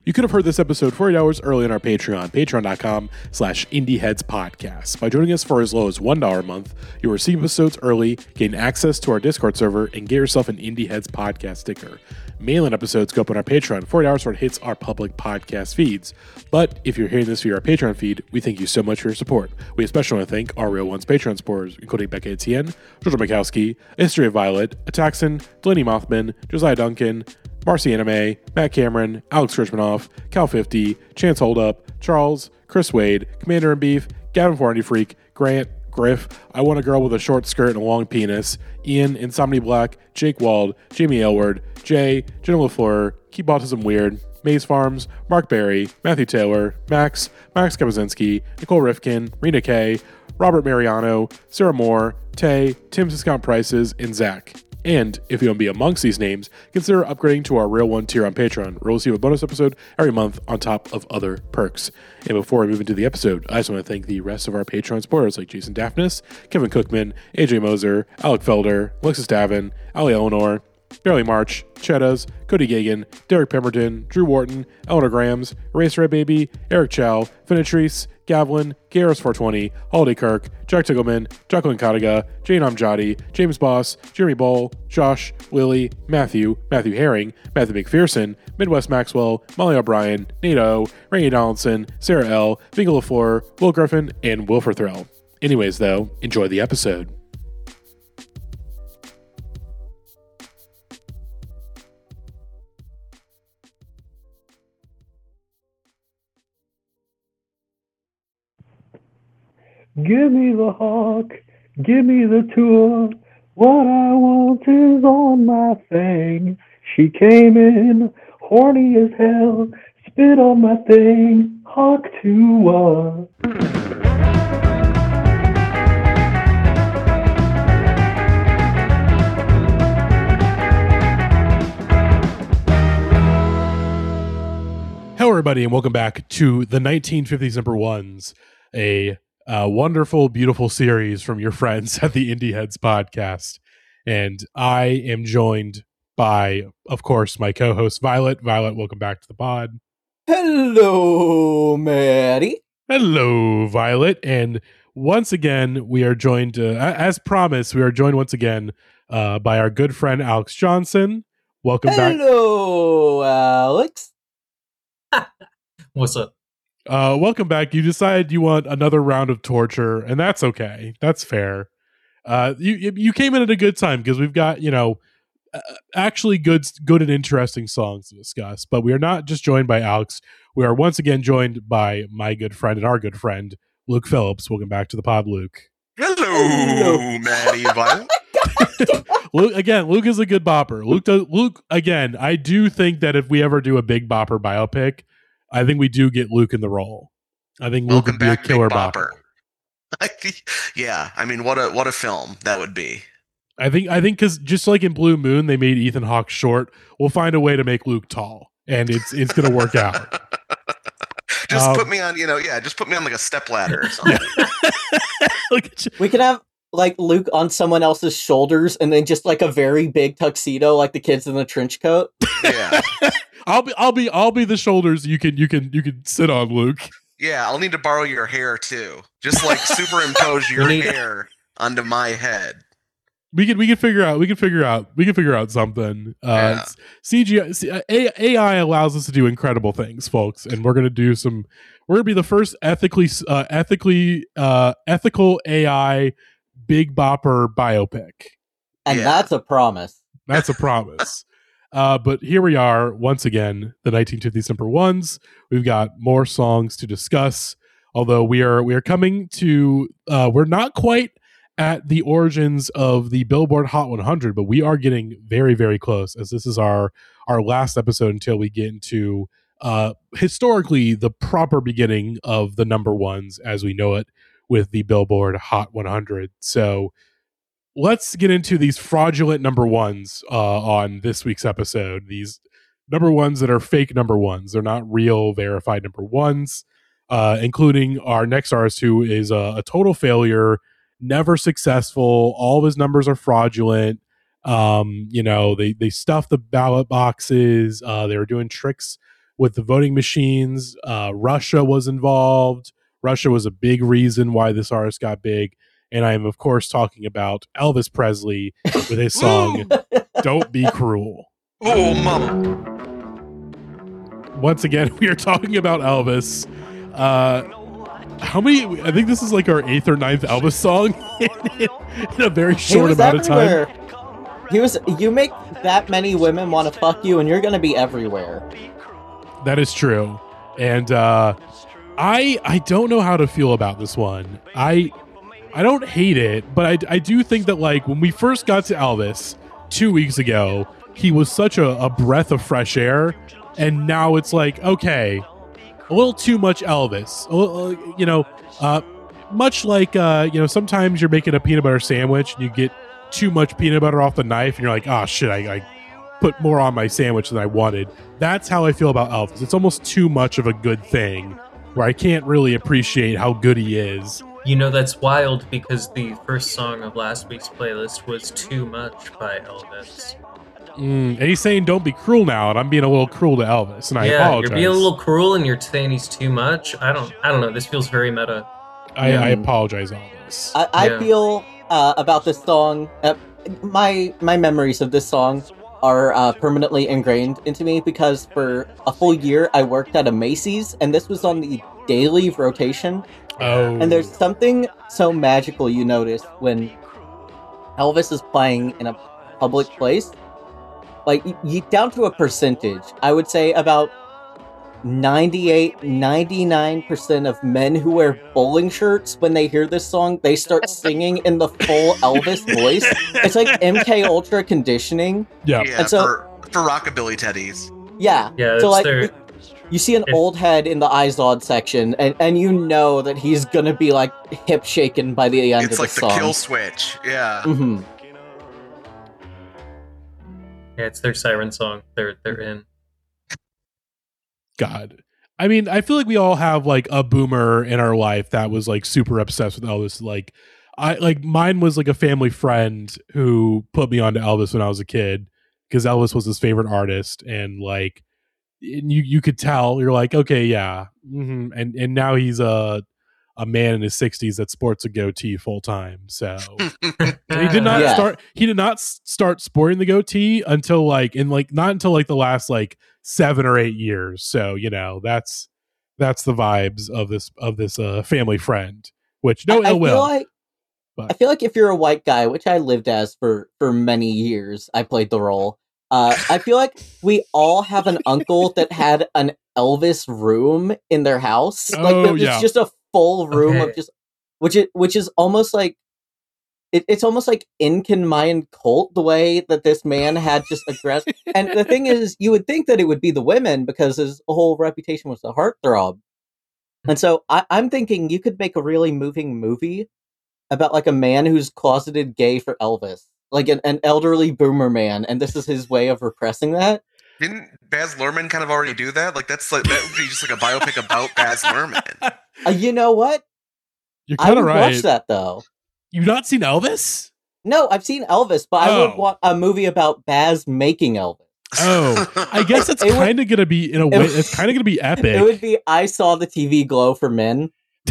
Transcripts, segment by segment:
You could have heard this episode 48 hours early on our Patreon, patreon.com/indieheadspodcast. By joining us for as low as $1 a month, you'll receive episodes early, gain access to our Discord server, and get yourself an Indie Heads podcast sticker. Mail-in episodes go up on our Patreon 48 hours before it hits our public podcast feeds. But if you're hearing this via our Patreon feed, we thank you so much for your support. We especially want to thank our Real Ones Patreon supporters, including Becca Etienne, Georgia Mikowski, History of Violet, Ataxin, Delaney Mothman, Josiah Duncan, Marcy Anime, Matt Cameron, Alex Krishmanoff, Cal50, Chance Holdup, Charles, Chris Wade, Commander in Beef, Gavin Forney Freak, Grant, Griff, I Want a Girl with a Short Skirt and a Long Penis, Ian, Insomni Black, Jake Wald, Jamie Aylward, Jay, Jenna LaFleur, Keep Autism Weird, Maze Farms, Mark Berry, Matthew Taylor, Max Kabazinski, Nicole Rifkin, Rena Kay, Robert Mariano, Sarah Moore, Tay, Tim Discount Prices, and Zach. And if you want to be amongst these names, consider upgrading to our Real One tier on Patreon, where you'll receive a bonus episode every month on top of other perks. And before we move into the episode, I just want to thank the rest of our Patreon supporters like Jason Daphnis, Kevin Cookman, AJ Moser, Alec Felder, Alexis Davin, Ali Eleanor, Barely March, Cheddaz, Cody Gagan, Derek Pemberton, Drew Wharton, Eleanor Grams, Eraser Red Baby, Eric Chow, Finitrice, Gavlin, Garros420, Holiday Kirk, Jack Tiggleman, Jacqueline Kadiga, Jane Amjadi, James Boss, Jeremy Bull, Josh, Lily, Matthew Herring, Matthew McPherson, Midwest Maxwell, Molly O'Brien, Nate O, Rainey Donaldson, Sarah L, Vingle LaFleur, Will Griffin, and Wilfer Threll. Anyways, though, enjoy the episode. Give me the hawk, give me the tour. What I want is on my thing. She came in, horny as hell, spit on my thing, hawk tour. Hello, everybody, and welcome back to the 1950s number ones, a wonderful, beautiful series from your friends at the Indie Heads podcast. And I am joined by, of course, my co-host, Violet. Violet, welcome back to the pod. Hello, Maddie. Hello, Violet. And once again, we are joined, as promised, we are joined once again by our good friend, Alex Johnson. Welcome back. Hello, Alex. What's up? Welcome back. You decided you want another round of torture, and that's okay. That's fair. You came in at a good time because we've got, actually good and interesting songs to discuss. But we are not just joined by Alex. We are once again joined by my good friend and our good friend, Luke Phillips. Welcome back to the pod, Luke. Hello, Maddie and Violet. Luke is a good bopper. Luke, again, I do think that if we ever do a big bopper biopic, I think we do get Luke in the role. I think Luke would be a killer bopper. Yeah, I mean, what a film that would be. I think because just like in Blue Moon, they made Ethan Hawke short. We'll find a way to make Luke tall, and it's going to work out. Just put me on, just put me on like a stepladder or something. We could have like Luke on someone else's shoulders, and then just like a very big tuxedo, like the kids in the trench coat. Yeah. I'll be the shoulders you can sit on, Luke. Yeah, I'll need to borrow your hair too. Just like superimpose your hair onto my head. We can figure out something. CGI AI allows us to do incredible things, folks, and we're gonna be the first ethical AI big bopper biopic. And that's a promise. That's a promise. But here we are once again, the 1950s number ones. We've got more songs to discuss. Although we are coming to, we're not quite at the origins of the Billboard Hot 100, but we are getting very, very close, as this is our last episode until we get into historically the proper beginning of the number ones as we know it with the Billboard Hot 100. So let's get into these fraudulent number ones on this week's episode. These number ones that are fake number ones. They're not real verified number ones, including our next artist who is a total failure, never successful. All of his numbers are fraudulent. They stuffed the ballot boxes. They were doing tricks with the voting machines. Russia was involved. Russia was a big reason why this artist got big. And I am, of course, talking about Elvis Presley with his song, Don't Be Cruel. Oh, mama. Once again, we are talking about Elvis. How many? I think this is like our 8th or 9th Elvis song in a very short amount of time. You make that many women want to fuck you, and you're going to be everywhere. That is true. And I don't know how to feel about this one. I don't hate it, but I do think that, like, when we first got to Elvis 2 weeks ago, he was such a breath of fresh air, and now it's like, okay, a little too much Elvis. Much like sometimes you're making a peanut butter sandwich and you get too much peanut butter off the knife, and you're like, oh shit, I put more on my sandwich than I wanted. That's how I feel about Elvis. It's almost too much of a good thing, where I can't really appreciate how good he is. That's wild, because the first song of last week's playlist was Too Much by Elvis. And he's saying don't be cruel now, and I'm being a little cruel to Elvis, and I apologize. You're being a little cruel, and you're saying he's too much. I don't know. This feels very meta. I apologize, Elvis. I feel about this song. My memories of this song are permanently ingrained into me, because for a full year I worked at a Macy's, and this was on the daily rotation. Oh. And there's something so magical you notice when Elvis is playing in a public place. Like, down to a percentage, I would say about 99% of men who wear bowling shirts, when they hear this song, they start singing in the full Elvis voice. It's like MK Ultra conditioning. Yeah. And so, for rockabilly teddies. Yeah. So like, you see an old head in the Izod section, and you know that he's gonna be like hip shaken by the end of the song. It's like the kill switch. Yeah. Mm-hmm. Yeah, it's their siren song. They're in. God. I mean, I feel like we all have like a boomer in our life that was like super obsessed with Elvis. Like mine was like a family friend who put me onto Elvis when I was a kid, because Elvis was his favorite artist, and like you could tell, you're like, okay, yeah. Mm-hmm. And now he's a man in his 60s that sports a goatee full time. So he did not start sporting the goatee until not until the last 7 or 8 years. So that's the vibes of this family friend, which no ill will. I feel like if you're a white guy, which I lived as for many years, I played the role. I feel like we all have an uncle that had an Elvis room in their house. It's just a full room of just, which is almost like, it's almost like Incan Mayan cult, the way that this man had just aggressive. And the thing is, you would think that it would be the women, because his whole reputation was a heartthrob. And so I'm thinking you could make a really moving movie about like a man who's closeted gay for Elvis, like an elderly boomer man, and this is his way of repressing that. Didn't Baz Luhrmann kind of already do that? Like that would be just like a biopic about Baz Luhrmann. You know what? You're kind of right. I would watch that though. You've not seen Elvis? No, I've seen Elvis, but I would want a movie about Baz making Elvis. Oh, I guess it's kind of going to be, in a way, it's kind of going to be epic. It would be I Saw the TV Glow for Men.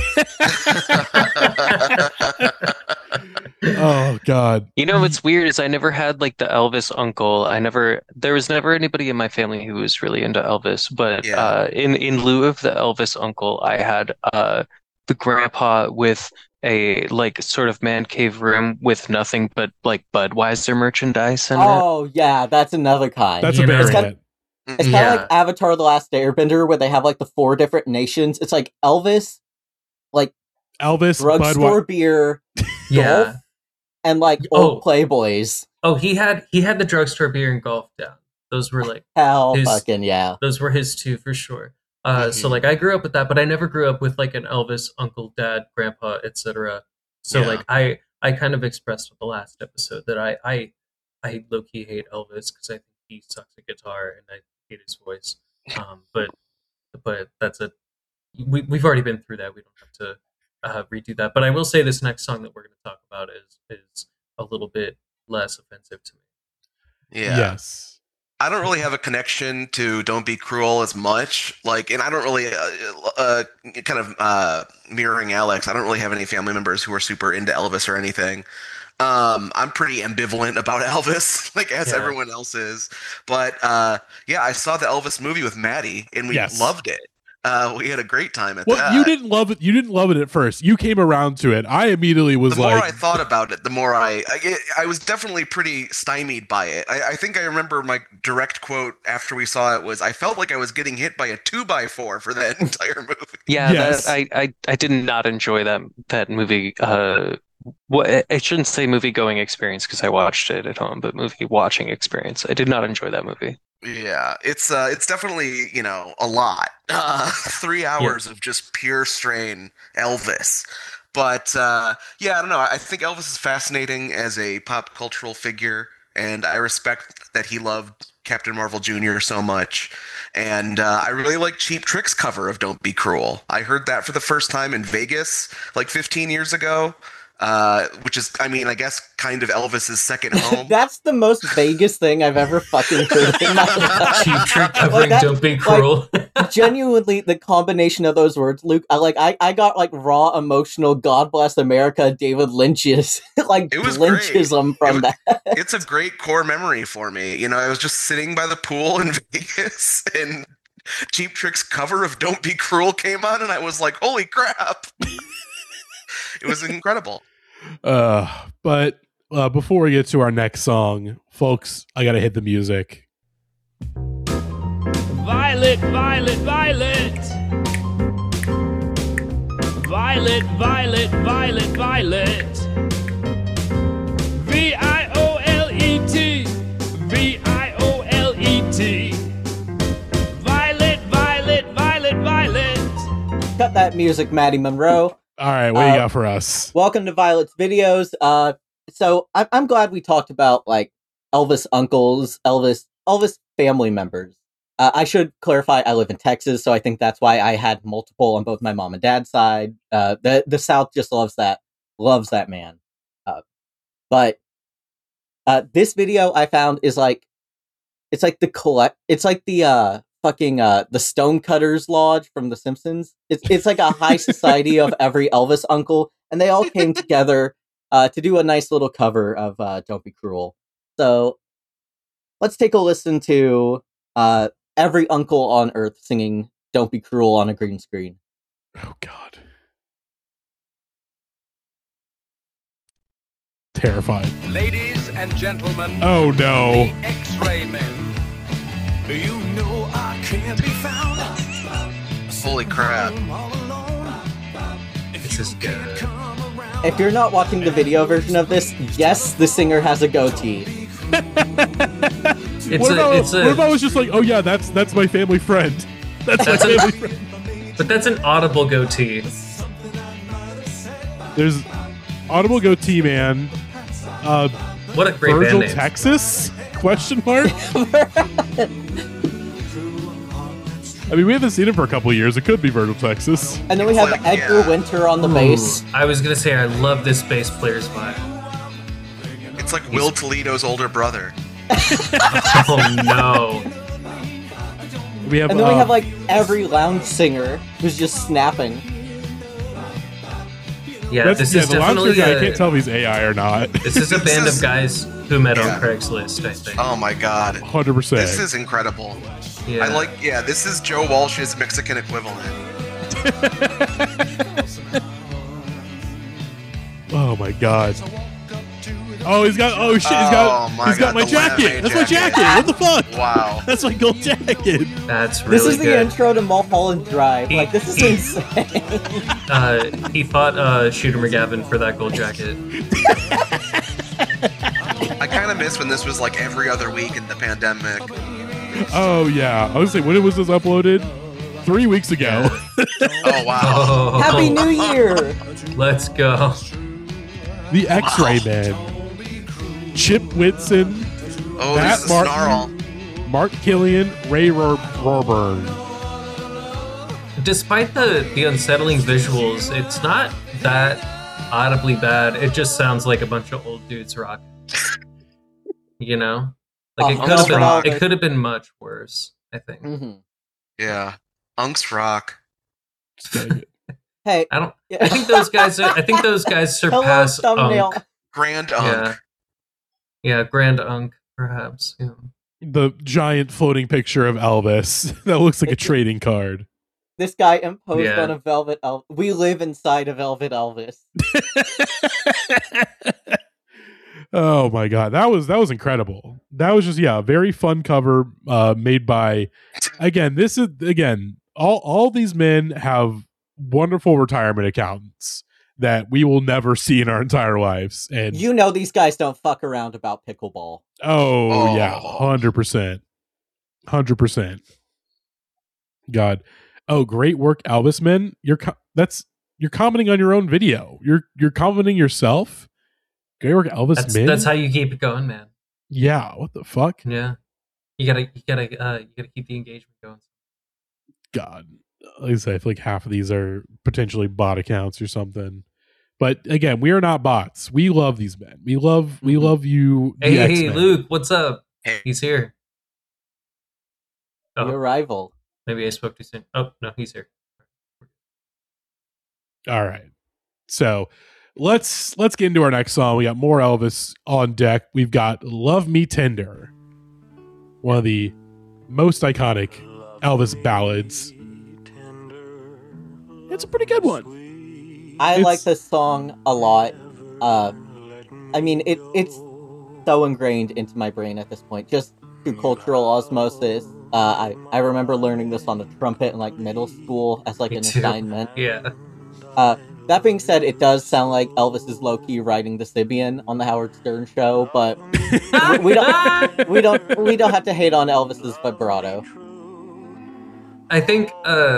Oh God. What's weird is I never had like the Elvis uncle. There was never anybody in my family who was really into Elvis, but in lieu of the Elvis uncle, I had the grandpa with a like sort of man cave room with nothing but like Budweiser merchandise in it. Oh yeah, that's another kind. That's a variant. It's kind of like Avatar: The Last Airbender, where they have like the 4 different nations. It's like Elvis, drugstore beer, golf, and like old Playboys. Oh, he had the drugstore beer and golf down. Those were like Those were his 2 for sure. So like I grew up with that, but I never grew up with like an Elvis uncle, dad, grandpa, etc. So like I kind of expressed with the last episode that I low key hate Elvis because I think he sucks at guitar and I hate his voice. But that's we've already been through that. We don't have to redo that. But I will say this next song that we're going to talk about is a little bit less offensive to me. Yeah. Yes. I don't really have a connection to Don't Be Cruel as much. Like, and I don't really kind of mirroring Alex. I don't really have any family members who are super into Elvis or anything. I'm pretty ambivalent about Elvis, like as everyone else is. But yeah, I saw the Elvis movie with Maddie, and we loved it. We had a great time at that. You didn't love it. You didn't love it at first. You came around to it. I immediately was like, the more I thought about it, the more I was definitely pretty stymied by it. I think I remember my direct quote after we saw it was, I felt like I was getting hit by a 2x4 for that entire movie. Yeah, yes. I did not enjoy that movie. Well, I shouldn't say movie going experience because I watched it at home, but movie watching experience. I did not enjoy that movie. Yeah, it's definitely, a lot. 3 hours of just pure strain Elvis. But yeah, I don't know. I think Elvis is fascinating as a pop cultural figure, and I respect that he loved Captain Marvel Jr. so much. And I really like Cheap Trick's cover of Don't Be Cruel. I heard that for the first time in Vegas like 15 years ago. Which is, I mean, I guess kind of Elvis's second home. That's the most Vegas thing I've ever fucking heard in my life. Cheap Trick covering Don't Be Cruel. Genuinely, the combination of those words, Luke, I got like raw emotional God Bless America David Lynch's like Lynchism from that. It's a great core memory for me. I was just sitting by the pool in Vegas and Cheap Trick's cover of Don't Be Cruel came on and I was like, holy crap. It was incredible. But before we get to our next song, folks, I gotta hit the music. Violet, violet, violet. Violet, violet, violet, violet. V-I-O-L-E-T. V-I-O-L-E-T. Violet, violet, violet, violet. Cut that music, Maddie Monroe. All right, what do you got for us? Welcome to Violet's Videos. So I'm glad we talked about like Elvis uncles, Elvis family members. I should clarify, I live in Texas, so I think that's why I had multiple on both my mom and dad's side. The South just loves that man. But this video I found is like, it's like the fucking the Stonecutters Lodge from The Simpsons. It's like a high society of every Elvis uncle, and they all came together to do a nice little cover of Don't Be Cruel. So let's take a listen to every uncle on Earth singing Don't Be Cruel on a green screen. Oh God. Terrified. Ladies and gentlemen. Oh no. The X-Ray Men. You know I can't be found. Holy crap. This is good. If you're not watching the video version of this, yes, the singer has a goatee. What about it was just like, oh yeah, that's my family friend. That's my family friend. But that's an audible goatee. There's Audible Goatee Man. What a great Virgil, band name. Texas? Question mark? I mean, we haven't seen him for a couple of years. It could be Virgil, Texas. And then we have Edgar Winter on the bass. I was going to say, I love this bass player's vibe. It's like Will Toledo's older brother. Oh, no. We have like every lounge singer who's just snapping. Yeah, this is definitely. I can't tell if he's AI or not. This is a band of guys who met on Craigslist, I think. Oh my God, 100%. This is incredible. Yeah. This is Joe Walsh's Mexican equivalent. Oh my God. Oh, he's got. Oh shit! He's got my jacket. That's my jacket. What the fuck? Wow. That's my gold jacket. That's really This is good. the intro to Mulholland Drive. Like, this is insane. He fought Shooter McGavin for that gold jacket. I kind of miss when this was like every other week in the pandemic. Oh yeah. I was saying, when was this uploaded? 3 weeks ago. Oh wow. Oh, Happy New Year! Let's go. The X-Ray Man. Chip Whitson. Oh, Matt this is Martin, snarl. Mark Killian, Ray Roburn. Despite the unsettling visuals, it's not that audibly bad. It just sounds like a bunch of old dudes rocking. You know? Like it could have been much worse, I think. Mm-hmm. Yeah. Unks rock. Hey, I think those guys surpass Unk. Grand Unk. Yeah, Grand Unk, perhaps. Yeah. The giant floating picture of Elvis that looks like a trading card. This guy imposed on a Velvet Elvis. We live inside of Velvet Elvis. Oh my god, that was incredible. That was just a very fun cover made by. Again, all these men have wonderful retirement accountants that we will never see in our entire lives, and these guys don't fuck around about pickleball. Oh yeah, 100%. God, great work, Elvis men. You're commenting on your own video. You're commenting yourself. Great work, Elvis men. That's how you keep it going, man. Yeah, what the fuck? Yeah, you gotta keep the engagement going. God, like I say, I feel like half of these are potentially bot accounts or something. But again, we are not bots. We love these men. We love you. Hey, Luke, what's up? Hey. He's here. The arrival. Maybe I spoke too soon. Oh no, he's here. All right. So let's get into our next song. We got more Elvis on deck. We've got "Love Me Tender," one of the most iconic Elvis ballads. It's a pretty good one. I like this song a lot. I mean, it's so ingrained into my brain at this point, just through cultural osmosis. I remember learning this on the trumpet in like middle school as like an assignment. Yeah. That being said, it does sound like Elvis is low-key writing the Sybian on the Howard Stern show, but we don't have to hate on Elvis's vibrato. I think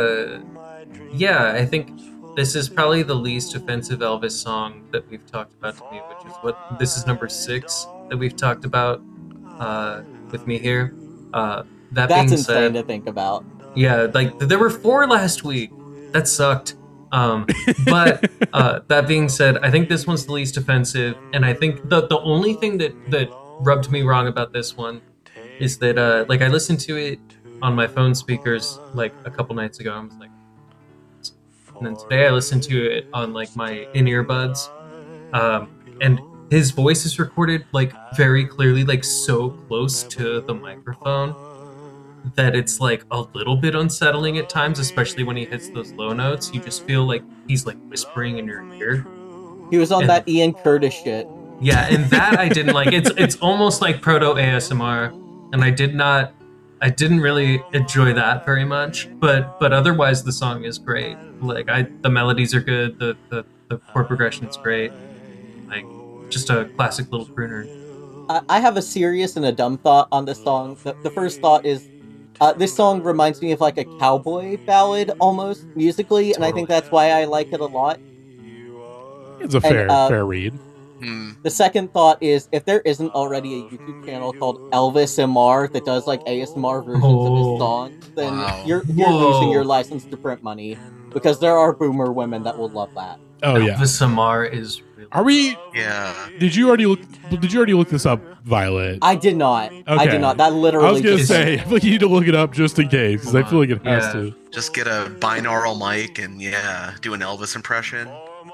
I think this is probably the least offensive Elvis song that we've talked about to me, which is this is number 6 that we've talked about with me here. That's insane to think about. Yeah, like there were 4 last week. That sucked. But that being said, I think this one's the least offensive, and I think the only thing that rubbed me wrong about this one is that like I listened to it on my phone speakers like a couple nights ago. I was like, and then today I listened to it on like my in-ear buds, and his voice is recorded like very clearly, like so close to the microphone that it's like a little bit unsettling at times, especially when he hits those low notes. You just feel like he's like whispering in your ear. He was on that Ian Curtis shit. Yeah, and that I didn't like. It's almost like proto ASMR, and I didn't really enjoy that very much. But otherwise, the song is great. Like the melodies are good. The chord progression is great. Like just a classic little crooner. I have a serious and a dumb thought on this song. The first thought is, this song reminds me of like a cowboy ballad almost musically, and I think that's why I like it a lot. It's a fair read. The second thought is, if there isn't already a YouTube channel called Elvis MR that does like ASMR versions of his songs, then you're losing your license to print money, because there are boomer women that will love that. Oh yeah, Elvis MR is. Are we? Yeah. Did you already look this up, Violet? I did not. Okay. I did not. That literally. I was gonna say, I feel like you need to look it up just in case, because I feel like it has to. Just get a binaural mic and do an Elvis impression.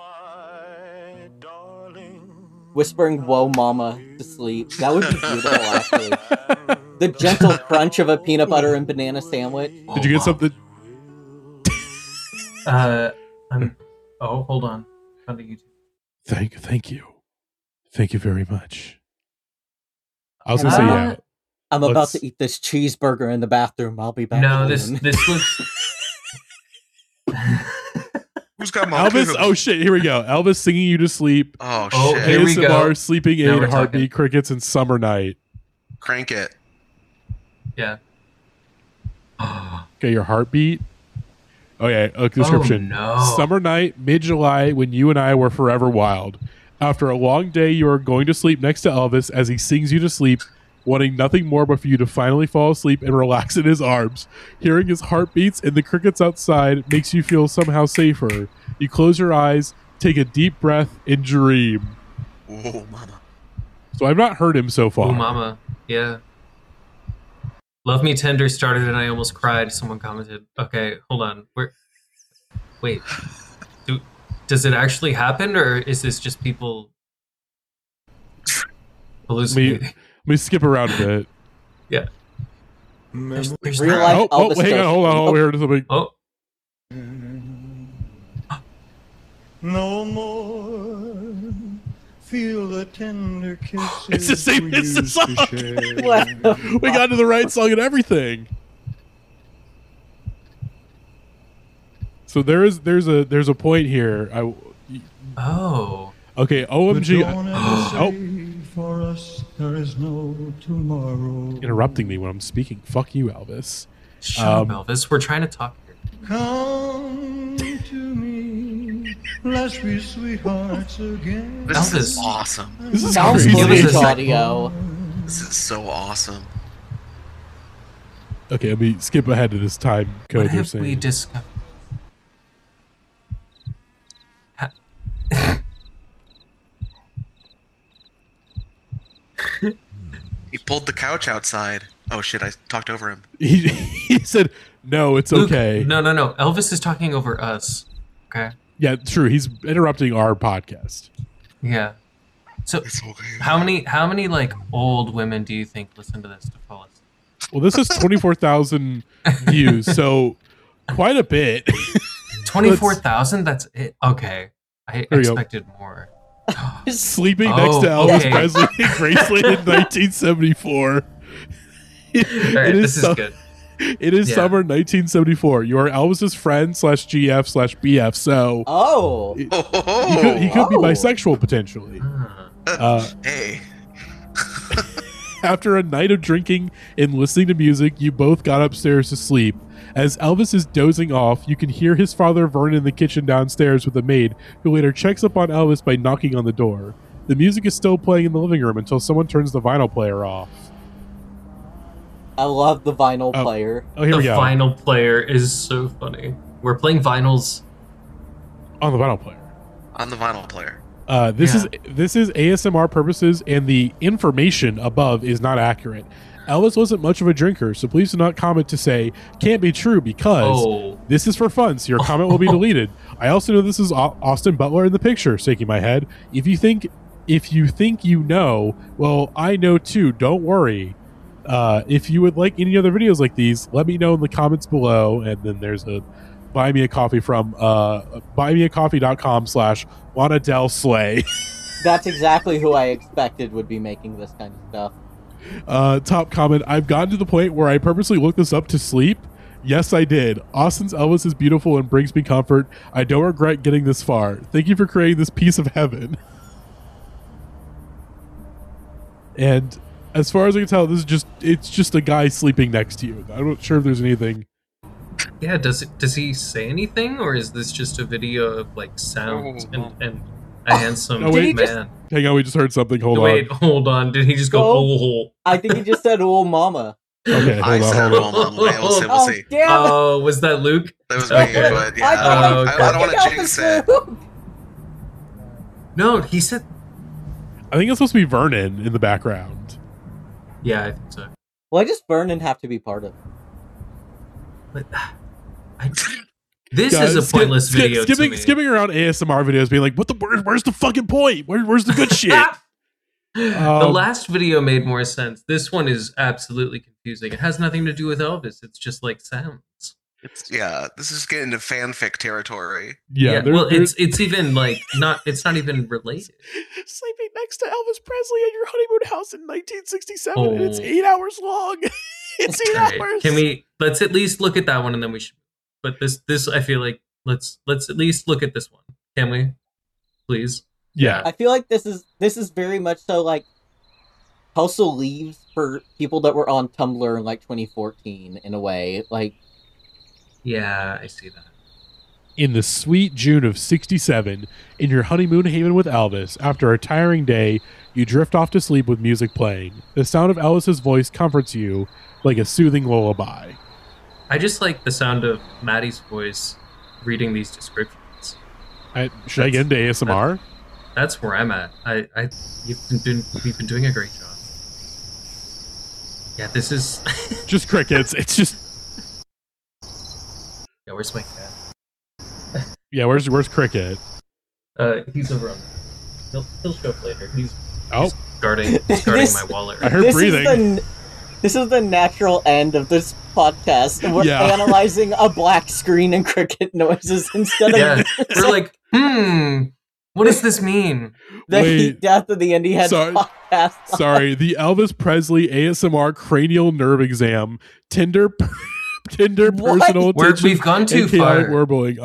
Whispering "Whoa, Mama" to sleep. That would be beautiful, actually. The gentle crunch of a peanut butter and banana sandwich. Did you get something? Hold on. On to YouTube. Thank you very much. I was gonna say yeah. I'm about to eat this cheeseburger in the bathroom. I'll be back. No, this looks. Who's got Elvis? Oh shit! Here we go. Elvis singing you to sleep. Oh shit! Here we go. Sleeping aid, heartbeat, crickets, and summer night. Crank it. Yeah. Okay, your heartbeat. Okay, description. Oh, no. Summer night, mid-July, when you and I were forever wild. After a long day, you are going to sleep next to Elvis as he sings you to sleep, wanting nothing more but for you to finally fall asleep and relax in his arms. Hearing his heartbeats and the crickets outside makes you feel somehow safer. You close your eyes, take a deep breath, and dream. Oh, mama. So I've not heard him so far. Oh, mama. Yeah. Love Me Tender started and I almost cried. Someone commented. Okay, hold on. Wait. Does it actually happen, or is this just people hallucinating? Let me skip around a bit. Yeah. There's real life Elvis. Hang on, hold on. We heard something. Oh. No more feel the tender kisses. It's the same. It's the song. We got to the right song and everything. So there's a point here. Okay. OMG. For us, there is no tomorrow. Interrupting me when I'm speaking. Fuck you, Elvis. Shut up, Elvis. We're trying to talk here. Come to me, let's be sweethearts again. This is awesome. This is sounds crazy. audio. This is so awesome. Okay, let me skip ahead to this time code. What have we discovered? He pulled the couch outside. Oh shit, I talked over him. He said, "No, it's Luke, okay." No. Elvis is talking over us. Okay. Yeah, true. He's interrupting our podcast. Yeah. So, okay. how many like old women do you think listen to this to fall asleep? Well, this is 24,000 views, so quite a bit. 24,000? That's it. Okay. I expected more. Sleeping next to Elvis Presley in Graceland in 1974. All right, this is good. It is summer 1974. You are Elvis's friend /GF/BF, so he could be bisexual potentially. Hey. After a night of drinking and listening to music, you both got upstairs to sleep. As Elvis is dozing off, you can hear his father Vernon in the kitchen downstairs with a maid, who later checks up on Elvis by knocking on the door. The music is still playing in the living room until someone turns the vinyl player off. I love the vinyl player. Oh, here we go. The vinyl player is so funny. We're playing vinyls on the vinyl player. On the vinyl player. This is ASMR purposes, and the information above is not accurate. Elvis wasn't much of a drinker, so please do not comment to say "can't be true" because this is for fun, so your comment will be deleted. I also know this is Austin Butler in the picture, shaking my head. If you think you know, well, I know too. Don't worry. If you would like any other videos like these, let me know in the comments below. And then there's a buy me a coffee from buymeacoffee.com/Lana Del Slay. That's exactly who I expected would be making this kind of stuff. Top comment: I've gotten to the point where I purposely looked this up to sleep. Yes, I did. Austin's Elvis is beautiful and brings me comfort. I don't regret getting this far. Thank you for creating this piece of heaven. And as far as I can tell, it's just a guy sleeping next to you. I'm not sure if there's anything. Yeah, does he say anything, or is this just a video of like sounds and a handsome man? Hang on, we just heard something. Hold on. Did he just go, oh? I think he just said, oh, mama. Okay, hold on. We'll see. Damn it. Oh, was that Luke? That was me, but yeah. I don't want to jinx it. No, he said... I think it's supposed to be Vernon in the background. Yeah, I think so. Why does Vernon have to be part of it? This is a pointless video to me. Skipping around ASMR videos, being like, where's the fucking point? Where's the good shit? The last video made more sense. This one is absolutely confusing. It has nothing to do with Elvis. It's just like sounds. This is getting into fanfic territory. Well, it's even like it's not even related. Sleeping next to Elvis Presley at your honeymoon house in 1967, and it's 8 hours long. It's 8 hours. Let's at least look at that one, and then we should. But this I feel like let's at least look at this one. Can we? Please. Yeah. I feel like this is very much so like House of Leaves for people that were on Tumblr in like 2014 in a way. Like, yeah, I see that. In the sweet June of '67, in your honeymoon haven with Elvis, after a tiring day, you drift off to sleep with music playing. The sound of Elvis's voice comforts you like a soothing lullaby. I just like the sound of Maddie's voice reading these descriptions. Should I get into ASMR? That's where I'm at. We've been doing a great job. Yeah, this is just crickets. It's just. Yeah, where's my cat? Yeah, where's Cricket? He's over on. He'll show up later. He's guarding my wallet. I heard breathing. This is the natural end of this podcast. We're analyzing a black screen and cricket noises instead of. We're like, what does this mean? The heat death of the Indie Heads podcast. Sorry, the Elvis Presley ASMR cranial nerve exam. Tinder personal attention. We've gone too far. Warbling.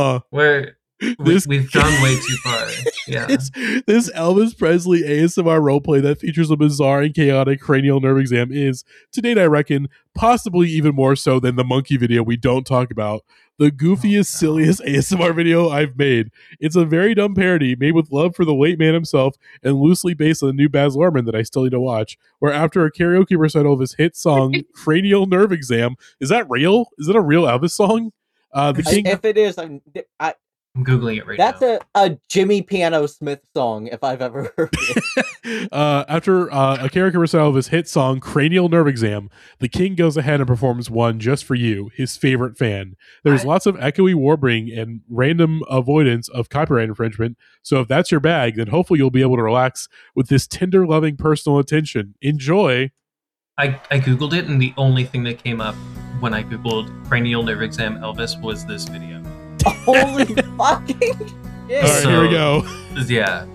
We've gone way too far. Yeah. This Elvis Presley ASMR roleplay that features a bizarre and chaotic cranial nerve exam is, to date, I reckon, possibly even more so than the monkey video we don't talk about, the goofiest, silliest ASMR video I've made. It's a very dumb parody made with love for the late man himself and loosely based on the new Baz Luhrmann that I still need to watch, where after a karaoke recital of his hit song, Cranial Nerve Exam, is that real? Is it a real Elvis song? If it is, I'm Googling it right now. That's a Jimmy Piano Smith song, if I've ever heard it. After a karaoke recital of his hit song, Cranial Nerve Exam, the king goes ahead and performs one just for you, his favorite fan. There's lots of echoey warbling and random avoidance of copyright infringement, so if that's your bag, then hopefully you'll be able to relax with this tender-loving personal attention. Enjoy! I Googled it, and the only thing that came up when I Googled Cranial Nerve Exam Elvis was this video. Holy fucking shit. All right, here we go. Yeah.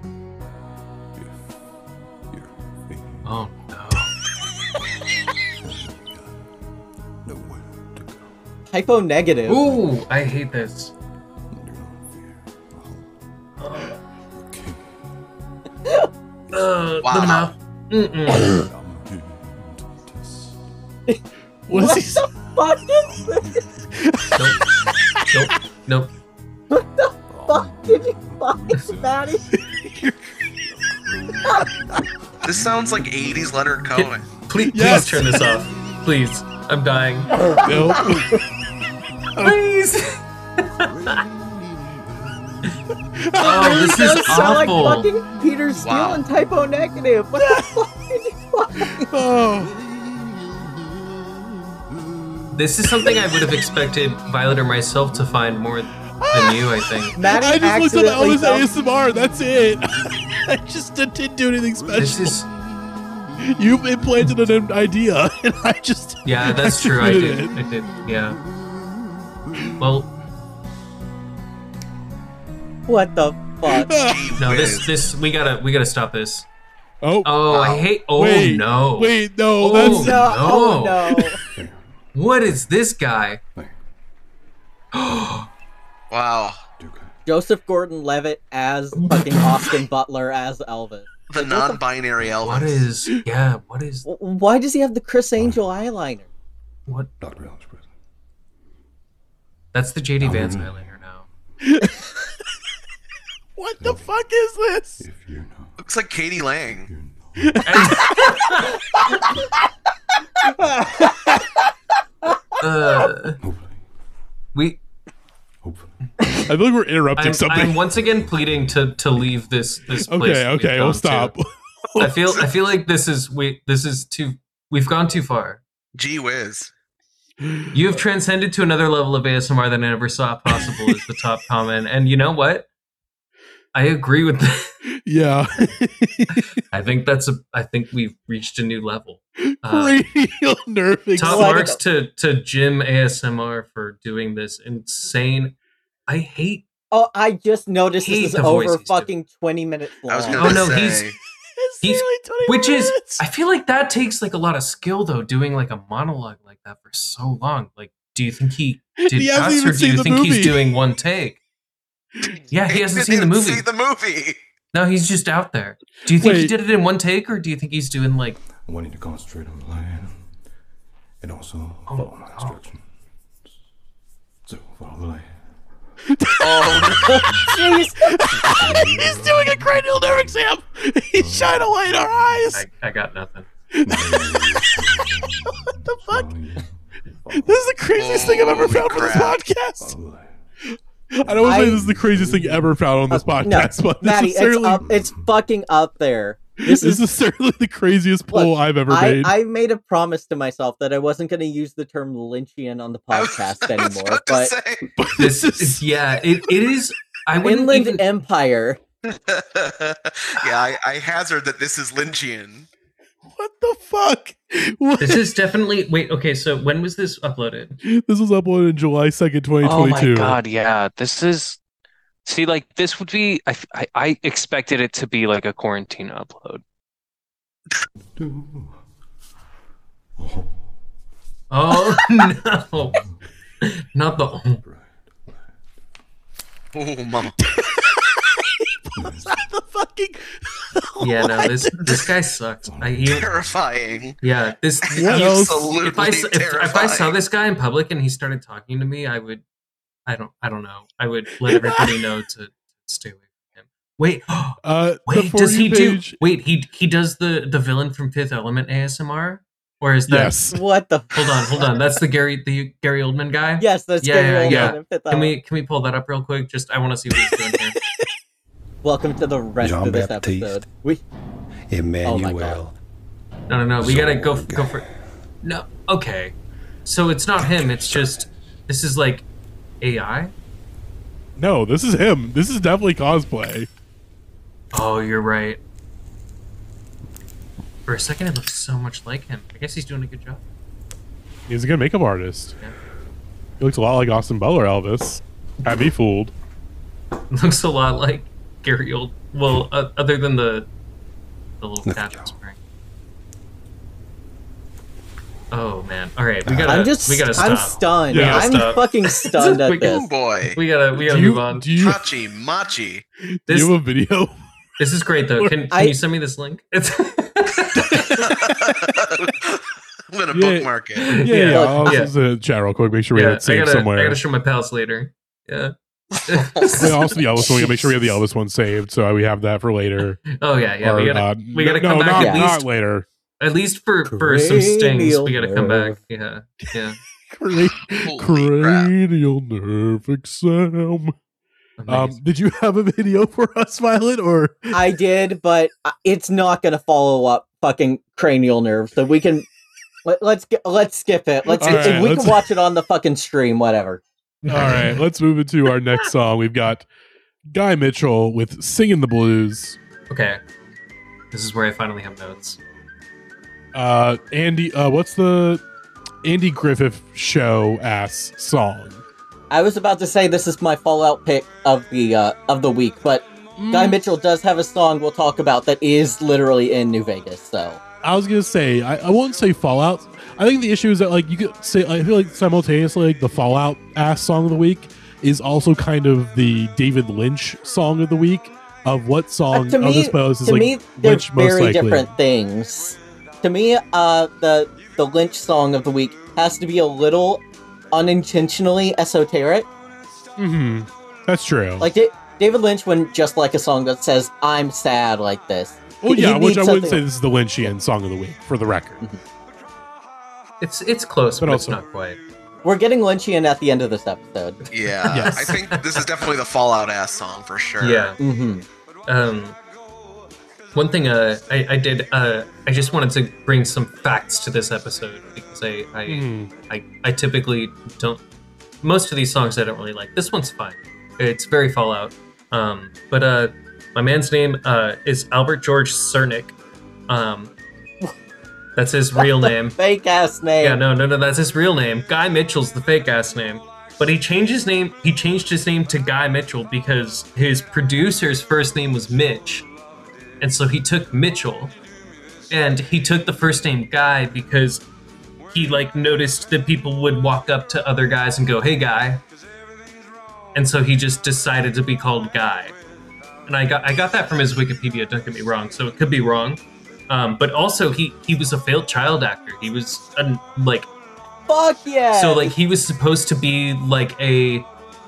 Oh, no. Hypo negative. Ooh, I hate this. Wow. The mouth. What the fuck is this? Nope. What the fuck did you find, Maddie? This sounds like 80s Leonard Cohen. Please turn this off. Please. I'm dying. Please. This is awful. Sound like fucking Peter Steele and Typo Negative. What the fuck did you find? This is something I would have expected Violet or myself to find more than you, I think. Maddie I just looked up Elvis ASMR, that's it. I just didn't do anything special. You implanted an idea, and I just... Yeah, that's true, I did, yeah. Well... What the fuck? No, this, we gotta stop this. Oh, I hate... Oh, wait, no. Wait, no, that's... No. Oh, no. What is this guy? Wow. Joseph Gordon-Levitt as fucking Austin Butler as Elvis. The non-binary Elvis. What is... Why does he have the Chris Angel eyeliner? What? That's the J.D. Vance eyeliner now. What the fuck is this? Looks like Katie Lang. I feel like we're interrupting something. I'm once again pleading to leave this place. Okay, we'll stop. I feel like we've gone too far. Gee whiz. You have transcended to another level of ASMR that I never saw possible is the top comment. And you know what? I agree with that. Yeah. I think we've reached a new level. Cranial nerve exam. Top marks to Jim ASMR for doing this insane. I hate. Oh, I just noticed this is over fucking 20 minutes long. He's which is I feel like that takes like a lot of skill though, doing like a monologue like that for so long. Like, do you think he did cuts, or do you think he's doing one take? Yeah, he hasn't seen the movie. See the movie. No, he's just out there. Do you think he did it in one take, or do you think he's doing like? I want you to concentrate on the line, and also follow my instructions. So follow the line. Jeez. He's doing a cranial nerve exam. He's shining a light in our eyes. I got nothing. What the fuck? This is the craziest thing I've ever found for this podcast. I don't want to say this is the craziest thing ever found on this podcast, but Maddie, it's fucking up there. This is certainly the craziest poll I've ever made. I made a promise to myself that I wasn't going to use the term Lynchian on the podcast anymore. But this is it is. I wouldn't Inland Empire. I hazard that this is Lynchian. What the fuck? What? This is definitely... Wait, okay, so when was this uploaded? This was uploaded July 2nd, 2022. Oh my god, yeah. This is... See, like, this would be... I expected it to be like a quarantine upload. Oh, no. Not the... Oh, mama. The fucking... Yeah, no, this guy sucks. Terrifying. Yeah, this absolutely if I saw this guy in public and he started talking to me, I would, I don't know. I would let everybody know to stay away from him. Wait, wait, does he do? Wait, he does the villain from Fifth Element ASMR, or is that? Yes. What the? Hold on. That's the Gary Oldman guy. Yes, that's Gary Oldman. Yeah. Can we pull that up real quick? Just I want to see what he's doing here. Welcome to the rest of this episode. Emmanuel. No. We gotta go for. No. Okay. So it's not him. It's just this is like AI. No, this is him. This is definitely cosplay. Oh, you're right. For a second, it looks so much like him. I guess he's doing a good job. He's a good makeup artist. Yeah. He looks a lot like Austin Butler, Elvis. Had me fooled. Looks a lot like Gary Old. Well, other than the little cap he's wearing. Oh man! All right, we gotta stop. I'm stunned. Yeah, I'm fucking stunned at this. Boy, we gotta move on. Machi. Do you have a video? This is great though. Can you send me this link? It's I'm gonna bookmark it. Yeah. I'll just chat real quick. Make sure we have it saved somewhere. I gotta show my pals later. Yeah. Also the Elvis one. We gotta make sure we have the Elvis one saved, so we have that for later. Oh yeah. Or, we gotta come back at least not later. At least for some stings, we gotta come back. Yeah. Cranial nerve exam. Did you have a video for us, Violet? Or I did, but it's not gonna follow up fucking cranial nerve, so we can let's skip it. We can watch it on the fucking stream, whatever. All right, let's move into our next song. We've got Guy Mitchell with "Singing the Blues." Okay, this is where I finally have notes. Andy, what's the Andy Griffith show ass song? I was about to say this is my Fallout pick of the week, but Guy Mitchell does have a song we'll talk about that is literally in New Vegas. So I was gonna say I won't say Fallout. I think the issue is that like you could say I feel like simultaneously like the Fallout ass song of the week is also kind of the David Lynch song of the week. Of what song to of this post is to like me, Lynch they're most very likely. different things. To me, the Lynch song of the week has to be a little unintentionally esoteric. Mm-hmm. That's true. Like David Lynch wouldn't just like a song that says "I'm sad" like this. Well, yeah, which I wouldn't say this is the Lynchian song of the week for the record. Mm-hmm. It's close, but also, it's not quite. We're getting Lynchian at the end of this episode. Yeah, yes. I think this is definitely the Fallout ass song for sure. Yeah. Mm-hmm. One thing I did I just wanted to bring some facts to this episode because I typically don't. Most of these songs I don't really like. This one's fine. It's very Fallout. But my man's name is Albert George Cernick. That's his real name. Fake ass name. Yeah, no, that's his real name. Guy Mitchell's the fake ass name. But he changed his name to Guy Mitchell because his producer's first name was Mitch. And so he took Mitchell. And he took the first name Guy because he like noticed that people would walk up to other guys and go, "Hey, Guy." And so he just decided to be called Guy. And I got that from his Wikipedia, don't get me wrong, so it could be wrong. But also he was a failed child actor. He was fuck yeah. So like he was supposed to be like a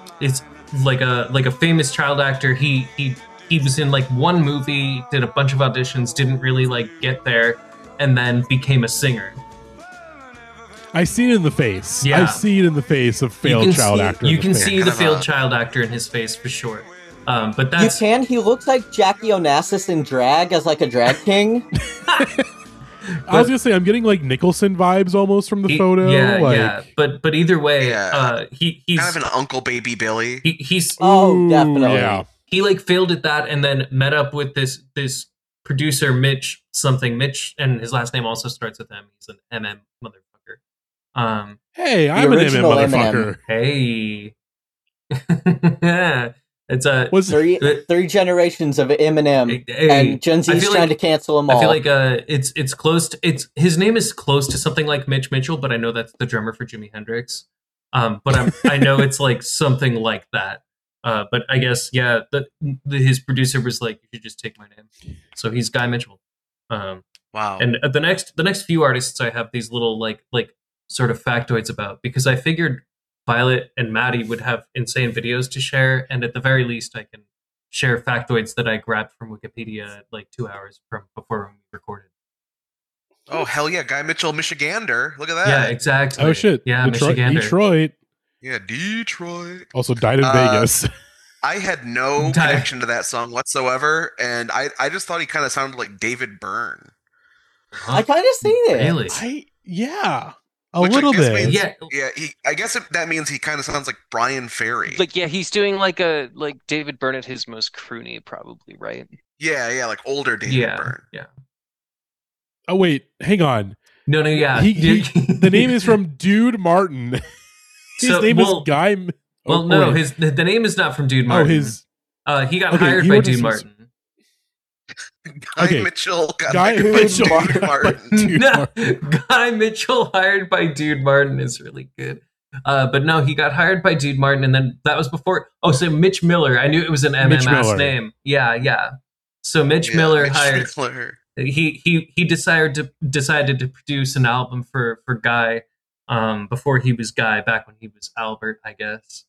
famous child actor. He was in like one movie, did a bunch of auditions, didn't really like get there, and then became a singer. I see it in the face. Yeah. I see it in the face of failed child actor. You can see the failed child actor in his face for sure. But that's He looks like Jackie Onassis in drag as like a drag king. I was gonna say I'm getting like Nicholson vibes almost from the photo. Yeah. But either way, he's kind of an Uncle Baby Billy. He's definitely. Yeah. He like failed at that and then met up with this producer Mitch, and his last name also starts with M. He's an MM motherfucker. Hey, I'm an MM motherfucker. Hey. It's three generations of Eminem, and Gen Z's trying to cancel them all. I feel like it's close to, his name is close to something like Mitch Mitchell, but I know that's the drummer for Jimi Hendrix. But I know it's like something like that. But I guess his producer was like, you should just take my name. So he's Guy Mitchell. Wow. And the next few artists I have these little like sort of factoids about, because I figured Violet and Maddie would have insane videos to share, and at the very least I can share factoids that I grabbed from Wikipedia like 2 hours from before we recorded. Oh hell yeah, Guy Mitchell, Michigander. Look at that. Yeah, exactly. Oh shit. Yeah, Detroit. Yeah, Detroit. Also died in Vegas. I had no connection to that song whatsoever, and I just thought he kind of sounded like David Byrne. I kind of see it. Really? A little bit. Means, I guess that means he kind of sounds like Brian Ferry. Like, yeah, he's doing like David Byrne at his most croony, probably, right? Yeah, like older David Byrne. Yeah. Oh wait, hang on. No, yeah. The name is from Dude Martin. His name is Guy. Well, no, the name is not from Dude Martin. He got hired by Dude Martin. Guy Mitchell got hired by Dude Martin. Guy Mitchell hired by Dude Martin is really good. But no, he got hired by Dude Martin, and then that was before. Oh, so Mitch Miller. I knew it was an MMS name. Yeah. So Mitch Miller hired. He decided to produce an album for Guy before he was Guy, back when he was Albert, I guess.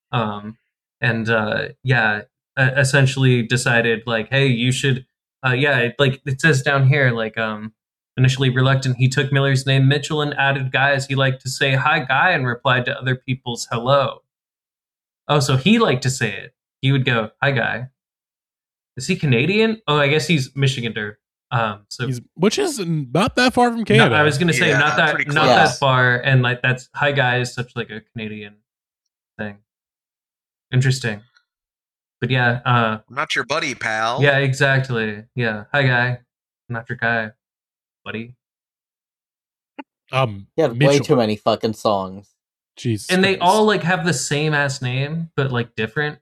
Essentially decided like, hey, you should. Like it says down here, like initially reluctant, he took Miller's name Mitchell and added Guy as he liked to say hi Guy and replied to other people's hello. Oh, so he liked to say it. He would go, hi Guy. Is he Canadian? Oh, I guess he's Michigander. Which is not that far from Canada. No, I was gonna say not that far, and like that's hi Guy is such like a Canadian thing. Interesting. But yeah, I'm not your buddy, pal. Yeah, exactly. Yeah, hi Guy. I'm not your guy, buddy. He had way too many fucking songs. Jesus. And they all like have the same ass name, but like different.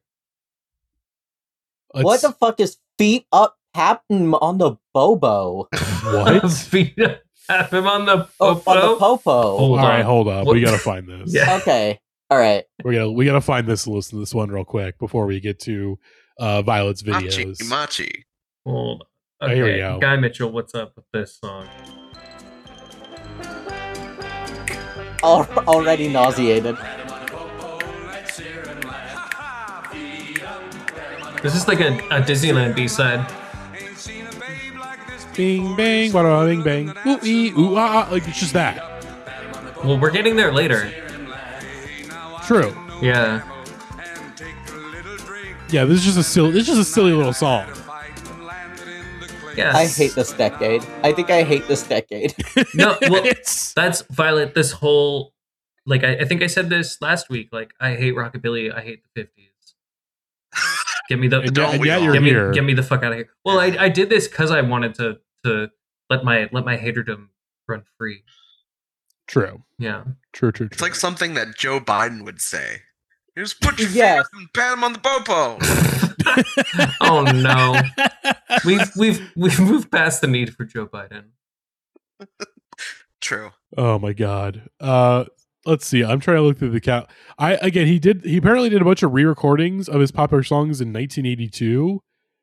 What the fuck is Feet Up Tap Him on the Bobo? What? Feet Up Tap Him on the Popo? On the Popo. All right, hold up. We gotta find this. Yeah. Okay. All right. We gotta find this and listen to this one real quick before we get to Violet's videos. Machi. Hold on. Okay. Here we go. Guy Mitchell, what's up with this song? Already nauseated. This is like a Disneyland B-side. Bing bang, bada bing bang, ooh ee ooh ah, like it's just that. Well, we're getting there later. True. Yeah. Yeah, this is just a silly little song. Yes. I hate this decade. I think I hate this decade. No, well, that's Violet. This whole, like, I think I said this last week. Like, I hate rockabilly. I hate the 50s. Give me the get me the fuck out of here. Well, I did this because I wanted to let my haterdom run free. True. Yeah. True. It's like something that Joe Biden would say. Just put your feet up and pat him on the popo. Oh no. We've moved past the need for Joe Biden. True. Oh my god. Let's see. I'm trying to look through the count. He apparently did a bunch of re-recordings of his popular songs in 1982.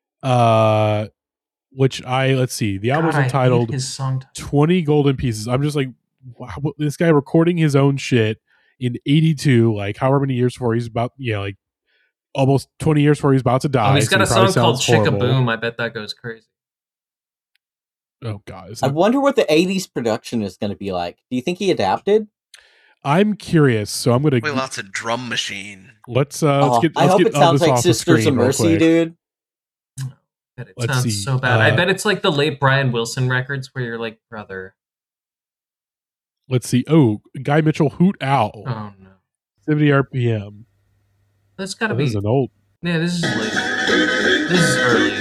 Let's see. The album's entitled 20 Golden Pieces. I'm just like, wow, this guy recording his own shit in 82, like however many years before he's about, like almost 20 years before he's about to die. Oh, he's got a song called Chicka Boom. I bet that goes crazy. Oh god. I wonder what the 80s production is going to be like. Do you think he adapted? I'm curious, so I'm gonna play lots of Drum Machine. Let's get. I hope it sounds like Sisters of Mercy, dude. It sounds so bad. I bet it's like the late Brian Wilson records where you're like, brother. Let's see. Oh, Guy Mitchell, Hoot Owl. Oh no. 70 RPM. That's gotta be. This is an old. Yeah, this is late. This is early.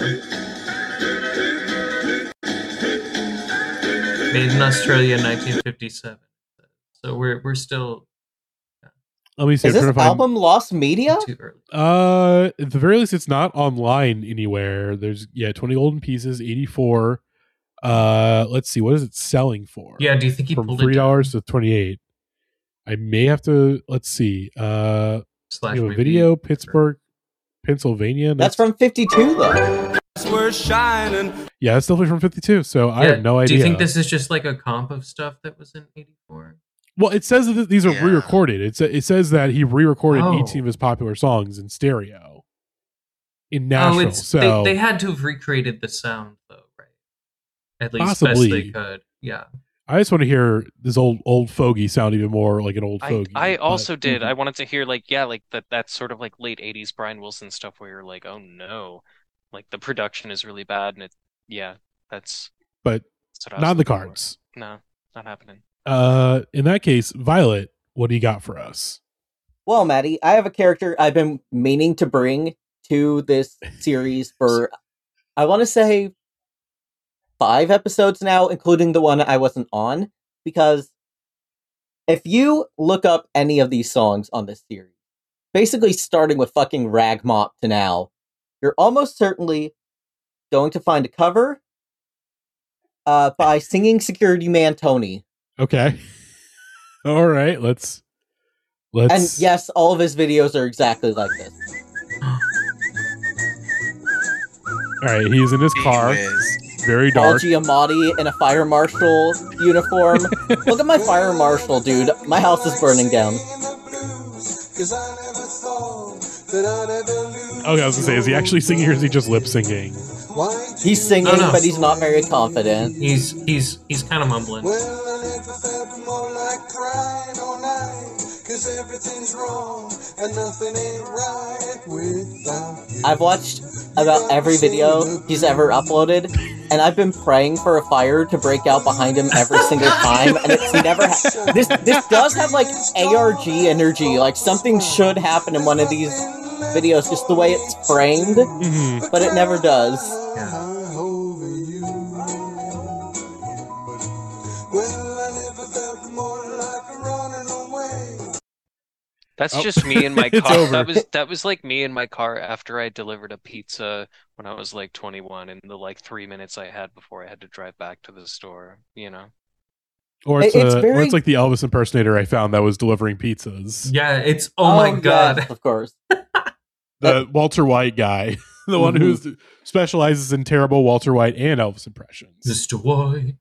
Yeah. Made in Australia in 1957. So we're still. Let me see. Is this album lost media? Too early. At the very least, it's not online anywhere. There's 20 golden pieces, 84. Let's see, what is it selling for? Yeah, do you think he from pulled $3 to $28? I may have to. Let's see. Video, Pittsburgh, Pennsylvania. That's from 52, though. We're shining. Yeah, it's definitely from 52. So I have no idea. Do you think this is just like a comp of stuff that was in 84? Well, it says that these are re-recorded. It says that he re-recorded 18 of his popular songs in stereo in Nashville. So they had to have recreated the sound, though, right? At least possibly. Best they could. Yeah. I just want to hear this old fogey sound even more like an old fogey. I also did. I wanted to hear that sort of like late 80s Brian Wilson stuff where you're like, oh no, like the production is really bad and that's not in the cards. No, not happening. In that case, Violet, what do you got for us? Well, Maddie, I have a character I've been meaning to bring to this series for, I want to say, 5 episodes now, including the one I wasn't on, because if you look up any of these songs on this series, basically starting with fucking Rag Mop to now, you're almost certainly going to find a cover by Singing Security Man Tony. Okay. All right, let's. And yes, all of his videos are exactly like this. All right, he's in his car. Very dark. Paul Giamatti in a fire marshal uniform. Look at my fire marshal, dude. My house is burning down. Okay, I was gonna say, is he actually singing or is he just lip singing? He's singing, but he's not very confident. He's kind of mumbling. I've watched about every video he's ever uploaded, and I've been praying for a fire to break out behind him every single time, and it's never this does have like ARG energy, like something should happen in one of these videos, just the way it's framed, but it never does. Yeah. That's just me in my car. That was like me in my car after I delivered a pizza when I was like 21, in the like 3 minutes I had before I had to drive back to the store, you know. Or it's like the Elvis impersonator I found that was delivering pizzas. Yeah, it's my god. Yes, of course. The Walter White guy, the one who specializes in terrible Walter White and Elvis impressions. Mr. White.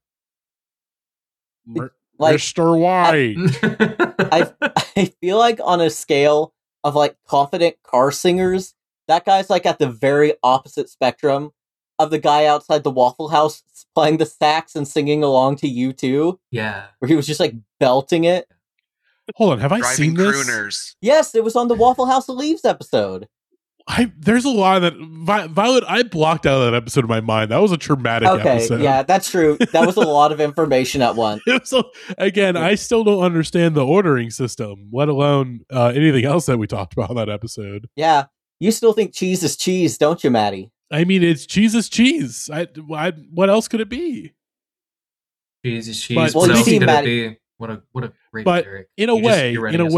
Mr. White. I feel like on a scale of like confident car singers, that guy's like at the very opposite spectrum of the guy outside the Waffle House playing the sax and singing along to U2. Yeah. Where he was just like belting it. Hold on, have I seen this? Crooners. Yes, it was on the Waffle House of Leaves episode. There's a lot of that. Violet, I blocked out that episode of my mind. That was a traumatic episode. Yeah, that's true. That was a lot of information at once. Again, I still don't understand the ordering system, let alone anything else that we talked about in that episode. Yeah, you still think cheese is cheese, don't you, Maddie? I mean, it's cheese is cheese. What else could it be? Cheese is cheese. But, what else could it be? What a great lyric. In a way,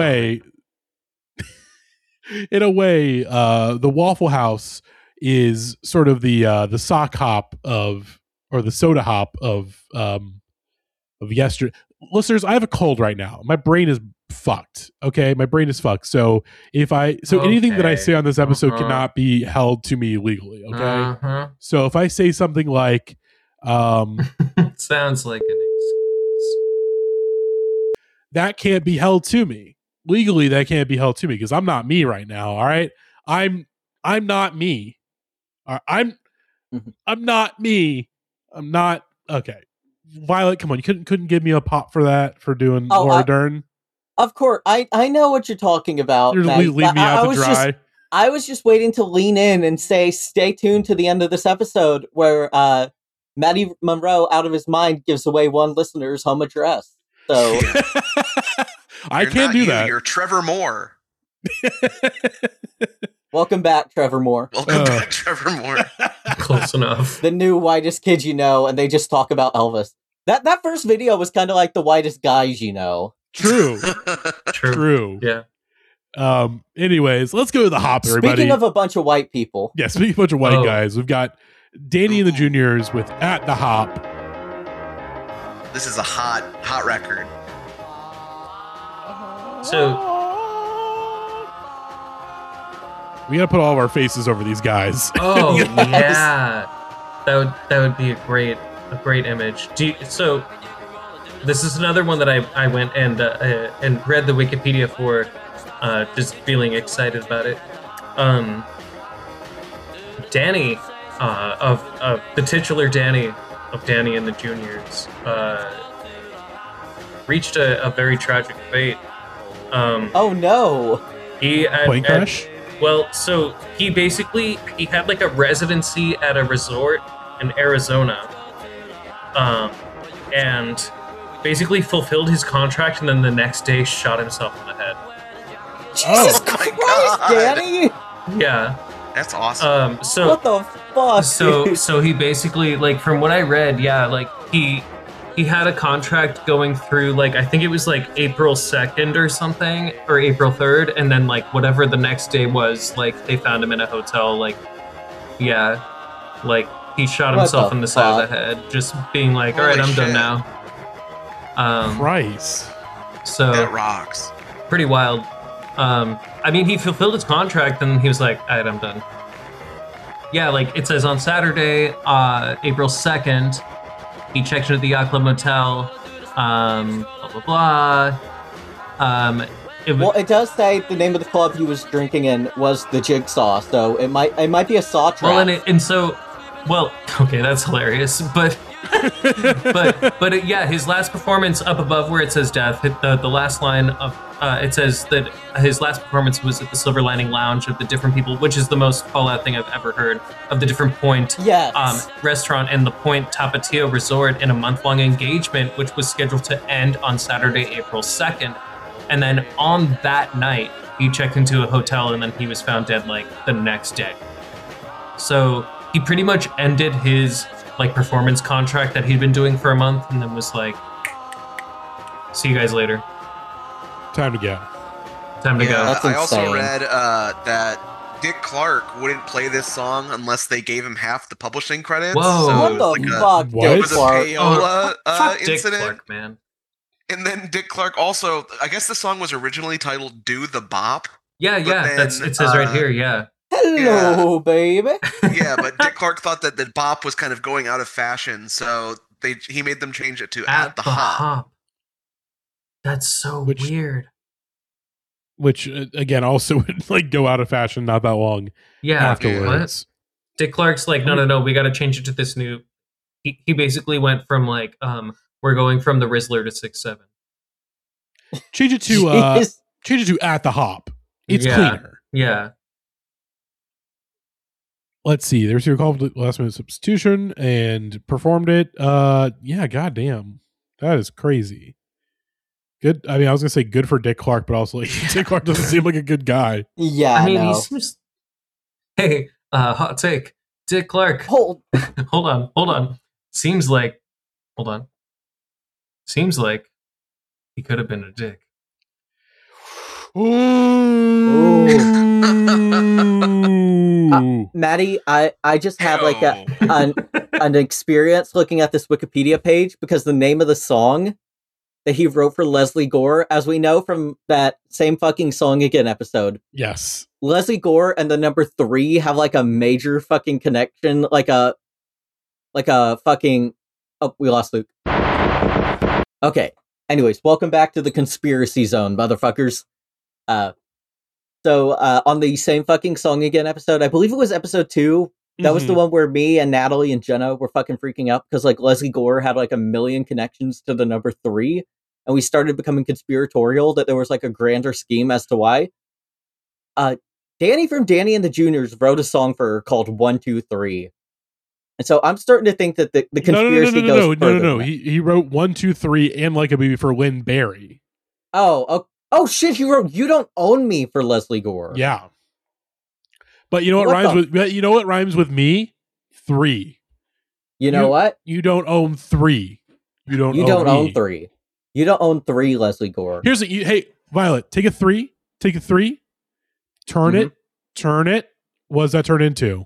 the Waffle House is sort of the sock hop or the soda hop of yesterday. Listeners, I have a cold right now. My brain is fucked. Okay, my brain is fucked. So anything that I say on this episode cannot be held to me legally. Okay, so if I say something like, sounds like an excuse. That can't be held to me. Legally, that can't be held to me because I'm not me right now. All right, I'm not me. I'm not me. I'm not okay. Violet, come on, you couldn't give me a pop for that for doing Laura Dern. Of course, I know what you're talking about. You're leaving me out to dry. I was just waiting to lean in and say, stay tuned to the end of this episode where Matty Monroe, out of his mind, gives away one listener's home address. So I can't do that. You're Trevor Moore. Welcome back, Trevor Moore. Welcome back, Trevor Moore. Close enough. The new whitest kids you know, and they just talk about Elvis. That first video was kind of like the whitest guys you know. True. Yeah. Anyways, let's go to the hop, everybody. Speaking of a bunch of white people. Yeah, speaking of a bunch of white guys, we've got Danny and the Juniors with At the Hop. This is a hot record. So we gotta put all of our faces over these guys. Oh yeah, that would be a great image. So this is another one that I went and read the Wikipedia for, just feeling excited about it. Danny, of the titular Danny of Danny and the Juniors, reached a very tragic fate. Oh no! Plane crash? Well, so he had like a residency at a resort in Arizona, and basically fulfilled his contract, and then the next day shot himself in the head. Jesus Christ, Danny! Yeah, that's awesome. So what the fuck? So he basically, like, from what I read, yeah, like he had a contract going through, like, I think it was like April 2nd or something, or April 3rd, and then like whatever the next day was, like they found him in a hotel, like, yeah, like he shot himself in the side of the head, just being like, all right, I'm done now. Christ. So that rocks. Pretty wild. I mean, he fulfilled his contract and he was like, all right, I'm done. Yeah, like it says on Saturday, April 2nd, he checked into the Yacht Club Motel, blah, blah, blah. It does say the name of the club he was drinking in was the Jigsaw, so it might be a saw trap. Well, okay, that's hilarious, but yeah, his last performance up above where it says death, the last line of it says that his last performance was at the Silver Lining Lounge of the Different People, which is the most Fallout thing I've ever heard, of the Different Point restaurant and the Point Tapatio Resort, in a month-long engagement, which was scheduled to end on Saturday, April 2nd. And then on that night, he checked into a hotel and then he was found dead like the next day. So he pretty much ended his like performance contract that he'd been doing for a month and then was like, see you guys later. Time to go. That's I also read that Dick Clark wouldn't play this song unless they gave him half the publishing credits. Whoa. So what the fuck, Dick Clark? Payola incident. Dick Clark, man. And then Dick Clark also, I guess the song was originally titled Do the Bop. Yeah, then, it says right here, yeah. Hello, baby. Yeah, but Dick Clark thought that the bop was kind of going out of fashion, so he made them change it to At the Hop. That's so weird. Which, again, also would like go out of fashion not that long afterwards. What? Dick Clark's like, no, we got to change it to this new. He basically went from like, we're going from the Rizzler to 6'7". Change it to At the Hop. It's cleaner. Yeah. Let's see. There's your call for last minute substitution and performed it. Yeah, goddamn. That is crazy. Good. I mean, I was gonna say good for Dick Clark, but also like Dick Clark doesn't seem like a good guy. Yeah, I mean, he seems. Hey, hot take. Dick Clark. Hold on. Seems like he could have been a dick. Maddie, I just had like an experience looking at this Wikipedia page because the name of the song that he wrote for Leslie Gore, as we know from that Same Fucking Song Again episode. Yes. Leslie Gore and the number 3 have like a major fucking connection, like a fucking... Oh, we lost Luke. Okay. Anyways, welcome back to the Conspiracy Zone, motherfuckers. So on the Same Fucking Song Again episode, I believe it was episode 2, that was the one where me and Natalie and Jenna were fucking freaking out because like Leslie Gore had like a million connections to the number 3. and we started becoming conspiratorial that there was like a grander scheme as to why. Danny from Danny and the Juniors wrote a song for her called 1, 2, 3. And so I'm starting to think that the conspiracy goes further. No. He wrote 1, 2, 3 and Like a Baby for Lynn Barry. Oh shit! He wrote "You Don't Own Me" for Leslie Gore. Yeah, but you know what rhymes with me? 3. You know what? You don't own 3. You don't own 3. You don't own 3, Leslie Gore. Hey, Violet, take a 3. Take a 3. Turn it. What does that turn into?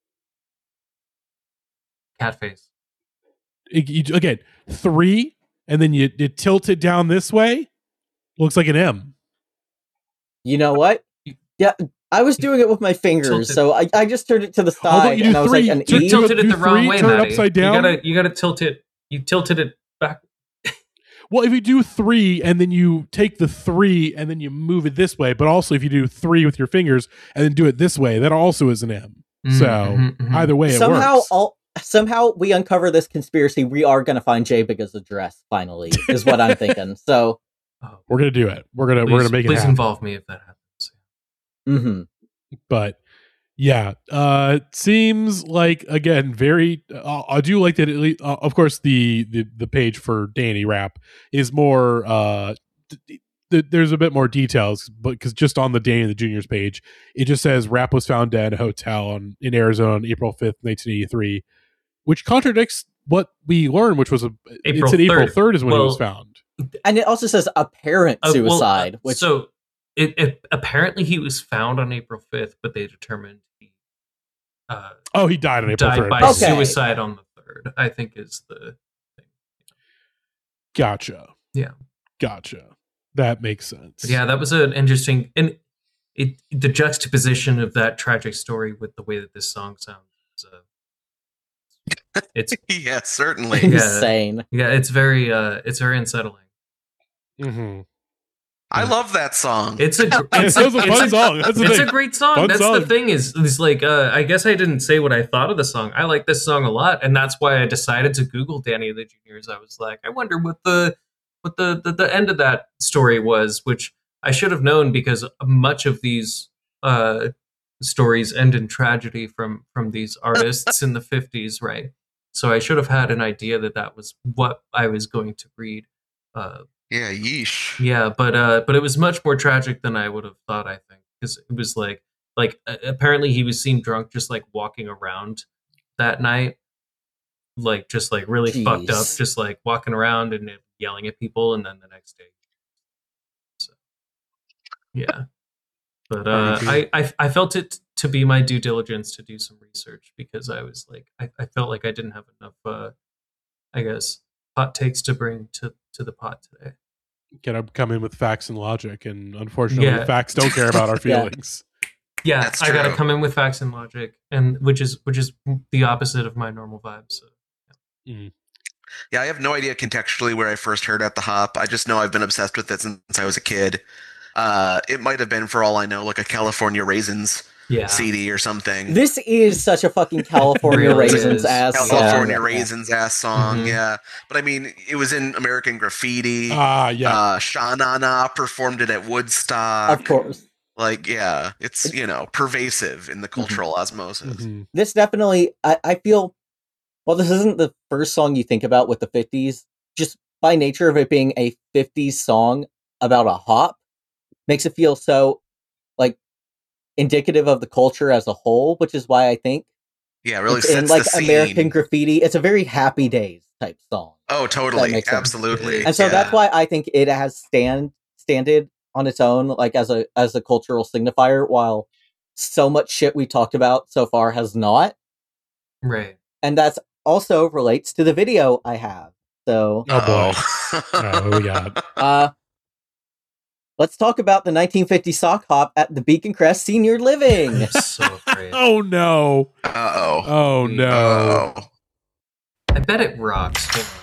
Cat face. Again, 3, and then you tilt it down this way. Looks like an M. You know what? Yeah, I was doing it with my fingers, so I just turned it to the side, and I was like an E. You tilted it the wrong way, turn Maddie. It upside down. You gotta tilt it. You tilted it back. Well, if you do 3 and then you take the 3 and then you move it this way, but also if you do 3 with your fingers and then do it this way, that also is an M. So either way, it works. Somehow we uncover this conspiracy. We are going to find J-Bigga's address finally, is what I'm thinking. So we're gonna do it. We're gonna make it happen. Please involve me if that happens. Mm-hmm. But yeah, it seems like, again, very. I do like that. At least, of course, the page for Danny Rap is more. There's a bit more details, but because just on the Danny and the Juniors page, it just says Rap was found dead at a hotel in Arizona on April 5th, 1983, which contradicts what we learned, which was April 3rd is when he was found. And it also says apparent suicide. So it apparently he was found on April 5th, but they determined he died on April 3rd. By suicide on the 3rd, I think is the thing. Gotcha. Yeah. Gotcha. That makes sense. Yeah, that was an interesting, and the juxtaposition of that tragic story with the way that this song sounds. It's yeah, certainly insane. Yeah, it's very unsettling. Mm-hmm. I love that song. It's a fun song. It's a great song. That's the thing is like I guess I didn't say what I thought of the song. I like this song a lot, and that's why I decided to Google Danny and the Juniors. I was like, I wonder what the end of that story was, which I should have known because much of these stories end in tragedy from these artists in the 50s, right? So I should have had an idea that was what I was going to read. Yeah, yeesh. Yeah, but it was much more tragic than I would have thought, I think, because it was like apparently he was seen drunk, just like walking around that night, like just like really fucked up, just like walking around and yelling at people, and then the next day. So, yeah, but I felt it to be my due diligence to do some research because I was like I felt like I didn't have enough I guess hot takes to bring to the pot today. Gotta come in with facts and logic, and unfortunately, facts don't care about our feelings. Yeah, I gotta come in with facts and logic, and which is the opposite of my normal vibe. So, yeah, I have no idea contextually where I first heard At the Hop. I just know I've been obsessed with it since I was a kid. It might have been, for all I know, like a California Raisins CD or something. This is such a fucking California Raisins ass song. California Raisins ass song, yeah. But I mean, it was in American Graffiti. Sha Na Na performed it at Woodstock. Of course. Like, yeah, it's, pervasive in the cultural osmosis. Mm-hmm. This definitely, I feel, well, this isn't the first song you think about with the 50s. Just by nature of it being a 50s song about a hop, makes it feel so, like, indicative of the culture as a whole, which is why I think really in like American Graffiti, it's a very Happy Days type song. Oh, totally, absolutely. And so that's why I think it has standed on its own, like as a cultural signifier, while so much shit we talked about so far has not. Right. And that's also relates to the video I have. So oh boy, what we got? Let's talk about the 1950 sock hop at the Beacon Crest Senior Living. So afraid. Oh no. Uh-oh. Oh no. I bet it rocks.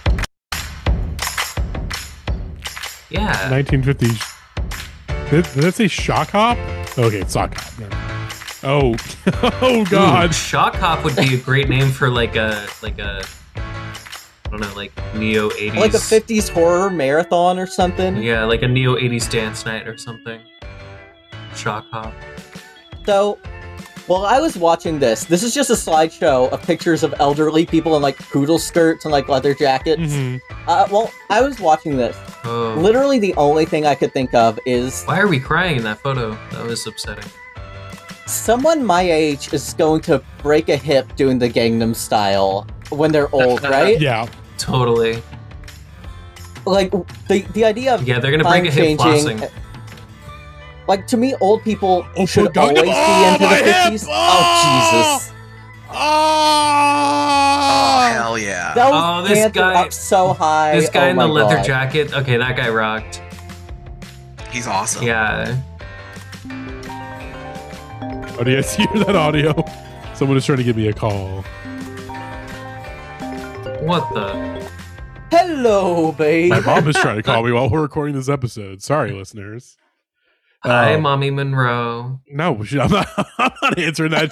Yeah. 1950. Did that say shock hop? Okay, it's sock hop. Oh. Oh god. Shock hop would be a great name for like a I don't know, like neo 80s. Like a 50s horror marathon or something. Yeah, like a neo 80s dance night or something. Shock hop. So, while I was watching this is just a slideshow of pictures of elderly people in like poodle skirts and like leather jackets. Mm-hmm. Well, I was watching this. Oh. Literally the only thing I could think of is... Why are we crying in that photo? That was upsetting. Someone my age is going to break a hip doing the Gangnam Style when they're old, right? Yeah. Totally. Like, the idea of they're gonna break a hip flossing. Like, to me, old people should always be into the 50s. Oh, Jesus. Oh, hell yeah. That was this guy up so high. This guy in the leather God. jacket. Okay, that guy rocked. He's awesome. Yeah. Oh, do you guys hear that audio? Someone is trying to give me a call. What the? Hello, babe. My mom is trying to call me while we're recording this episode. Sorry, listeners. Hi, Mommy Monroe. No, I'm not answering that.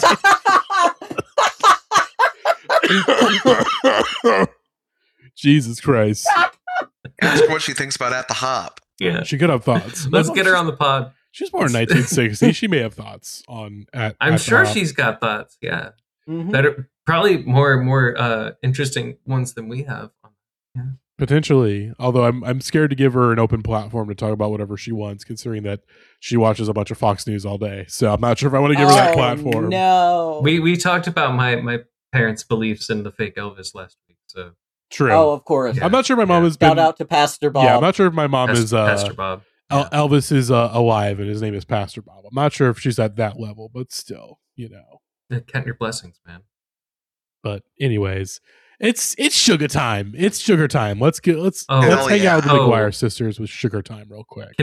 Jesus Christ. Ask what she thinks about At the Hop. Yeah. She could have thoughts. Let's get her on the pod. She was born in 1960. She may have thoughts on I'm sure she's got thoughts. Yeah. Mm-hmm. That are probably more interesting ones than we have. Yeah. Potentially, although I'm scared to give her an open platform to talk about whatever she wants, considering that she watches a bunch of Fox News all day. So I'm not sure if I want to give her that platform. No. We talked about my parents' beliefs in the fake Elvis last week. So true. Oh, of course. I'm not sure my mom has been. Shout out to Pastor Bob. Yeah, I'm not sure if my mom is Pastor Bob. Elvis is alive and his name is Pastor Bob. I'm not sure if she's at that level, but still, Count your blessings, man. But anyways, it's sugar time. It's sugar time. Let's hang out with the McGuire sisters with sugar time real quick.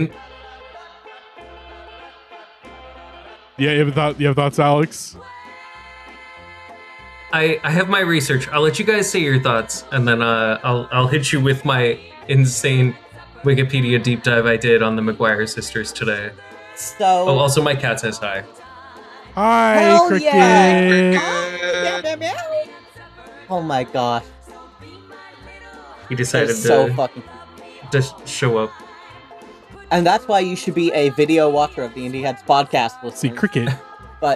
You have thoughts, Alex? I have my research. I'll let you guys say your thoughts, and then I'll hit you with my insane Wikipedia deep dive I did on the McGuire sisters today. So, also my cat says hi. Hi, hell Cricket. Yeah. Oh my gosh. He decided to show up. And that's why you should be a video watcher of the Indie Heads podcast listeners. See, Cricket. But,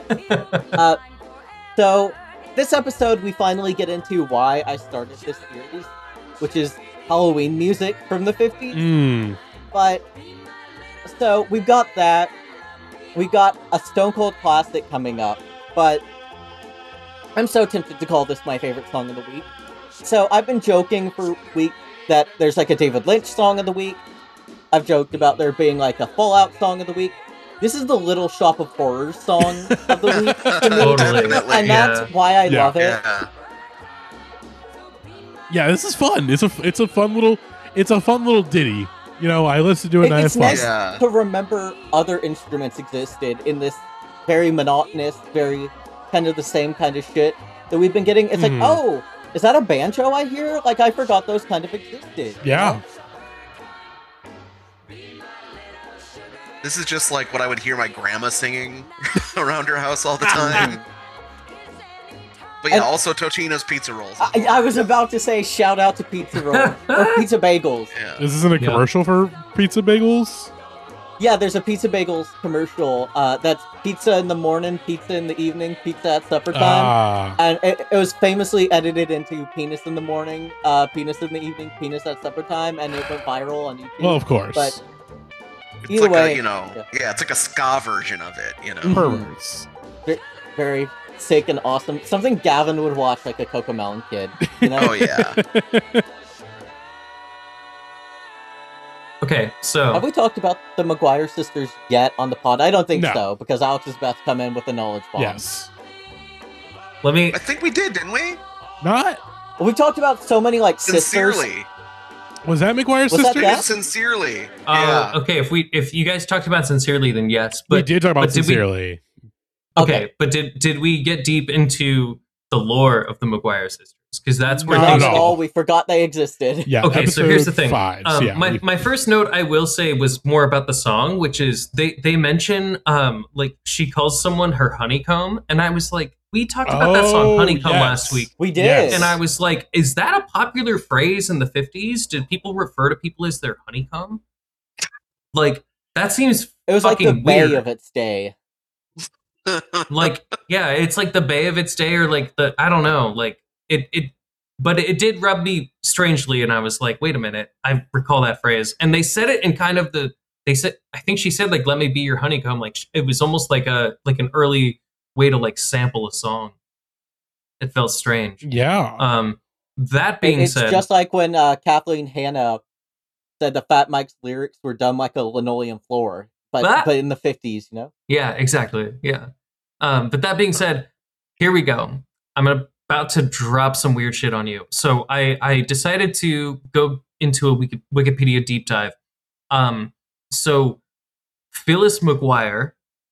so, this episode we finally get into why I started this series, which is Halloween music from the 50s. But, so, we've got that. We got a Stone Cold classic coming up, but I'm so tempted to call this my favorite song of the week. So, I've been joking for weeks that there's like a David Lynch song of the week. I've joked about there being like a Fallout song of the week. This is the Little Shop of Horrors song of the week to me. Totally. And that's why I love it. Yeah, this is fun. It's a fun little ditty. I listened to it and it's nice to remember other instruments existed in this very monotonous, very kind of the same kind of shit that we've been getting. It's like, oh, is that a banjo I hear? Like, I forgot those kind of existed. Yeah. This is just like what I would hear my grandma singing around her house all the time. But yeah, also Totino's Pizza Rolls. I was about to say shout out to Pizza Roll or Pizza Bagels. Yeah. Is this in a commercial for Pizza Bagels? Yeah, there's a Pizza Bagels commercial. That's pizza in the morning, pizza in the evening, pizza at supper time. And it was famously edited into penis in the morning, penis in the evening, penis at supper time, and it went viral on YouTube. Well, of course. But it's either like way, it's like a ska version of it, Perverts. Very sick and awesome. Something Gavin would watch like a Cocomelon kid. Oh, yeah. Okay, so have we talked about the McGuire sisters yet on the pod? I don't think so, because Alex is about to come in with a knowledge bomb. Yes. I think we did, didn't we? Not. Well, we talked about so many sisters. Sincerely. Was that McGuire sisters? That? Sincerely. Yeah. Okay, if you guys talked about Sincerely, then yes. But we did talk about Sincerely. Okay, but did we get deep into the lore of the McGuire sisters? because that's where Not at all. We forgot they existed. Yeah. Okay, so here's the thing. 5. My first note I will say was more about the song, which is they mention like she calls someone her honeycomb, and I was like, we talked about that song Honeycomb last week. We did. And I was like, is that a popular phrase in the 50s? Did people refer to people as their honeycomb? Like, that seems it was like the weird. bay of its day. Like, yeah, it's like the bay of its day, or like the, I don't know, like but it did rub me strangely, and I was like, wait a minute, I recall that phrase. And they said it in kind of I think she said like, let me be your honeycomb. Like, it was almost like an early way to like sample a song. It felt strange. Yeah. That being said, it's just like when Kathleen Hanna said the Fat Mike's lyrics were done like a linoleum floor, but in the 50s, you know? Yeah, exactly. Yeah. But that being said, here we go. I'm about to drop some weird shit on you. So I decided to go into a Wikipedia deep dive. So Phyllis McGuire.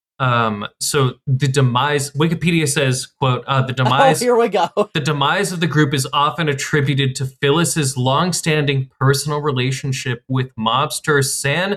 So the demise, Wikipedia says, quote, the demise. Here we go. The demise of the group is often attributed to Phyllis's long-standing personal relationship with mobster Sam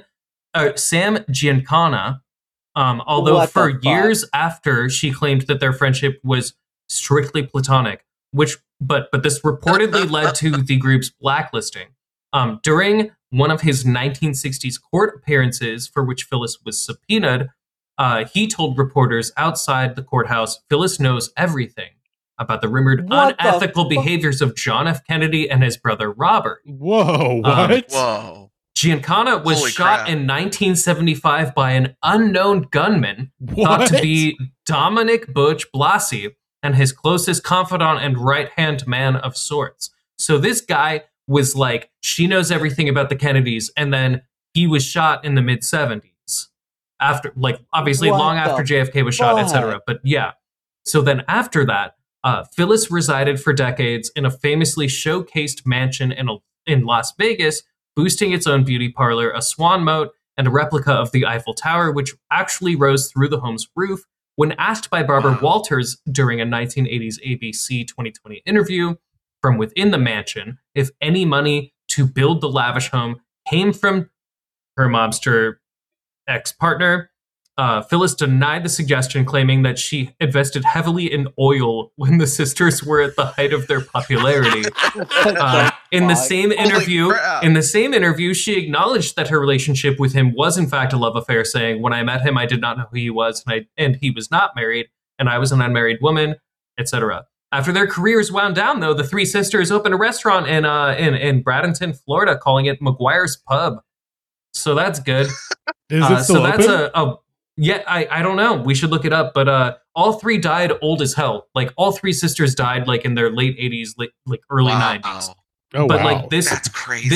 Giancana. Although for years after, she claimed that their friendship was strictly platonic, but this reportedly led to the group's blacklisting. During one of his 1960s court appearances, for which Phyllis was subpoenaed, he told reporters outside the courthouse, Phyllis knows everything about the rumored unethical behaviors of John F. Kennedy and his brother Robert. Whoa, what? Whoa. Giancana was shot in 1975 by an unknown gunman thought to be Dominic Butch Blasi and his closest confidant and right-hand man of sorts. So this guy was like, she knows everything about the Kennedys, and then he was shot in the mid-70s. After, like, obviously long after JFK was shot, etc. But yeah. So then after that, Phyllis resided for decades in a famously showcased mansion in Las Vegas, boosting its own beauty parlor, a swan moat, and a replica of the Eiffel Tower, which actually rose through the home's roof. When asked by Barbara Walters during a 1980s ABC 2020 interview from within the mansion if any money to build the lavish home came from her mobster ex-partner, Phyllis denied the suggestion, claiming that she invested heavily in oil when the sisters were at the height of their popularity. In the same interview, she acknowledged that her relationship with him was in fact a love affair, saying, "When I met him, I did not know who he was, and he was not married, and I was an unmarried woman," etc. After their careers wound down, though, the three sisters opened a restaurant in Bradenton, Florida, calling it McGuire's Pub. So that's good. Is it still open? That's yeah, I don't know. We should look it up. But all three died old as hell. Like, all three sisters died like in their late 80s, like early 90s. Oh, but wow. like That's crazy.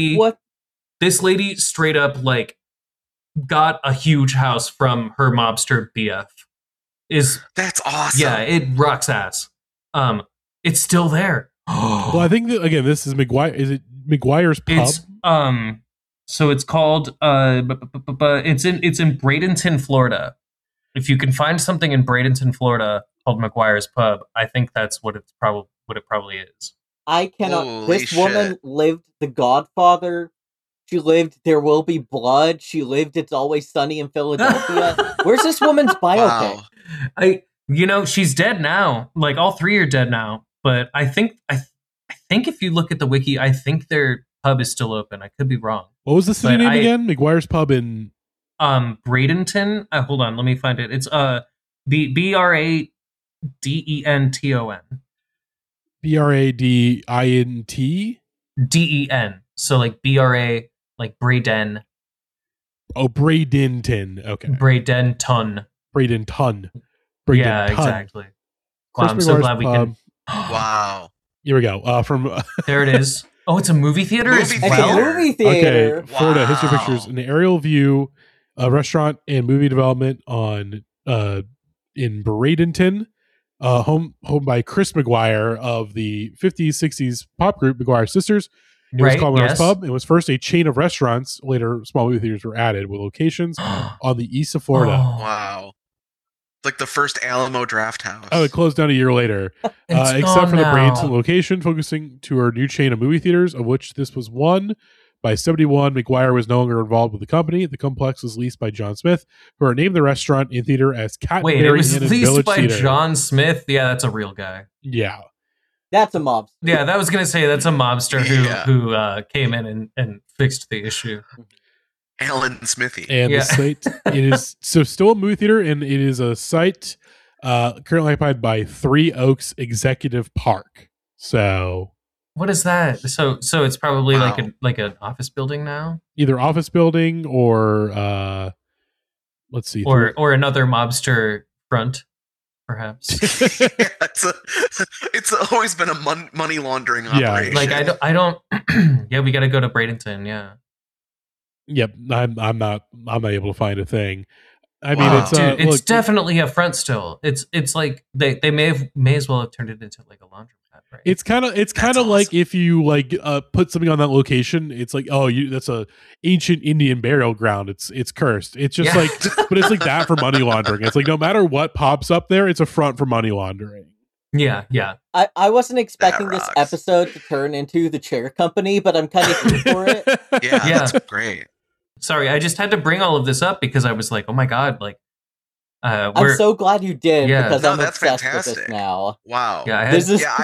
This lady straight up like got a huge house from her mobster BF. That's awesome. Yeah, it rocks ass. It's still there. Well, I think that, again, this is McGuire. Is it McGuire's Pub? So it's called but it's in Bradenton, Florida. If you can find something in Bradenton, Florida called McGuire's Pub, I think that's what it probably is. I cannot. Holy this woman lived The Godfather. She lived There Will Be Blood. She lived It's Always Sunny in Philadelphia. Where's this woman's biopic? Wow. She's dead now. Like, all three are dead now. But I think if you look at the wiki, I think their pub is still open. I could be wrong. What was the city name again? McGuire's Pub in Bradenton. Hold on, let me find it. It's BRADENTON. BRADINT? DEN. So like BRA, like Braden. Oh, Bradenton. Okay. Bradenton. Yeah, exactly. Wow, I'm so glad we can. Wow. Here we go. From there it is. Oh, it's a movie theater as well? It's a movie theater. Okay, Florida History Pictures, an aerial view, restaurant and movie development in Bradenton, home by Chris McGuire of the 50s, 60s pop group McGuire Sisters. It was called McGuire's Pub. It was first a chain of restaurants. Later, small movie theaters were added with locations on the east of Florida. Wow. Like the first Alamo Draft House. Oh, it closed down a year later. Except for the Bradenton location, focusing to her new chain of movie theaters, of which this was one. By 71, McGuire was no longer involved with the company. The complex was leased by John Smith, who renamed the restaurant and theater as Cattenberry Wait, it was Inn and leased Village by Theater. John Smith? Yeah, that's a real guy. Yeah. That's a mobster. Yeah, that was going to say that's a mobster who came in and fixed the issue. Alan Smithy. And the site, it is still a movie theater, and it is a site currently occupied by Three Oaks Executive Park. So... What is that? So it's probably like an office building now? Either office building or let's see. Or another mobster front, perhaps. It's always been a money laundering operation. Like I don't yeah, we got to go to Bradenton, yeah. Yep, I'm not able to find a thing. I mean, it's definitely a front still. It's like they may as well have turned it into like a laundromat. Right. It's kind of awesome. Like if you put something on that location, it's like, that's a ancient Indian burial ground. It's cursed. It's just like, but it's like that for money laundering. It's like no matter what pops up there, it's a front for money laundering. Yeah. I wasn't expecting this episode to turn into the chair company, but I'm kind of here for it. Yeah, that's great. Sorry, I just had to bring all of this up because I was like, oh my god, like. I'm so glad you did because I'm obsessed with this now. Wow. Yeah,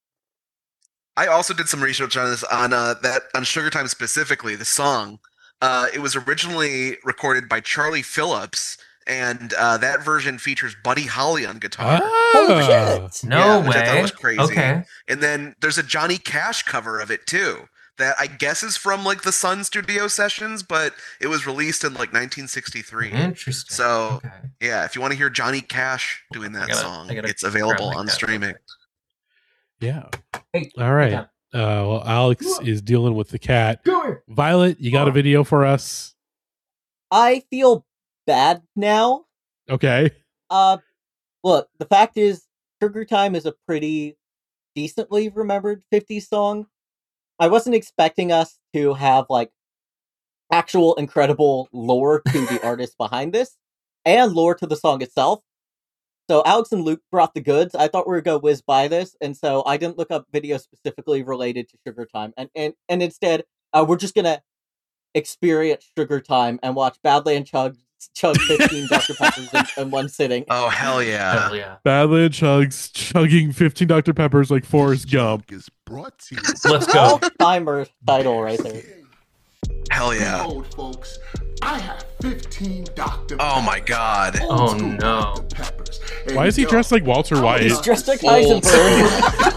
I also did some research on this on Sugar Time specifically. The song, it was originally recorded by Charlie Phillips, and that version features Buddy Holly on guitar. Oh shit! No way. Which I thought was crazy. Okay. And then there's a Johnny Cash cover of it too. That I guess is from like the Sun Studio sessions, but it was released in like 1963. Interesting. So yeah, if you want to hear Johnny Cash doing that song, it's available on streaming. Yeah. Hey, all right. Well, Alex is dealing with the cat. Violet, you got a video for us? I feel bad now. Okay. Look, the fact is, Sugar Time is a pretty decently remembered 50s song. I wasn't expecting us to have like actual incredible lore to the artist behind this and lore to the song itself. So Alex and Luke brought the goods. I thought we were going to whiz by this, and so I didn't look up videos specifically related to Sugar Time. And instead, we're just going to experience Sugar Time and watch Badland chug 15 Dr. Peppers in one sitting. Oh, hell yeah. Hell yeah. Badland chugging 15 Dr. Peppers like Forrest Gump. Let's go. Timer title right there. Hell yeah. Old folks, I have 15 Dr. Oh my god. Oh no. Why is he dressed like Walter White? He's dressed like Heisenberg.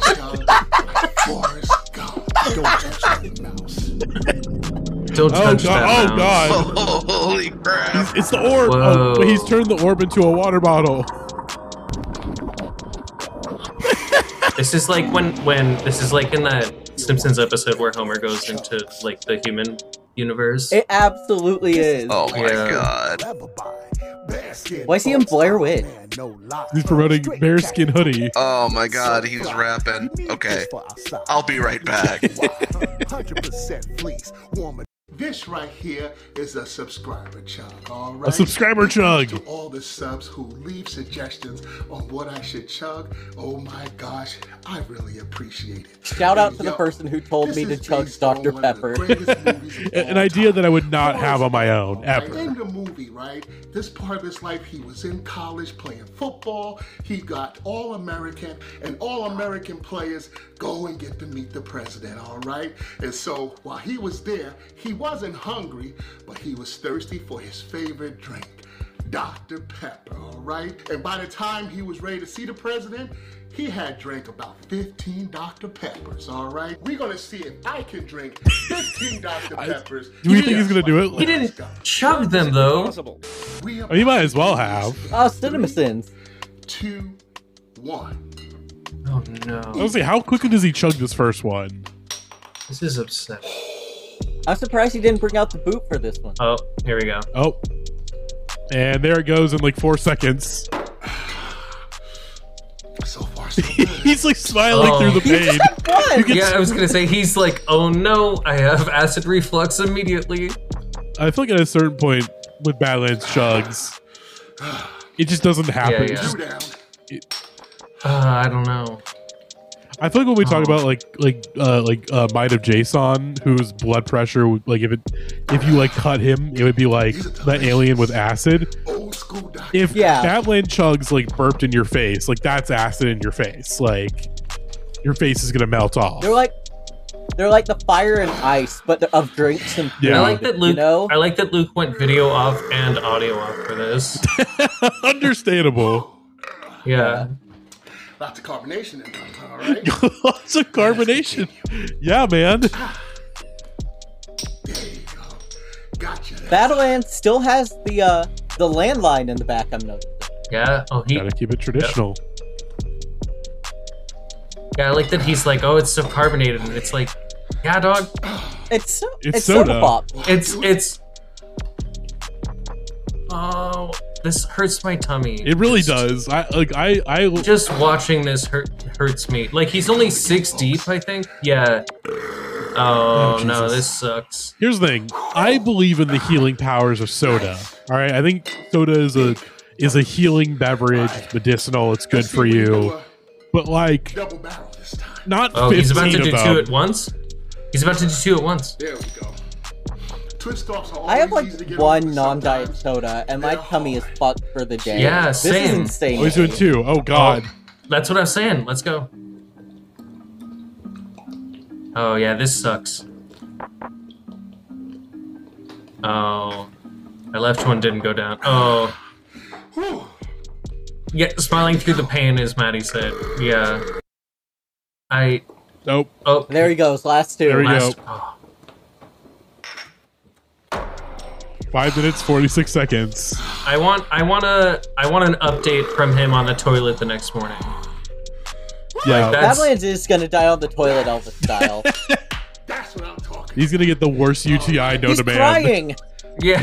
Forrest Gump. Don't touch that mouse. Don't touch that mouse. Oh god. Holy crap. It's the orb. Whoa. Oh, he's turned the orb into a water bottle. This is like when this is like in that Simpsons episode where Homer goes into like the human universe. It absolutely is. Oh my god. Why is he in Blair Witch? He's promoting Bearskin Hoodie. Oh my god, he's rapping. Okay. I'll be right back. 100% fleece. This right here is a subscriber chug, all right? A subscriber chug. To all the subs who leave suggestions on what I should chug, oh my gosh, I really appreciate it. Shout out to the person who told me to chug Dr. Pepper. An idea that I would not have on my own, ever. In the movie, right, this part of his life, he was in college playing football. He got All-American, and All-American players go and get to meet the president, all right? And so while he was there, he wasn't hungry, but he was thirsty for his favorite drink, Dr. Pepper, all right? And by the time he was ready to see the president, he had drank about 15 Dr. Peppers, all right? We're gonna see if I can drink 15 Dr. Peppers. Do we think he's gonna do it? He didn't chug them though. He might as well have. CinemaSins. 2, 1. Oh no. I was like, how quickly does he chug this first one? This is upsetting. I'm surprised he didn't bring out the boot for this one. Oh, here we go. Oh. And there it goes in like 4 seconds. So far, so good. He's like smiling through the pain. Yeah, I was gonna say he's like, oh no, I have acid reflux immediately. I feel like at a certain point with Badlands chugs, It just doesn't happen. Yeah. I don't know. I feel like when we talk about Might of Jason, whose blood pressure would, like, if you like cut him, it would be like that alien with acid. If Badland Chugs like burped in your face, like that's acid in your face. Like your face is gonna melt off. They're like the fire and ice, but of drinks and food. I like that Luke. I like that Luke went video off and audio off for this. Understandable. Yeah. Lots of carbonation in there, all right? Lots of carbonation. Yeah, man. There you go. Gotcha. Battleland still has the landline in the back, I'm noticing. Yeah. Oh, gotta keep it traditional. Yeah, I like that he's like, oh, it's so carbonated, and it's like, yeah, dog. It's soda pop. It's. Oh, this hurts my tummy. It really does. I just watching this hurts me. Like he's only 6 deep, I think. Yeah. Oh no, this sucks. Here's the thing. I believe in the healing powers of soda. All right, I think soda is a healing beverage. It's medicinal. It's good for you. But like, not. Oh, he's about to do 2 at once. He's about to do 2 at once. There we go. I have like one non-diet soda, and my tummy is fucked for the day. Yeah, this same. is insane. Oh, he's doing 2. Oh god. Oh, that's what I was saying. Let's go. Oh yeah, this sucks. Oh, my left one didn't go down. Oh. Yeah, smiling through the pain, as Maddie said. Yeah. Nope. Oh, there he goes. Last 2. There we go. Oh. 5 minutes, 46 seconds. I want an update from him on the toilet the next morning. Yeah, Badlands is gonna die on the toilet, Elvis style. That's what I'm talking. He's gonna get the worst UTI known to man. He's crying. Yeah.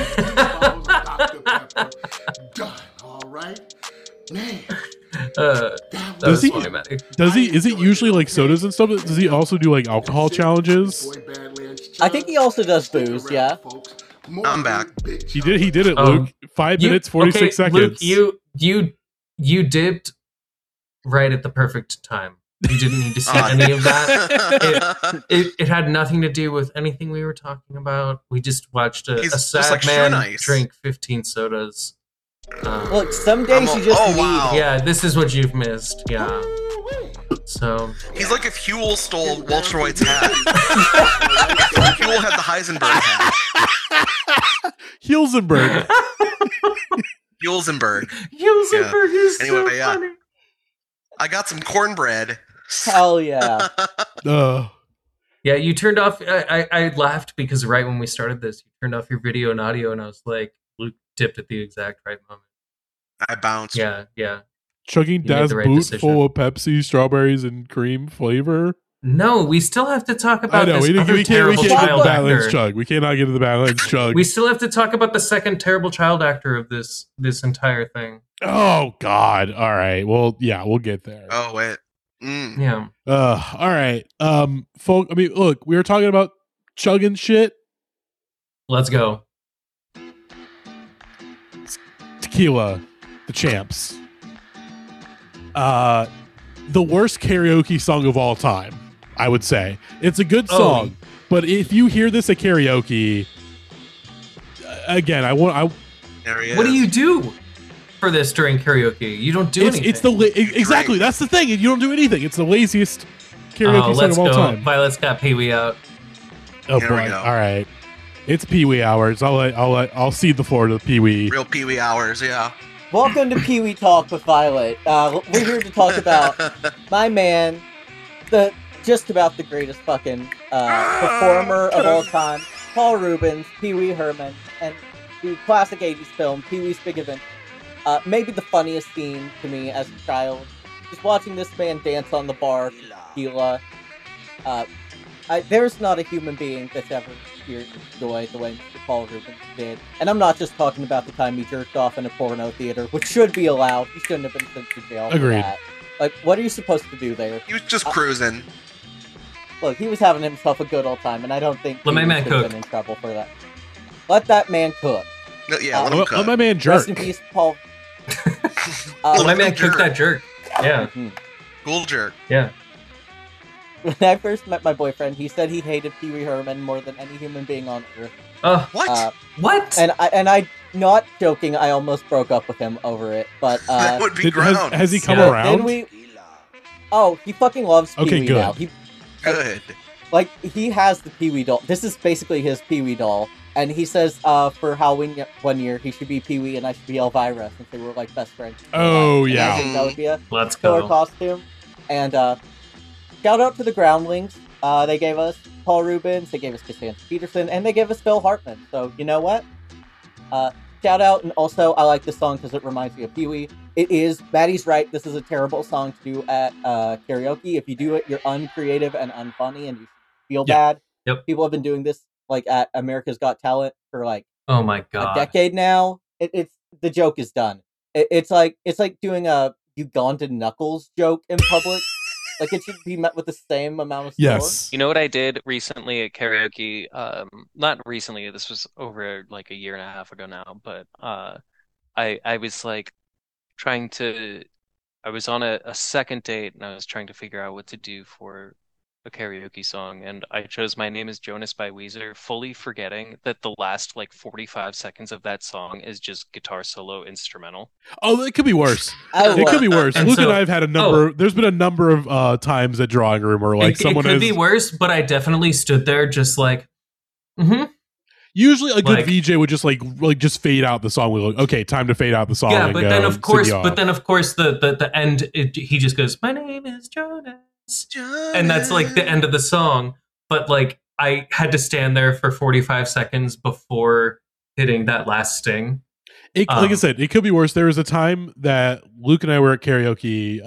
Done. All right, man. Does he? Is it usually like sodas and stuff? Does he also do like alcohol challenges? I think he also does booze. Yeah. I'm back. He did it, Luke. 5 minutes, 46 seconds. Luke, you dipped right at the perfect time. You didn't need to see any of that. It had nothing to do with anything we were talking about. We just watched a sad man drink 15 sodas. Look, some days you just need. Wow. Yeah, this is what you've missed. Yeah. So he's like if Huel stole Walter White's hat. If Huel had the Heisenberg hat. Hulsenberg. Hulsenberg is so funny. I got some cornbread. Hell yeah. Yeah, you turned off. I laughed because right when we started this, you turned off your video and audio, and I was like, Luke dipped at the exact right moment. I bounced. Yeah. Chugging Das Boot full of Pepsi, strawberries, and cream flavor. No, we still have to talk about this other terrible child actor. Chug. We cannot get to the Badlands Chug. We still have to talk about the second terrible child actor of this entire thing. Oh God! All right. Well, yeah, we'll get there. Oh wait. Yeah. All right. Folk. I mean, look, we were talking about chugging shit. Let's go. Tequila, the champs. The worst karaoke song of all time, I would say. It's a good song, but if you hear this at karaoke, again, what do you do for this during karaoke? You don't do anything. It's exactly. That's the thing. You don't do anything. It's the laziest karaoke song of all time. Violet's got Pee Wee out. Oh boy! All right, it's Pee Wee hours. I'll cede the floor to Pee Wee. Real Pee Wee hours. Yeah. Welcome to Pee Wee Talk with Violet. We're here to talk about my man, just about the greatest fucking performer of all time, Paul Reubens, Pee Wee Herman, and the classic 80s film, Pee Wee's Big Adventure. Maybe the funniest scene to me as a child, just watching this man dance on the bar for tequila. There's not a human being that's ever experienced joy the way Mr. Paul Reubens did. And I'm not just talking about the time he jerked off in a porno theater, which should be allowed. He shouldn't have been sent to jail for that. Like, what are you supposed to do there? He was just cruising. Look, he was having himself a good old time, and I don't think let my man cook. Been in trouble for that. Let that man cook. Yeah, let him cook. Let my man jerk. Rest in peace, Paul. My man cooked that jerk. Yeah. Cool jerk. Yeah. When I first met my boyfriend, he said he hated Pee Wee Herman more than any human being on Earth. What? What? And I, not joking, I almost broke up with him over it. But that would be grounds. Has he come around? He fucking loves Pee Wee good. now. Good. Like, he has the Pee Wee doll. This is basically his Pee Wee doll. And he says for Halloween one year, he should be Pee Wee and I should be Elvira, since they were like best friends. Oh, and yeah. I think that would be a Let's killer go. costume. And shout out to the Groundlings. They gave us Paul Rubens, they gave us Cassandra Peterson, and they gave us Phil Hartman. So, you know what? Shout out, and also, I like this song because it reminds me of Pee Wee. It is, Maddie's right, this is a terrible song to do at karaoke. If you do it, you're uncreative and unfunny, and you feel bad. Yep. People have been doing this, like, at America's Got Talent for, like, oh my god, a decade now. It's the joke is done. It's like doing a Ugandan Knuckles joke in public. Like, it should be met with the same amount of scorn. Yes. You know what I did recently at karaoke? Not recently. This was over like a year and a half ago now. But I was like trying to. I was on a second date and I was trying to figure out what to do for a karaoke song, and I chose My Name is Jonas by Weezer, fully forgetting that the last like 45 seconds of that song is just guitar solo instrumental. Oh, it could be worse. It could be worse. Luke and I have had a number. There's been a number of times at Drawing Room where like someone it could be worse, but I definitely stood there just like, Usually, a good VJ would just like just fade out the song. We're like, okay, time to fade out the song. Yeah, but then of course, the end, he just goes, "My name is Jonas," and that's like the end of the song. But like, I had to stand there for 45 seconds before hitting that last sting. Like I said, it could be worse. There was a time that Luke and I were at karaoke.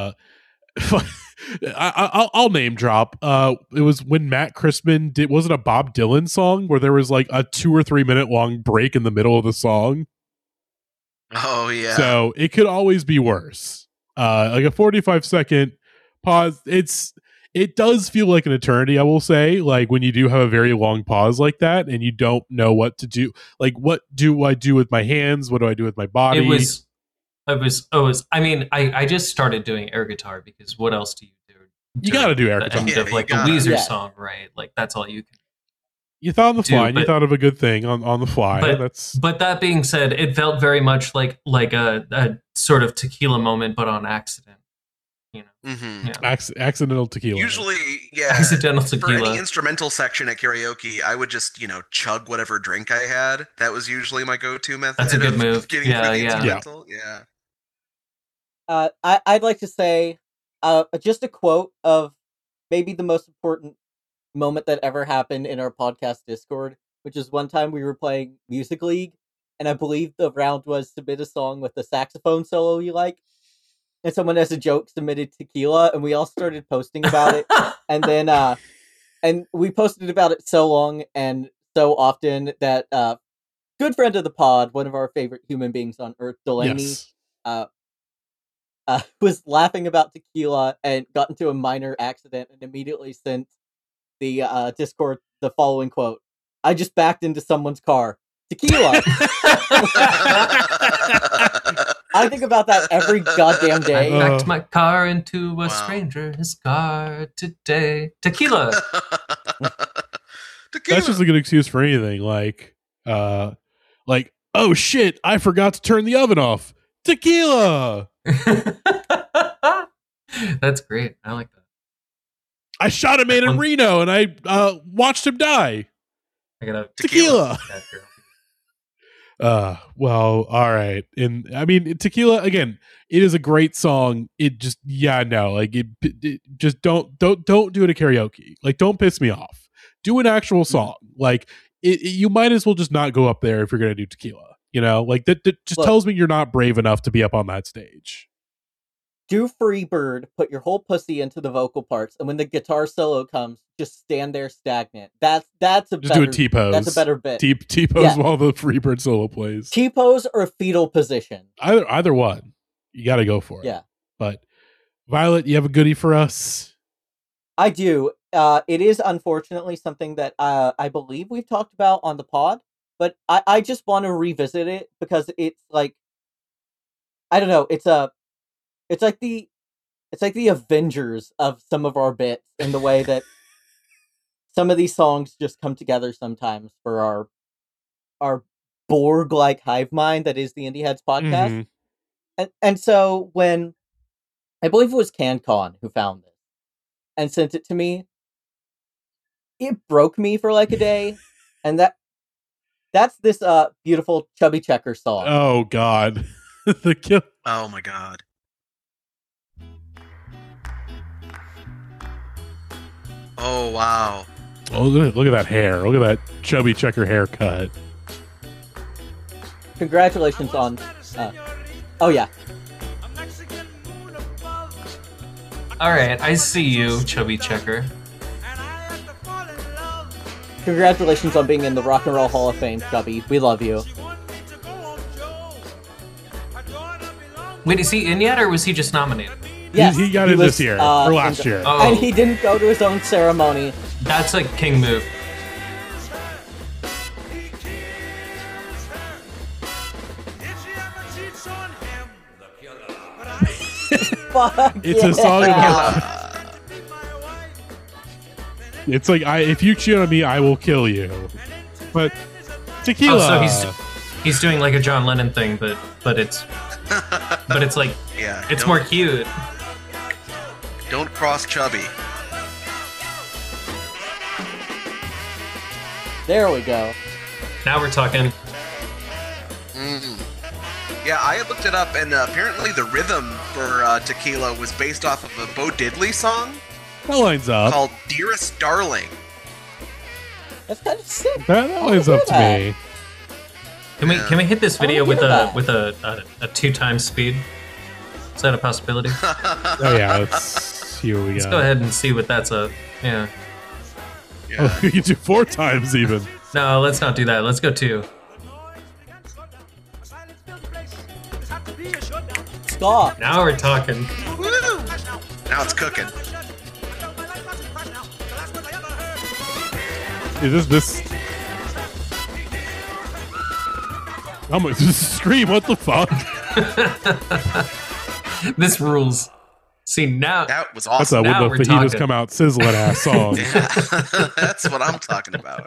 I'll name drop. It was when Matt Crispin did. Was it a Bob Dylan song where there was like a 2 or 3 minute long break in the middle of the song? Oh yeah. So it could always be worse. Like a 45-second pause. It does feel like an eternity, I will say. Like when you do have a very long pause like that, and you don't know what to do. Like, what do I do with my hands? What do I do with my body? I mean, I just started doing air guitar because what else do you do? You got to do air guitar. End of like a Weezer song, right? Like that's all you can. You thought on the fly, and you thought of a good thing on the fly. But that being said, it felt very much like a sort of tequila moment, but on accident. You know, accidental tequila. Usually, yeah. Accidental tequila. For any instrumental section at karaoke, I would just chug whatever drink I had. That was usually my go-to method. That's a good move. Yeah. I'd like to say just a quote of maybe the most important moment that ever happened in our podcast Discord, which is one time we were playing Music League, and I believe the round was submit a song with a saxophone solo you like. And someone as a joke submitted Tequila, and we all started posting about it. And then, and we posted about it so long and so often that good friend of the pod, one of our favorite human beings on Earth, Delaney, was laughing about Tequila and got into a minor accident and immediately sent the Discord the following quote: "I just backed into someone's car. Tequila." I think about that every goddamn day. I backed my car into a stranger's car today. Tequila. That's just a good excuse for anything. Like, oh shit, I forgot to turn the oven off. Tequila. That's great. I like that. I shot a man in Reno and I watched him die. I got a tequila. Well, all right. And I mean, Tequila, again, it is a great song. It just, like it just don't do it at karaoke. Like, don't piss me off. Do an actual song. Like you might as well just not go up there if you're going to do Tequila, like that just tells me you're not brave enough to be up on that stage. Do Freebird, put your whole pussy into the vocal parts, and when the guitar solo comes, just stand there stagnant. That's a just do a T-pose. That's a better bit. T-pose while the Freebird solo plays. T-pose or fetal position. Either one. You got to go for it. Yeah. But Violet, you have a goodie for us? I do. It is unfortunately something that I believe we've talked about on the pod, but I just want to revisit it because it's like I don't know. It's like the Avengers of some of our bits in the way that some of these songs just come together sometimes for our Borg-like hive mind that is the Indie Heads podcast. And so when I believe it was CanCon who found this and sent it to me, it broke me for like a day, and that's this beautiful Chubby Checker song. Oh God, Oh my God. Oh wow. Oh, look at that hair. Look at that Chubby Checker haircut. Congratulations on... oh, yeah. Alright, I see you, Chubby Checker. Congratulations on being in the Rock and Roll Hall of Fame, Chubby. We love you. Wait, is he in yet, or was he just nominated? Yes, he got in this year, or last year. Oh. And he didn't go to his own ceremony. That's a king move. Fuck it's a song about... It's like, if you cheat on me, I will kill you. But tequila. Oh, so he's doing like a John Lennon thing, but it's like, yeah, it's more cute. Don't cross Chubby. There we go. Now we're talking. Yeah, I looked it up, and apparently the rhythm for Tequila was based off of a Bo Diddley song. That lines up. Called Dearest Darling. That's kind of sick. That lines up to me. Can we hit this video with a 2x speed? Is that a possibility? Oh yeah, let's see what we got. Let's go ahead and see what that's a. Yeah. Oh, you can do 4 times even. No, let's not do that. Let's go 2. Stop. Now we're talking. Woo! Now it's cooking. Is this? I'm gonna scream! What the fuck? This rules. See, now that was awesome. That's when the fajitas come out sizzling ass song. Yeah, that's what I'm talking about.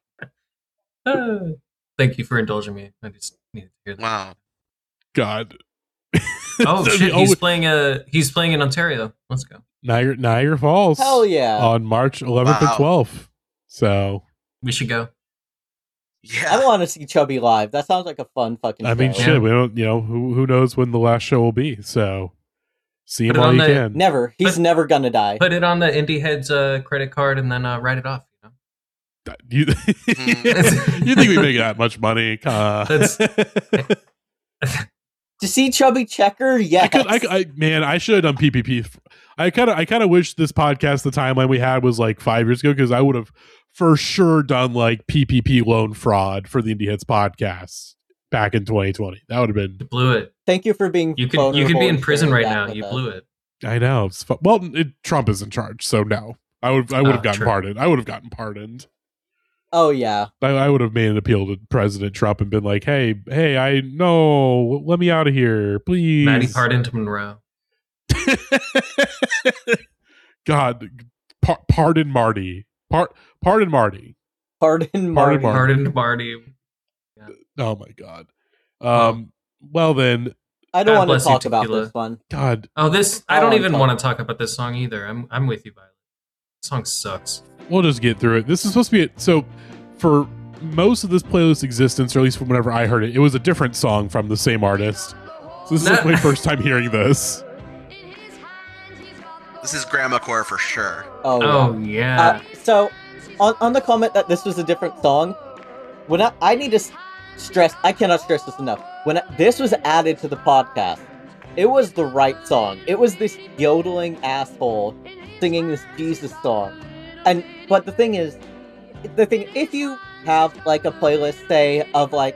Thank you for indulging me. I just needed to hear that. Wow. God. Oh shit! He's playing in Ontario. Let's go. Niagara Falls. Hell yeah! On March 11th and 12th. So we should go. Yeah, I want to see Chubby live. That sounds like a fun fucking. I mean, show. shit. We don't. You know, who knows when the last show will be? So see him while you can. Never. He's never gonna die. Put it on the Indie Heads credit card and then write it off. You think we make that much money? To see Chubby Checker, yes. I should have done PPP. I kind of wish this podcast, the timeline we had was like 5 years ago, because I would have for sure done like PPP loan fraud for the Indie Heads podcast back in 2020. That would have been. You blew it. Thank you for being. You could be in prison right now. You blew it. I know. Trump is in charge, so no. I would have gotten pardoned. I would have gotten pardoned. Oh yeah. I would have made an appeal to President Trump and been like, hey, I no, let me out of here, please. Maddie pardoned Monroe. God, pardon Marty. Pardon Marty. Pardon Marty. Pardon Marty. Yeah. Oh my God. Well then. I don't want to talk about this one. God. Oh, this. I don't even want to talk about this song either. I'm with you, Violet. This song sucks. We'll just get through it. This is supposed to be it. So for most of this playlist existence, or at least from whenever I heard it, it was a different song from the same artist. So this is my first time hearing this. This is Grandma Core for sure. Oh yeah. So on the comment that this was a different song, when I need to stress, I cannot stress this enough. When this was added to the podcast, it was the right song. It was this yodeling asshole singing this Jesus song. But the thing is, if you have like a playlist, say, of like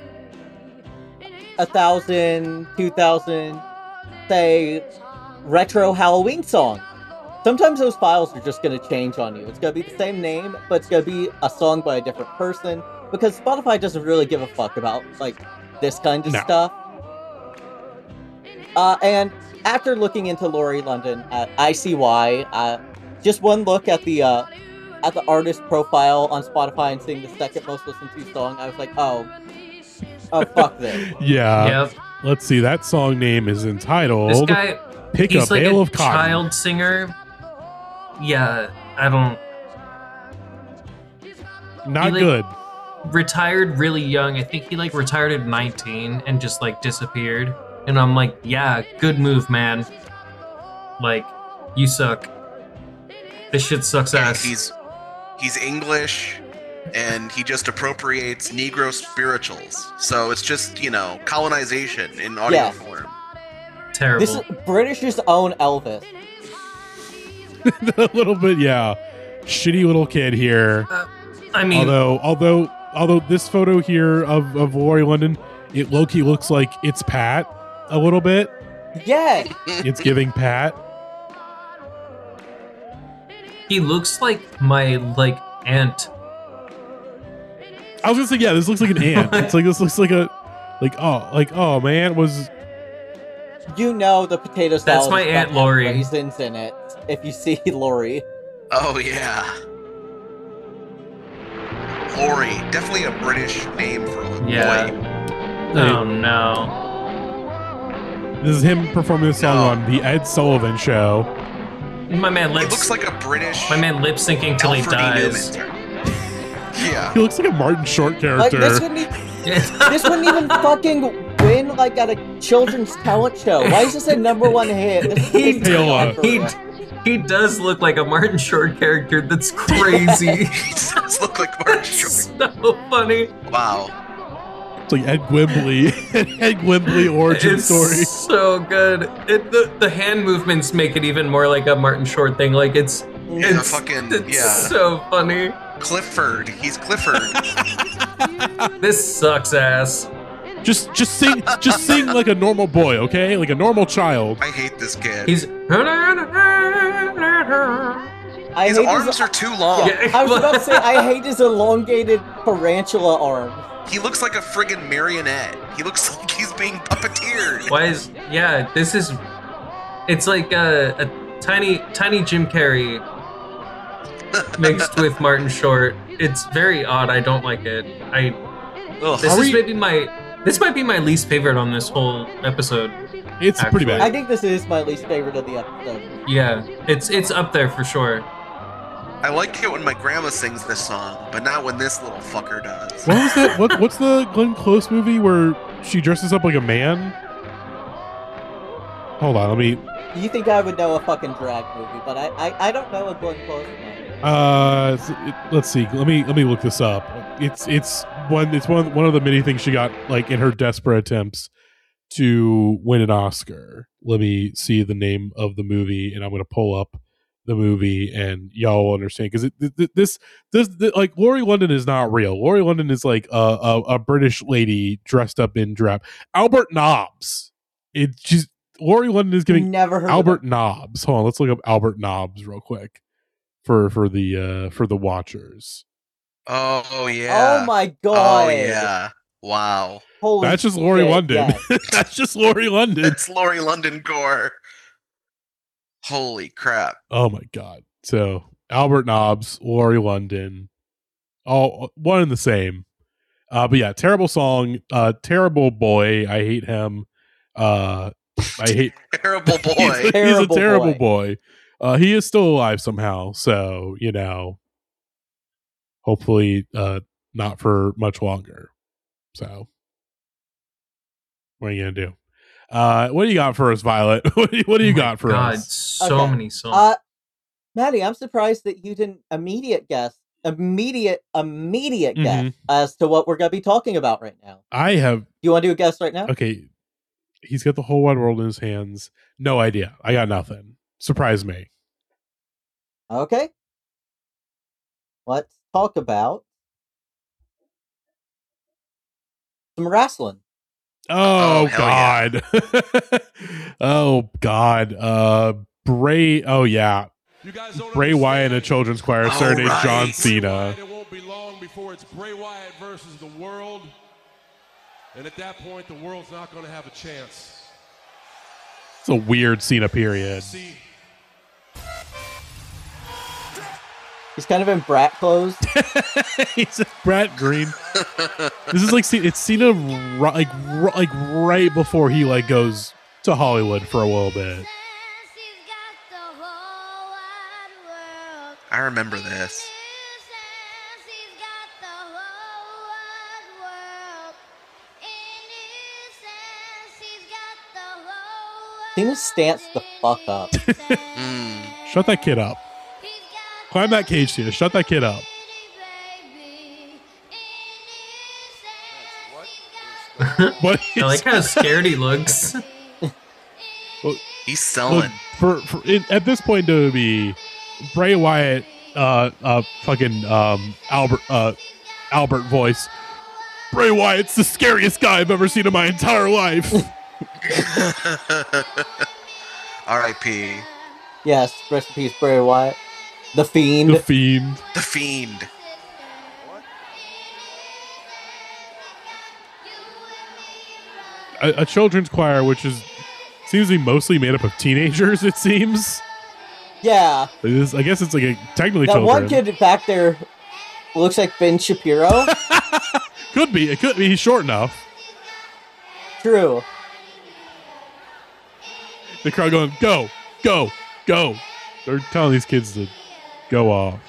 1,000, 2,000, say, retro Halloween songs, sometimes those files are just going to change on you. It's going to be the same name, but it's going to be a song by a different person, because Spotify doesn't really give a fuck about like this kind of stuff. And after looking into Laurie London, I see why. Just one look at the artist profile on Spotify and seeing the second most listened to song, I was like, oh fuck this. Yeah. Yep. Let's see. That song name is entitled this guy, Pick a Bale of Cotton. Child singer. Yeah, I don't. Not good. Retired really young. I think he retired at 19 and just disappeared. And I'm like, yeah, good move, man. You suck. This shit sucks ass. He's English, and he just appropriates Negro spirituals. So it's just, colonization in audio form. Terrible. This is British's own Elvis. A little bit, yeah. Shitty little kid here. I mean, although this photo here of Laurie London, it low-key looks like it's Pat a little bit. Yeah. It's giving Pat. He looks like my aunt. I was gonna say, yeah, this looks like an ant. This looks like a oh man, was the potato salad. That's my Aunt Laurie. Raisins in it. If you see Laurie. Oh yeah. Laurie, definitely a British name for a boy. Oh no. This is him performing this song on the Ed Sullivan Show. My man He looks like a British. My man lip syncing till he dies. Yeah. He looks like a Martin Short character. This wouldn't even fucking win at a children's talent show. Why is this a #1 hit? He does look like a Martin Short character. That's crazy. He does look like Martin Short. So funny. Wow. It's like Ed Gwimbly origin story. So good. The hand movements make it even more like a Martin Short thing. It's so funny. Clifford. He's Clifford. This sucks ass. Just sing like a normal boy, okay? Like a normal child. I hate this kid. His arms are too long. Yeah, I was about to say, I hate his elongated tarantula arm. He looks like a friggin' marionette. He looks like he's being puppeteered. It's like a tiny Jim Carrey mixed with Martin Short. It's very odd. I don't like it. This might be my least favorite on this whole episode. It's pretty bad. I think this is my least favorite of the episode. Yeah, it's up there for sure. I like it when my grandma sings this song, but not when this little fucker does. What was that? What's the Glenn Close movie where she dresses up like a man? Hold on, let me. You think I would know a fucking drag movie, but I don't know a Glenn Close movie. Let's see. Let me look this up. It's one of the many things she got in her desperate attempts to win an Oscar. Let me see the name of the movie, and I'm going to pull up the movie, and y'all will understand, because this Laurie London is not real. Laurie London is like a British lady dressed up in drab. Albert Nobbs. Laurie London is giving Albert Nobbs. Hold on, let's look up Albert Nobbs real quick for the watchers. Oh yeah. Oh my god. Oh yeah. Wow. Holy That's just Laurie London. Yeah. That's just Laurie London. It's Laurie London gore. Holy crap. Oh my god. So Albert Nobbs, Laurie London, all one and the same. But yeah, terrible song, terrible boy. I hate him. I hate terrible boy. He's a terrible boy. He is still alive somehow, so hopefully not for much longer. So what are you gonna do? What do you got for us, Violet? What do you got for us? So many songs. Maddie, I'm surprised that you didn't immediate guess as to what we're gonna be talking about right now. I have. You want to do a guess right now? Okay. He's got the whole wide world in his hands. No idea. I got nothing. Surprise me. Okay. Let's talk about some wrestling. Oh God. Yeah. Oh God. Bray. Oh yeah. Bray Wyatt in a children's choir. Saturday right. John Cena. It won't be long before it's Bray Wyatt versus the world. And at that point, the world's not going to have a chance. It's a weird Cena period. He's kind of in brat clothes. He's a brat green. This is like it's Cena like right before he like goes to Hollywood for a little bit. I remember this. Cena stance the fuck up. Shut that kid up. Climb that cage, Cena. Shut that kid up. What? I like how scared he looks. Well, he's selling. At this point, WWE, Bray Wyatt, fucking Albert voice. Bray Wyatt's the scariest guy I've ever seen in my entire life. R.I.P. Yes, rest in peace, Bray Wyatt. The Fiend. The Fiend. The Fiend. A children's choir, which seems to be mostly made up of teenagers, it seems. Yeah. I guess it's like technically that children. One kid back there looks like Ben Shapiro. Could be. It could be. He's short enough. True. The crowd going, go, go, go. They're telling these kids to go off.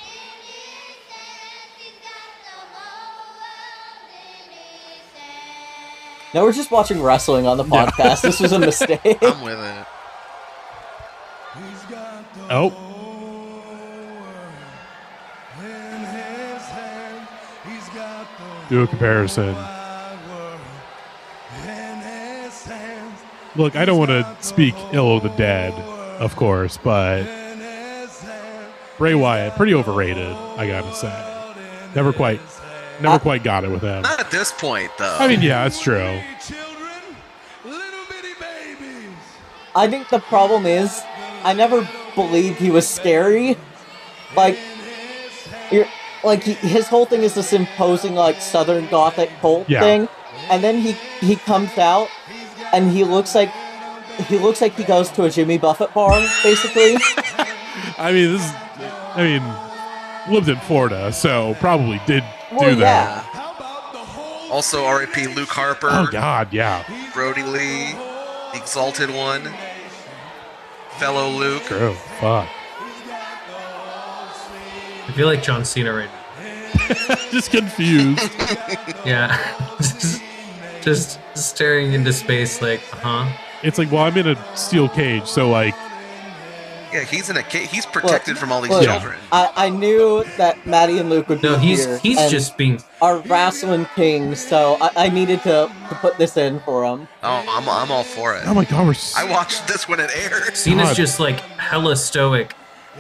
No, we're just watching wrestling on the podcast. This was a mistake. I'm with it. Oh. Do a comparison. Look, I don't want to speak ill of the dead, of course, but Bray Wyatt, pretty overrated, I gotta say. Never quite got it with him. Not at this point, though. I mean, yeah, it's true. I think the problem is, I never believed he was scary. His whole thing is this imposing, like, Southern Gothic cult thing, and then he comes out, and he looks like he goes to a Jimmy Buffett bar, basically. Lived in Florida, so probably did do that. Yeah. Also, R.I.P. Luke Harper. Oh God, yeah. Brody Lee, the Exalted One, fellow Luke. Oh fuck. I feel like John Cena right now. Just confused. Yeah. just staring into space like, It's like, well, I'm in a steel cage, so like. Yeah, he's in a cage. He's protected from all these children. I knew that Maddie and Luke would be here. He's just being our wrestling kings, so I needed to put this in for him. Oh, I'm all for it. Oh my God, I watched this when it aired. Cena's just like hella stoic.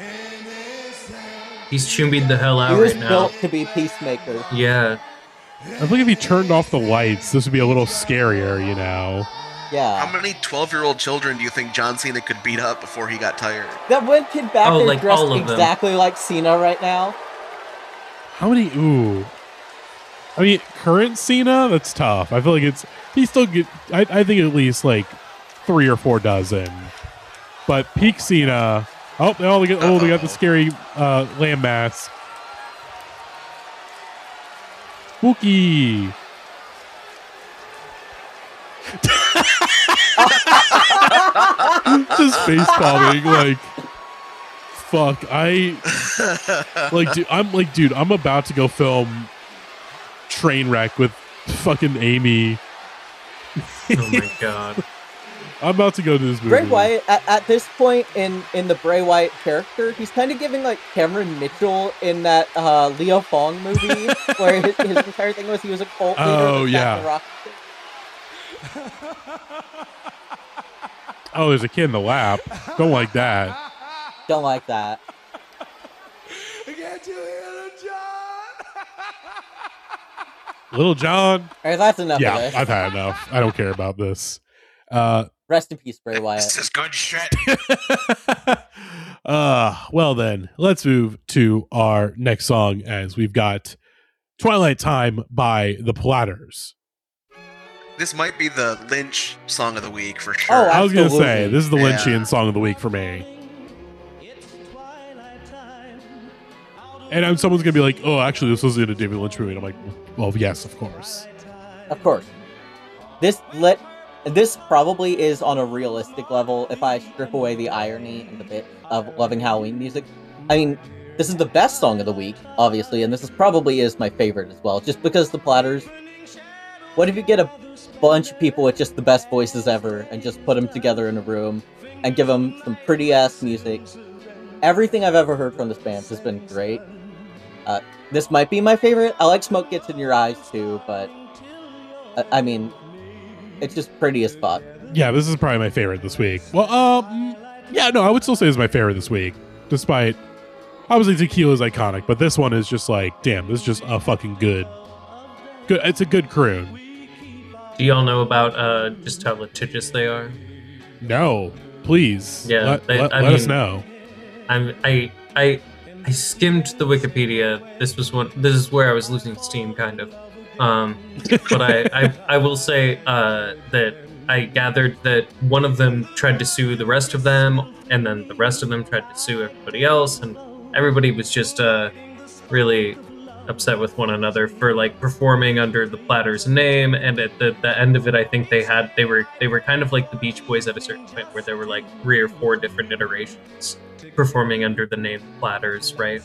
He's chumbied the hell out right now. He was built to be Peacemaker. Yeah. I think if he turned off the lights, this would be a little scarier, you know? Yeah. How many 12-year-old children do you think John Cena could beat up before he got tired? That one kid back there dressed exactly like Cena right now. How many? Ooh. I mean, current Cena? That's tough. I feel like he still get. I think at least like 3 or 4 dozen. But peak Cena. Oh, they got the scary landmass. Spooky. Just face palming, like, fuck. Dude, I'm about to go film Trainwreck with fucking Amy. Oh my God. I'm about to go to this movie. Bray Wyatt, at this point in the Bray Wyatt character, he's kind of giving like Cameron Mitchell in that Leo Fong movie, where his entire thing was he was a cult leader. Oh, yeah. Oh, there's a kid in the lap. Don't like that. Don't like that. Can't you hear John? Little John. All right, that's enough of this. Yeah, I've had enough. I don't care about this. Rest in peace, Bray Wyatt. This is good shit. Well then, let's move to our next song as we've got Twilight Time by The Platters. This might be the Lynch song of the week for sure. Oh, I was going to say, this is the Lynchian song of the week for me. And someone's going to be like, oh, actually, this wasn't a David Lynch movie. And I'm like, well, yes, of course. Of course. This probably is on a realistic level if I strip away the irony and the bit of loving Halloween music. I mean, this is the best song of the week, obviously, and this is probably is my favorite as well, just because the Platters. What if you get a bunch of people with just the best voices ever and just put them together in a room and give them some pretty-ass music? Everything I've ever heard from this band has been great. This might be my favorite. I like Smoke Gets in Your Eyes, too, but I mean, it's just pretty as fuck. Yeah, this is probably my favorite this week. Well, yeah, no, I would still say it's my favorite this week, despite, obviously Tequila's iconic, but this one is just like, damn, this is just a fucking good, it's a good croon. Do y'all know about just how litigious they are? No, please. Yeah, let us know. I skimmed the Wikipedia. This is where I was losing steam, kind of. But I will say that I gathered that one of them tried to sue the rest of them, and then the rest of them tried to sue everybody else, and everybody was just really upset with one another for like performing under the Platters name. And at the end of it, I think they were kind of like the Beach Boys at a certain point, where there were like 3 or 4 different iterations performing under the name Platters, right?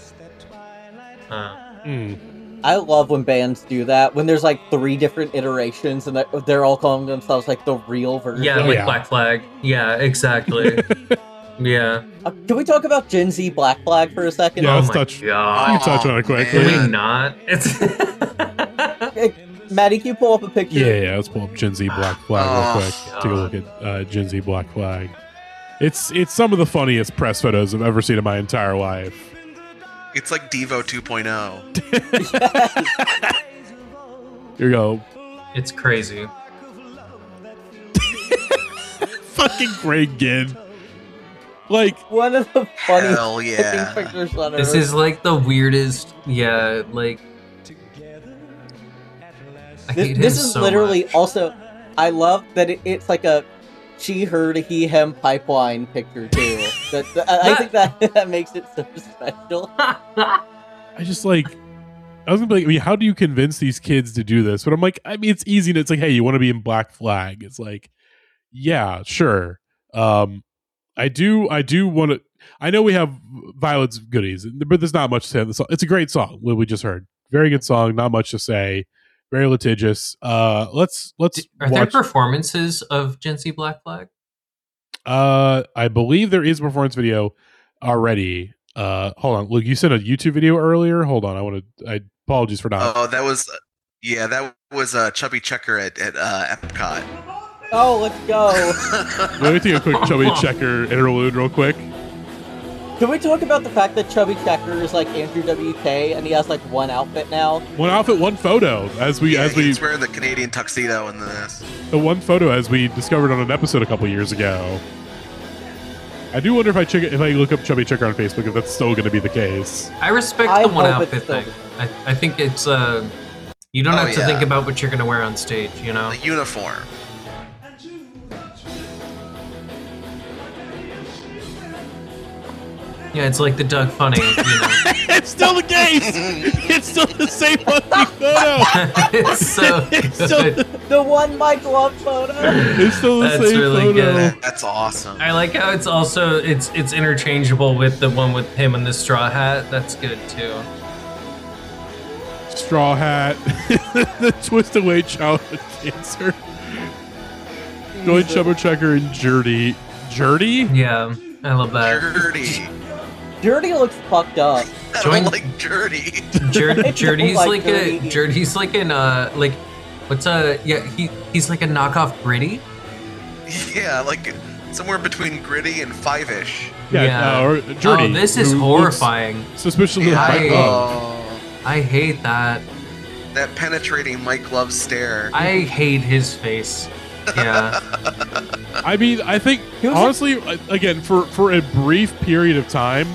I love when bands do that, when there's like 3 different iterations and they're all calling themselves like the real version. Yeah, like Black Flag. Yeah, exactly. Yeah. Can we talk about Gen Z Black Flag for a second? Yeah, let's touch. You can touch on it quickly. Can we not? Hey, Maddie, can you pull up a picture? Yeah, let's pull up Gen Z Black Flag real quick. Take a look at Gen Z Black Flag. It's some of the funniest press photos I've ever seen in my entire life. It's like Devo 2.0. Here you go. It's crazy. Fucking Greg Ginn. Like, one of the funniest pictures on This earth. is like the weirdest. Yeah, like. This is so literally much. Also, I love that it's like a she, her, he, him pipeline picture too. I think that makes it so special. I just like, I was gonna be like, I mean, how do you convince these kids to do this? But I'm like, I mean, it's easy. And it's like, hey, you want to be in Black Flag? It's like, yeah, sure. I do want to. I know we have Violet's goodies, but there's not much to say on the song. It's a great song. What we just heard, very good song. Not much to say. Very litigious. Let's. Are there performances of Gen Z Black Flag? I believe there is a performance video already. Hold on, Luke. You sent a YouTube video earlier. Hold on. I apologies for not. Oh, that was Chubby Checker at Epcot. Oh, let's go. Let me take a quick Chubby Checker interlude real quick. Can we talk about the fact that Chubby Checker is like Andrew WK and he has like one outfit now? One outfit, one photo. He's wearing the Canadian tuxedo in this. The one photo as we discovered on an episode a couple years ago. I do wonder if I look up Chubby Checker on Facebook if that's still going to be the case. I respect the one outfit thing. I think it's you don't have to think about what you're going to wear on stage, you know? The uniform. Yeah, it's like the Doug Funny, you know. It's still the case. It's still the same fucking photo. It's so good. The one Mike Love photo. It's still the same really photo. Good. That's awesome. I like how it's also it's interchangeable with the one with him and the straw hat. That's good too. Straw hat. The twist away childhood cancer. Going Chubby Checker and Jerdy. Jerdy? Yeah, I love that. Jerdy. Jerdy looks fucked up. I don't like Jerdy. Jerdy's like a Jerdy's like an like what's he's like a knockoff Gritty. Yeah, like somewhere between Gritty and Five-ish. Yeah. Or Jerdy. Oh, this is horrifying. Suspiciously I hate that. That penetrating Mike Love stare. I hate his face. Yeah. I mean, I think honestly, again, for a brief period of time,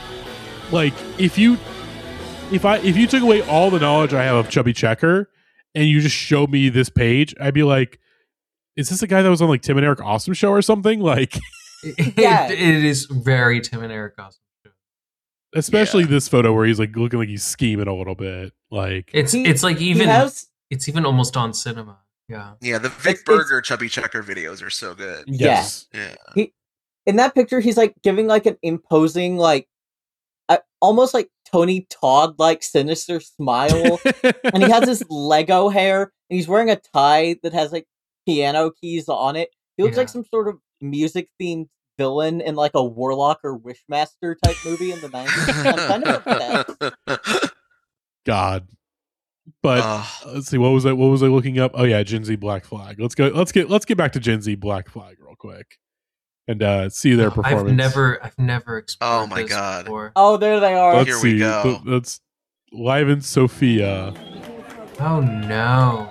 like if you took away all the knowledge I have of Chubby Checker and you just show me this page, I'd be like, is this a guy that was on like Tim and Eric Awesome Show or something? Like, it is very Tim and Eric Awesome Show. Especially this photo where he's like looking like he's scheming a little bit. Like it's like even it's even almost on cinema. Yeah. Yeah, the Vic Berger Chubby Checker videos are so good. Yes. Yeah. In that picture, he's like giving like an imposing, like almost like Tony Todd like sinister smile, and he has this Lego hair, and he's wearing a tie that has like piano keys on it. He looks like some sort of music themed villain in like a Warlock or Wishmaster type movie in the 90s. I'm kind of upset. God. But let's see, what was I looking up? Oh yeah, Gen Z Black Flag. Let's get back to Gen Z Black Flag real quick and see their performance. I've never explored Oh my god. before. Oh, there they are. Let's see. We go. That's Live in Sophia. Oh no.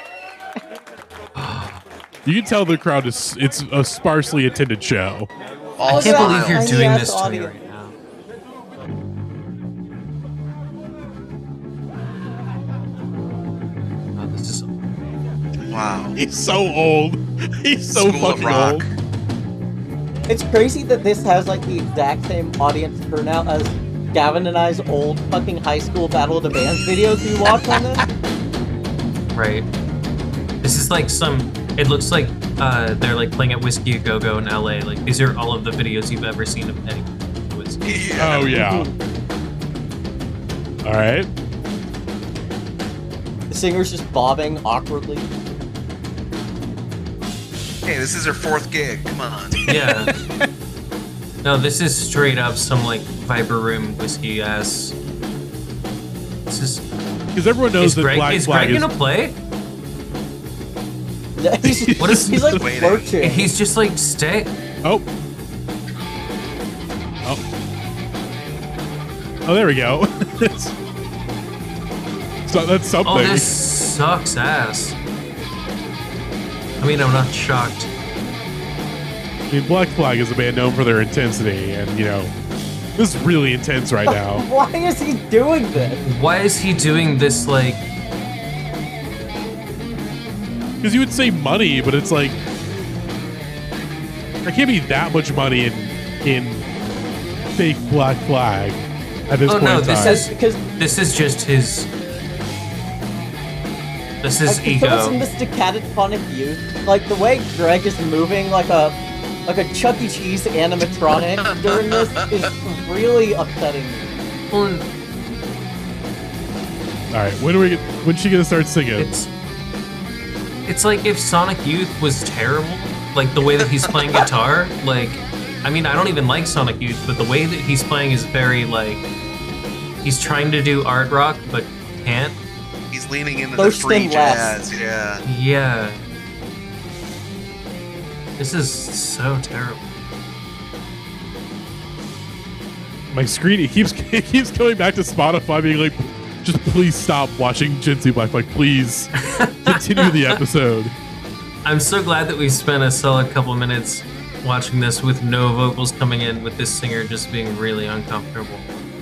You can tell the crowd it's a sparsely attended show. I can't believe you're doing this to me right now. Oh, this is wow. He's so old. He's so fucking old. It's crazy that this has like the exact same audience turnout as Gavin and I's old fucking high school Battle of the Bands videos we watch on this. Right. This is like it looks like they're like playing at Whiskey A Go Go in LA. Like these are all of the videos you've ever seen of any Whiskey. Yeah. Oh yeah. All right. The singer's just bobbing awkwardly. Hey, this is her 4th gig. Come on. Yeah. No, this is straight up some like Viper Room whiskey ass. This is because everyone knows that Greg, Black Flag is Greg gonna play? What is he's like lurching. He's just like stay. Oh, there we go. So that's something. Oh, this sucks ass. I mean, I'm not shocked. I mean, Black Flag is a band known for their intensity, and this is really intense right now. Why is he doing this? Why is he doing this, like... Because you would say money, but it's like... there can't be that much money in fake Black Flag at this point in time. This is just his... This is ego. From this decatonic youth, like the way Greg is moving like a Chuck E. Cheese animatronic during this is really upsetting me. Alright, when's she gonna start singing? It's like if Sonic Youth was terrible, like the way that he's playing guitar, like, I mean, I don't even like Sonic Youth, but the way that he's playing is very, like, he's trying to do art rock, but can't. He's leaning into the free jazz, yeah. Yeah. This is so terrible. My screen, it keeps going back to Spotify being like, just please stop watching Gen Z Black Flag, please continue the episode. I'm so glad that we spent a solid couple minutes watching this with no vocals coming in, with this singer just being really uncomfortable.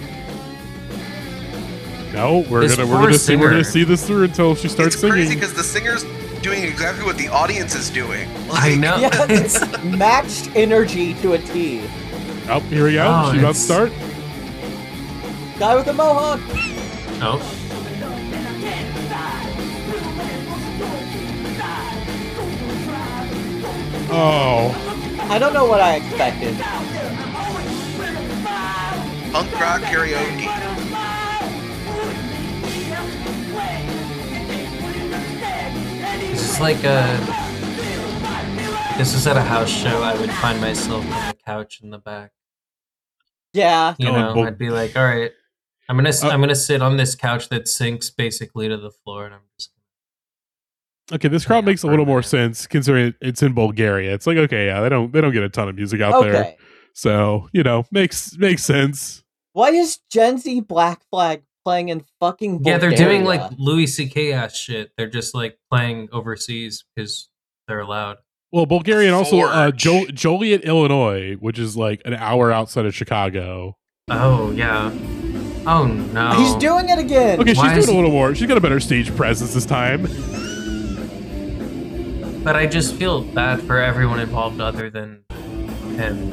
No, we're gonna see this through until she starts singing. It's crazy because the singer's doing exactly what the audience is doing. Like, I know. Yeah, it's matched energy to a T. Oh, here we go. Oh, She's about to start. Guy with the mohawk. Oh. Oh. I don't know what I expected. Punk rock karaoke. This is at a house show, I would find myself on the couch in the back. Yeah. I'd be like, all right, I'm gonna sit on this couch that sinks basically to the floor, and I'm just. Okay, this crowd makes a little more sense considering it's in Bulgaria. It's like, okay, yeah, they don't get a ton of music out there, so makes sense. Why is Gen Z Black Flag playing in fucking Bulgaria? Yeah, they're doing like Louis C.K. ass shit. They're just like playing overseas because they're allowed. Well, Bulgaria and also Joliet, Illinois, which is like an hour outside of Chicago. Oh yeah. Oh no. He's doing it again. Okay, she's doing a little more. She's got a better stage presence this time. But I just feel bad for everyone involved other than him.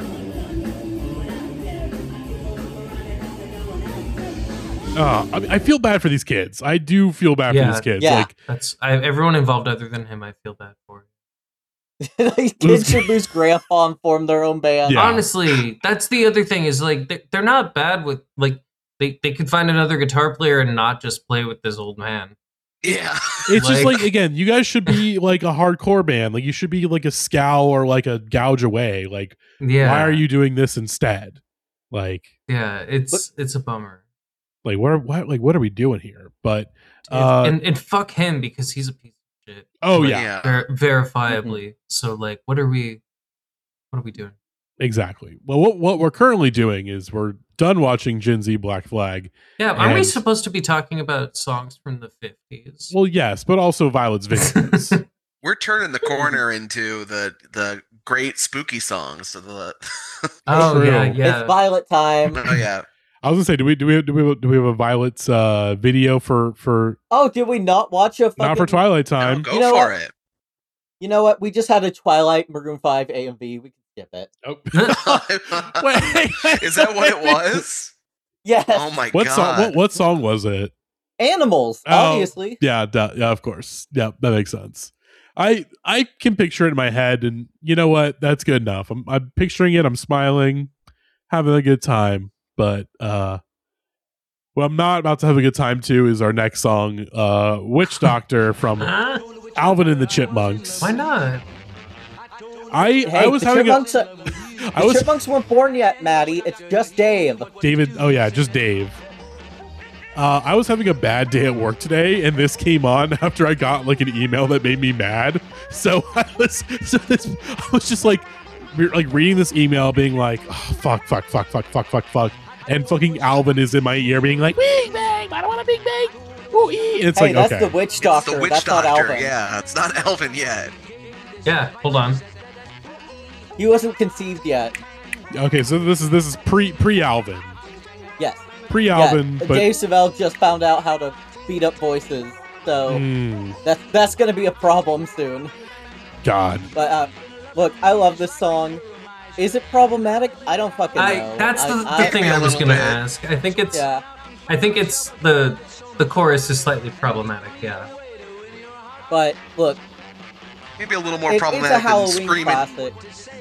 I feel bad for these kids. I do feel bad for these kids. Yeah. Like everyone involved other than him, I feel bad for. These kids should lose grandpa and form their own band. Yeah. Honestly, that's the other thing is like they're not bad with like they could find another guitar player and not just play with this old man. Yeah. It's just like, again, you guys should be like a hardcore band. Like you should be like a Scowl or like a Gouge Away. Like, why are you doing this instead? Like, yeah, it's a bummer. Like what are we doing here? But and fuck him because he's a piece of shit. Oh like, yeah. Verifiably. Mm-hmm. So like what are we doing? Exactly. Well, what we're currently doing is we're done watching Gen Z Black Flag. Yeah, aren't we supposed to be talking about songs from the 50s? Well, yes, but also Violet's videos. We're turning the corner into the great spooky songs of the. Oh yeah. It's Violet time. Oh yeah. I was gonna say, do we have a Violet's video for? Oh, did we not watch a? Not for Twilight time. No, go for it. You know what? We just had a Twilight Maroon 5 AMV. We can skip it. Oh. Is that what it was? Yes. Oh my god. What song was it? Animals, obviously. Yeah, of course. Yeah, that makes sense. I can picture it in my head, and you know what? That's good enough. I'm picturing it. I'm smiling, having a good time. But what I'm not about to have a good time to is our next song, "Witch Doctor" from Alvin and the Chipmunks. Why not? I was having the Chipmunks weren't born yet, Maddie. It's just Dave. David. Oh yeah, just Dave. I was having a bad day at work today, and this came on after I got like an email that made me mad. So I was just like reading this email, being like, oh, fuck, and fucking Alvin is in my ear, being like, Big Bang, I don't want a Big Bang. Ooh, and it's like, that's okay. the Witch Doctor. That's not Alvin. Yeah, it's not Alvin yet. Yeah, hold on. He wasn't conceived yet. Okay, so this is pre Alvin. Yes. Pre Alvin, yeah, but Dave Savell just found out how to speed up voices, so that's gonna be a problem soon. God. But look, I love this song. Is it problematic? I don't fucking know. That's the thing I was gonna ask. I think it's the chorus is slightly problematic. Yeah. But look, maybe a little more problematic it's a Halloween than Screaming. Classic.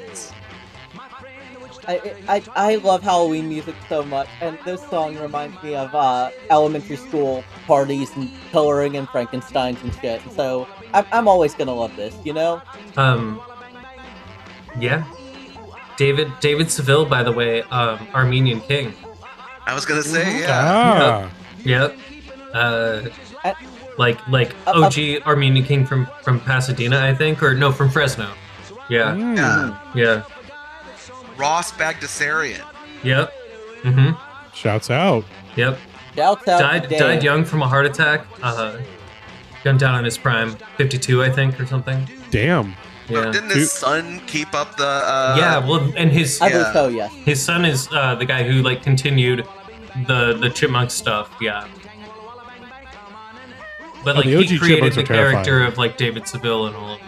I love Halloween music so much, and this song reminds me of elementary school parties and coloring and Frankensteins and shit. So I'm always gonna love this, you know. Yeah. David Seville, by the way, Armenian King. I was gonna say, yeah. Yep. Like OG Armenian King from Pasadena, I think, or no, from Fresno. Yeah. Yeah. Ross Bagdasarian. Yep. Mm-hmm. Shouts out. Yep. Shouts out. Died young from a heart attack. Gunned down in his prime, 52, I think, or something. Damn. Yeah. Didn't his son keep up the? Yeah. Well, and his. I believe so. Yes. His son is the guy who like continued the Chipmunk stuff. Yeah. But like he created the character of like David Seville and all of that.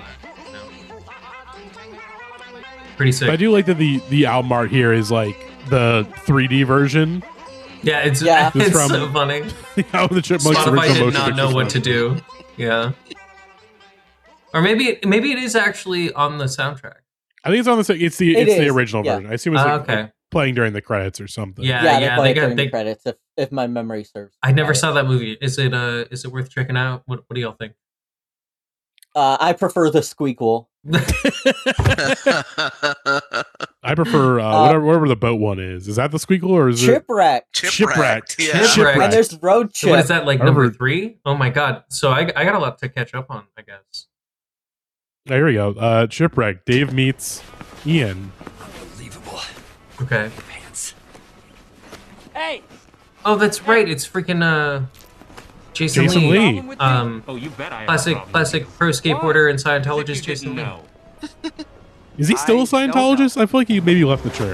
Pretty sick. I do like that the album art here is like the 3D version. Yeah, it's from, so funny. How the Chipmunks Spotify did not know what to do. Yeah. Or maybe it is actually on the soundtrack. I think it's on it's the original version. I assume it's okay. Playing during the credits or something. Yeah, they during the credits if my memory serves. I never saw that movie. Is it worth checking out? What do y'all think? I prefer the Squeakquel. I prefer whatever the boat one is. Is that the Squeakquel or is Shipwrecked? Shipwrecked. Yeah. Shipwrecked. And there's Road Chip. So what is that, like number 3? Oh my god. So I got a lot to catch up on, I guess. There we go. Shipwrecked. Dave meets Ian. Unbelievable. Okay. Pants. Hey. Oh, that's right. It's freaking Jason Lee. You bet I classic pro skateboarder and Scientologist Jason Lee. Is he still a Scientologist? I feel like he maybe left the church. I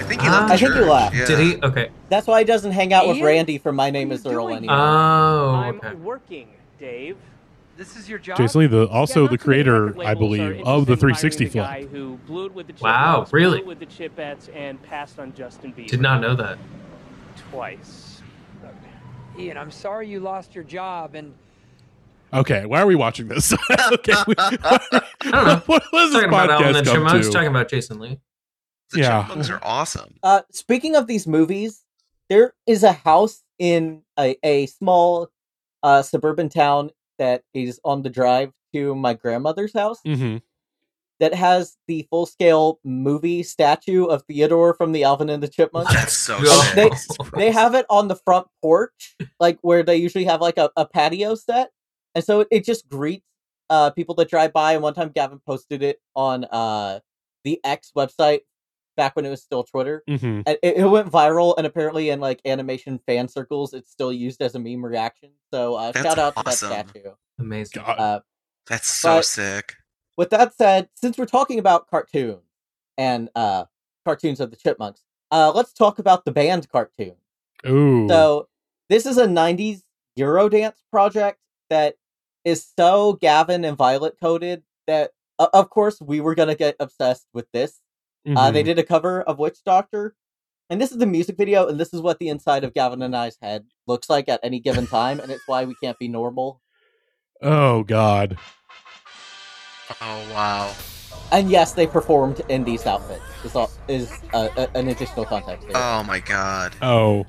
think he left. I think he left. Yeah. Did he? Okay. That's why he doesn't hang out with Randy from My Name Is Earl anymore. Oh, okay. I'm working, Dave. This is your job. Jason Lee, the creator, I believe, of the 360 film. Guy who blew it with the Wow, really? blew it with the Chipettes and passed on Justin Bieber. Did not know that. Twice. Ian, I'm sorry you lost your job, and Okay, why are we watching this? Okay, I don't know. What was this Talking about Alvin podcast and come Chipmunks, to? talking about Jason Lee. The Yeah. Chipmunks are awesome. Speaking of these movies, there is a house in a small suburban town that is on the drive to my grandmother's house Mm-hmm. that has the full-scale movie statue of Theodore from the Alvin and the Chipmunks. That's so They, sick. they have it on the front porch, like where they usually have like a patio set. And so it just greets people that drive by. And one time Gavin posted it on the X website back when it was still Twitter. Mm-hmm. And it went viral, and apparently in like animation fan circles, it's still used as a meme reaction. So shout out to awesome. that statue. Amazing. That's so but- sick. With that said, since we're talking about cartoons and cartoons of the Chipmunks, let's talk about the band cartoon. Ooh. So this is a 90s Eurodance project that is so Gavin and Violet coded that, of course, we were going to get obsessed with this. Mhm. They did a cover of Witch Doctor, and this is the music video, and this is what the inside of Gavin and I's head looks like at any given time, and it's why we can't be normal. Oh God. Oh wow. And yes, they performed in these outfits. Is an additional context there. Oh my God. Oh.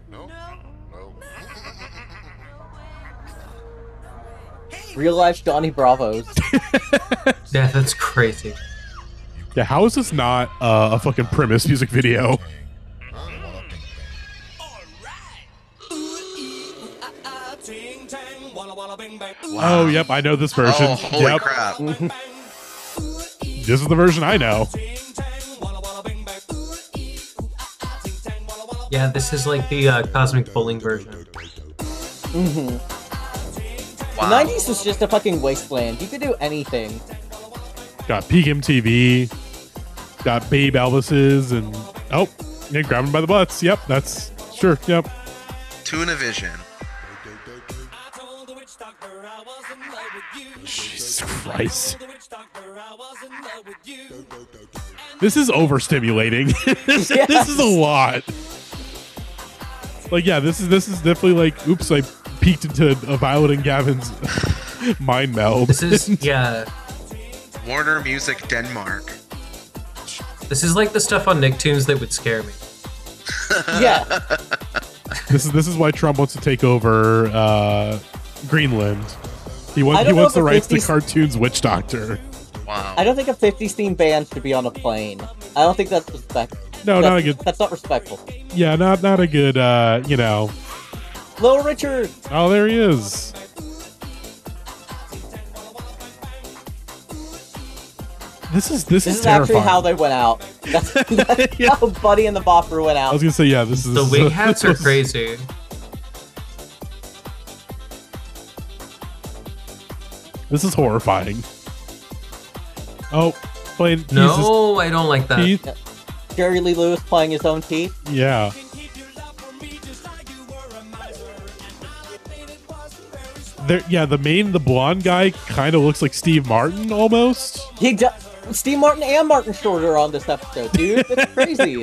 Real life Johnny Bravos. Yeah, that's crazy. Yeah, how is this not a fucking Primus music video? Oh, yep, I know this version. Oh, holy Yep. crap. This is the version I know. Yeah, this is like the Cosmic Bowling version. Mm-hmm. Wow. The 90s was just a fucking wasteland. You could do anything. Got Peak MTV. Got Babe Elvises and yeah, grab him by the butts. Yep, that's sure. Yep. Tunavision. Jesus Christ. This is overstimulating. This is a lot. Like, yeah, this is definitely like, oops, I peeked into a Violet and Gavin's mind meld. This is Warner Music Denmark. This is like the stuff on Nicktoons that would scare me. Yeah. This is why Trump wants to take over Greenland. He wants the rights to cartoons Witch Doctor. Wow. I don't think a 50s themed band should be on a plane. I don't think that's respectful. No, not a good. That's not respectful. Yeah, not a good. Little Richard. Oh, there he is. This is terrifying. Actually how they went out. That's how Buddy and the Bopper went out. I was gonna say, yeah, this is the wig hats are crazy. This is horrifying. Oh, playing. No, I don't like that. Yeah. Jerry Lee Lewis playing his own teeth. Yeah. The blonde guy kind of looks like Steve Martin almost. He does. Steve Martin and Martin Short are on this episode, dude. That's crazy.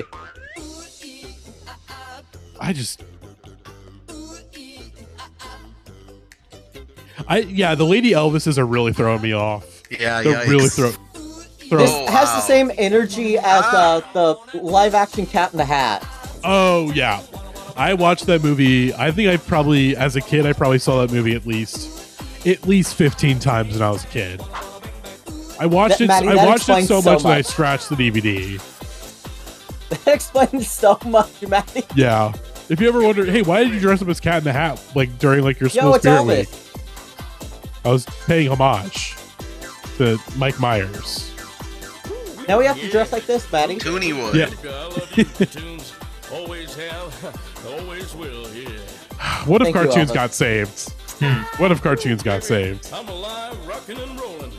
The Lady Elvises are really throwing me off. Yeah, they're really throwing. This has the same energy as the live action Cat in the Hat. Oh yeah, I watched that movie. I think as a kid, I probably saw that movie at least 15 times when I was a kid. I watched it. I watched it so much that I scratched the DVD. That explains so much, Matty. Yeah. If you ever wonder, hey, why did you dress up as Cat in the Hat like during like your school spirit week? I was paying homage to Mike Myers. Now we have to dress like this, Matty. Toonie would. Yeah. Always have, always will. Yeah. What if cartoons got saved? What if cartoons got saved? I'm alive, rocking and rolling.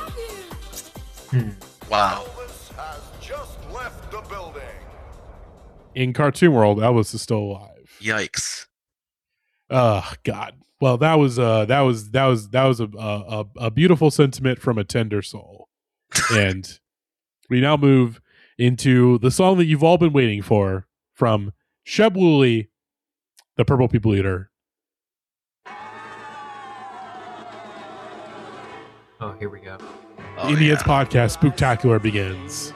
Wow. Elvis has just left the building. in Cartoon World, Elvis is still alive. Yikes! Oh God. Well, that was a beautiful sentiment from a tender soul, and we now move into the song that you've all been waiting for from Sheb Wooley, the Purple People Eater. Oh, here we go. The Indians podcast Spooktacular begins.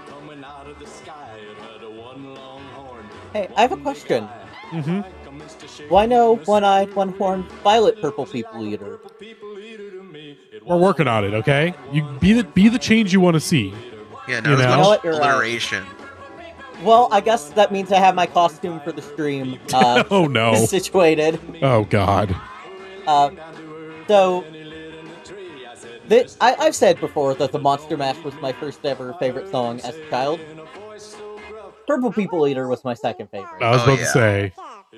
Hey, I have a question. Mm-hmm. Why no one-eyed, one-horned, violet purple people eater? We're working on it, okay? You be the change you want to see. Yeah, no, there's alliteration. Well, I guess that means I have my costume for the stream. Oh no! Situated. Oh God. So. I've said before that the Monster Mash was my first ever favorite song as a child. Purple People Eater was my second favorite. I was about to say.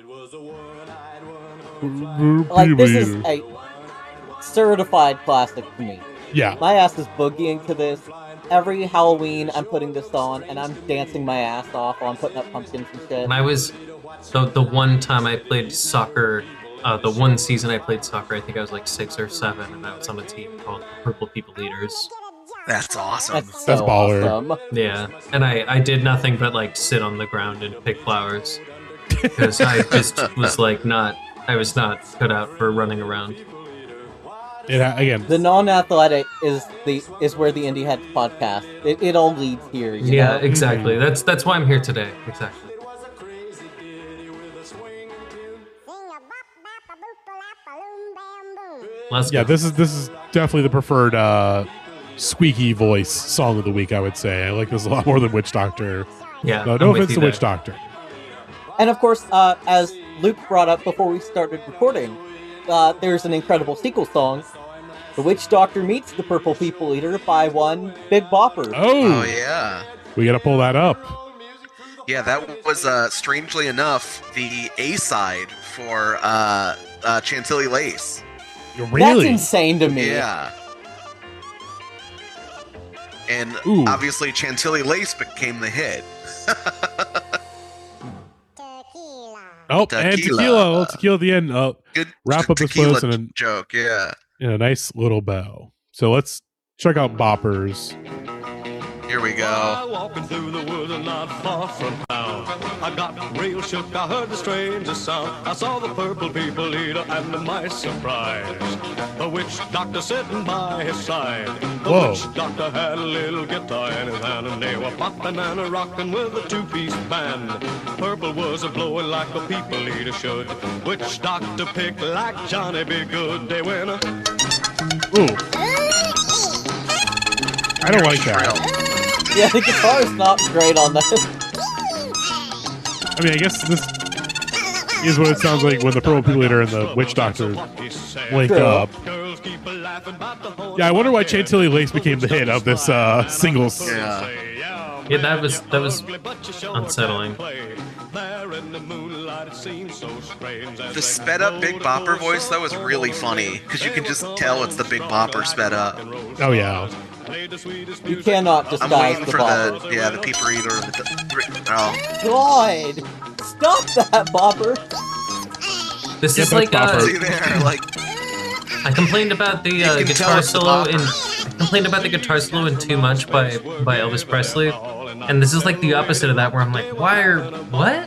Like, this is a certified classic to me. Yeah. My ass is boogieing to this. Every Halloween, I'm putting this on, and I'm dancing my ass off while I'm putting up pumpkins and shit. And I was... The one time I played soccer... the one season I played soccer, I think I was like 6 or 7, and I was on a team called the Purple People Eaters. That's awesome. That's baller. Awesome. Yeah, and I did nothing but like sit on the ground and pick flowers because I just was like I was not cut out for running around. Again, the non-athletic is where the Indie Heads podcast. It all leads here. You know? Exactly. That's why I'm here today. Exactly. This is definitely the preferred squeaky voice song of the week, I would say. I like this a lot more than Witch Doctor. Yeah. No offense to Witch Doctor. And of course, as Luke brought up before we started recording, there's an incredible sequel song, The Witch Doctor Meets the Purple People Eater by one Big Bopper. Oh yeah. We gotta pull that up. Yeah, that was strangely enough the A-side for Chantilly Lace. Really? That's insane to me. Yeah. And obviously Chantilly Lace became the hit. And tequila at the end. Good wrap up this post and joke, yeah. In a nice little bow. So let's check out Boppers. Here we go. Walking through the woods and not far from town. I got real shook, I heard the strangest sound. I saw the Purple People Eater, and to my surprise, the Witch Doctor sitting by his side. The Witch Doctor had a little guitar in his hand, and they were popping and a rocking with a two-piece band. Purple was a blowing like a people eater should. Witch Doctor picked like Johnny B. Good. They win. I don't like that. Yeah, the guitar is not great on that. I mean, I guess this is what it sounds like when the Purple People Eater and the Witch Doctor link up. Yeah, I wonder why Chantilly Lace became the hit of this singles. Yeah, that was unsettling. The sped up Big Bopper voice, that was really funny because you can just tell it's the Big Bopper sped up. Oh yeah. You cannot disguise I'm waiting the for Bopper. the People Eater. God, stop that, Bopper. This is like I complained about the guitar solo in Too Much by Elvis Presley, and this is like the opposite of that, where I'm like, what?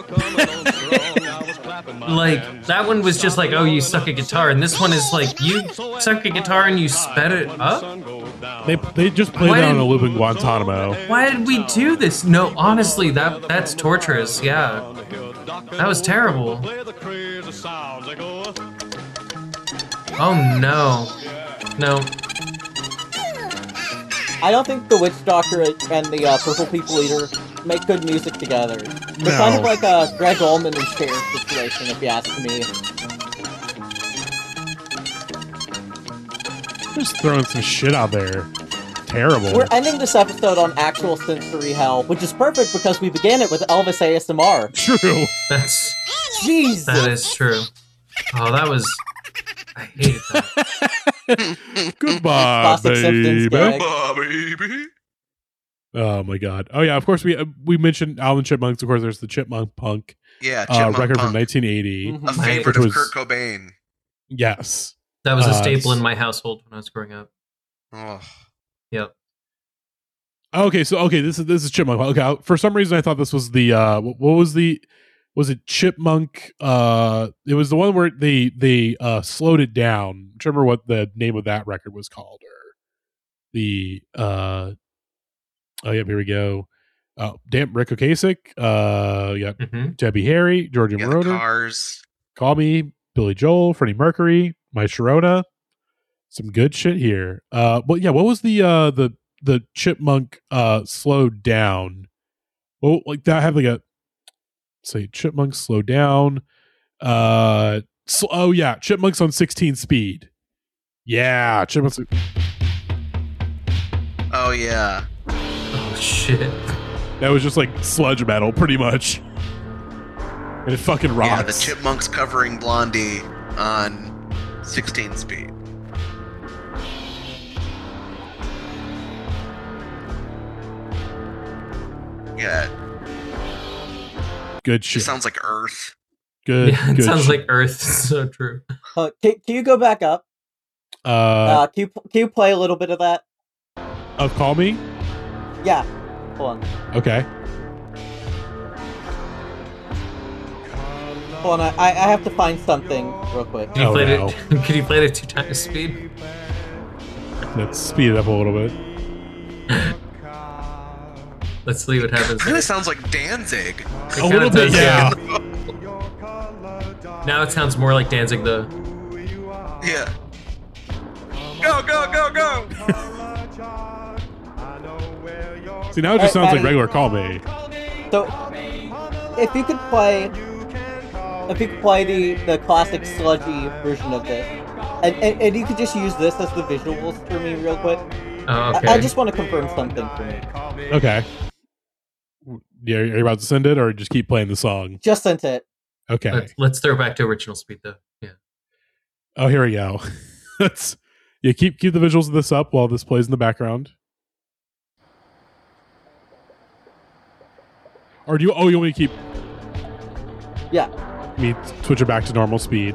Like, that one was just like, oh, you suck at guitar, and this one is like, you suck at guitar and you sped it up? They just played that on a loop in Guantanamo. Why did we do this? No, honestly, that's torturous, yeah. That was terrible. Oh no. No. I don't think the Witch Doctor and the Purple People Eater make good music together. They're kind of like a Greg Allman and Cher situation, if you ask me. Just throwing some shit out there. Terrible. We're ending this episode on actual sensory hell, which is perfect because we began it with Elvis ASMR. True. That's... Jesus. That is true. Oh, that was... I hated that. Goodbye, baby. Goodbye, baby. Oh my god! Oh yeah, of course we mentioned Alvin Chipmunks. Of course, there's the Chipmunk Punk. Yeah, Chipmunk record Punk. from 1980, a favorite of Kurt Cobain. Yes, that was a staple in my household when I was growing up. Oh, yep. Okay, this is Chipmunk. Okay, for some reason I thought this was the what was it Chipmunk? It was the one where they slowed it down. I don't remember what the name of that record was called, or the oh yeah, here we go. Damn, Rick Ocasek. Debbie Harry, Georgia Moroder, Cars, Call Me, Billy Joel, Freddie Mercury, My Sharona. Some good shit here. But yeah, what was the Chipmunk slowed down? Well, like that had like a say Chipmunk slow down. Oh yeah, Chipmunks on 16 speed. Yeah, Chipmunks. Oh yeah. Oh shit. That was just like sludge metal, pretty much. And it fucking rocks. Yeah, the Chipmunks covering Blondie on 16 speed. Yeah. Good shit. It sounds like Earth. Good. Yeah, it good sounds shit. like Earth. So true. Can you go back up? Can you play a little bit of that? Of Call Me? Yeah. Hold on. Okay. Hold on. I have to find something real quick. Can you play it? Can you play it at 2 times speed? Let's speed it up a little bit. Let's see what happens. It kind of sounds like Danzig. A little bit, yeah. Now it sounds more like Danzig, though. Yeah. Go, go, go, go! See, now it just sounds like regular Call Me. So, if you could play the classic sludgy version of this, and you could just use this as the visuals for me real quick. Oh, okay. I just want to confirm something for me. Okay. Yeah, are you about to send it, or just keep playing the song? Just sent it. Okay. Let's throw back to original speed, though. Yeah. Oh, here we go. Let's keep the visuals of this up while this plays in the background. Or do you? Oh, you want me to keep? Yeah. Me switch it back to normal speed.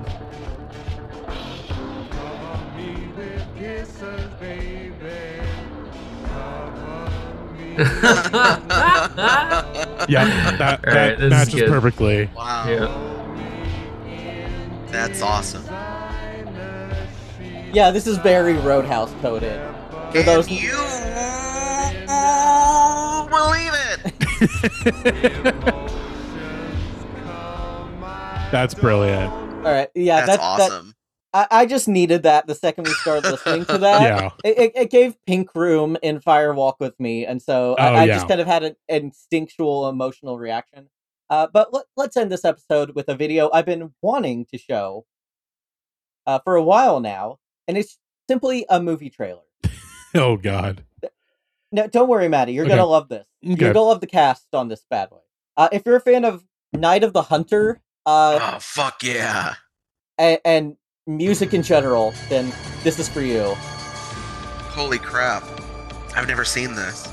Yeah, that matches perfectly. Wow. Yeah. That's awesome. Yeah, this is very Roadhouse coded. For those you believe it? That's brilliant. All right, yeah, that's awesome. I just needed that the second we started listening to that. Yeah. It gave Pink Room in Fire Walk with Me, and so I just kind of had an instinctual emotional reaction. But let's end this episode with a video I've been wanting to show for a while now, and it's simply a movie trailer. Oh, God. No, don't worry, Maddie. You're Okay. going to love this. Okay. You're going to love the cast on this bad boy. If you're a fan of Night of the Hunter... oh, fuck yeah. And music in general, then this is for you. Holy crap. I've never seen this.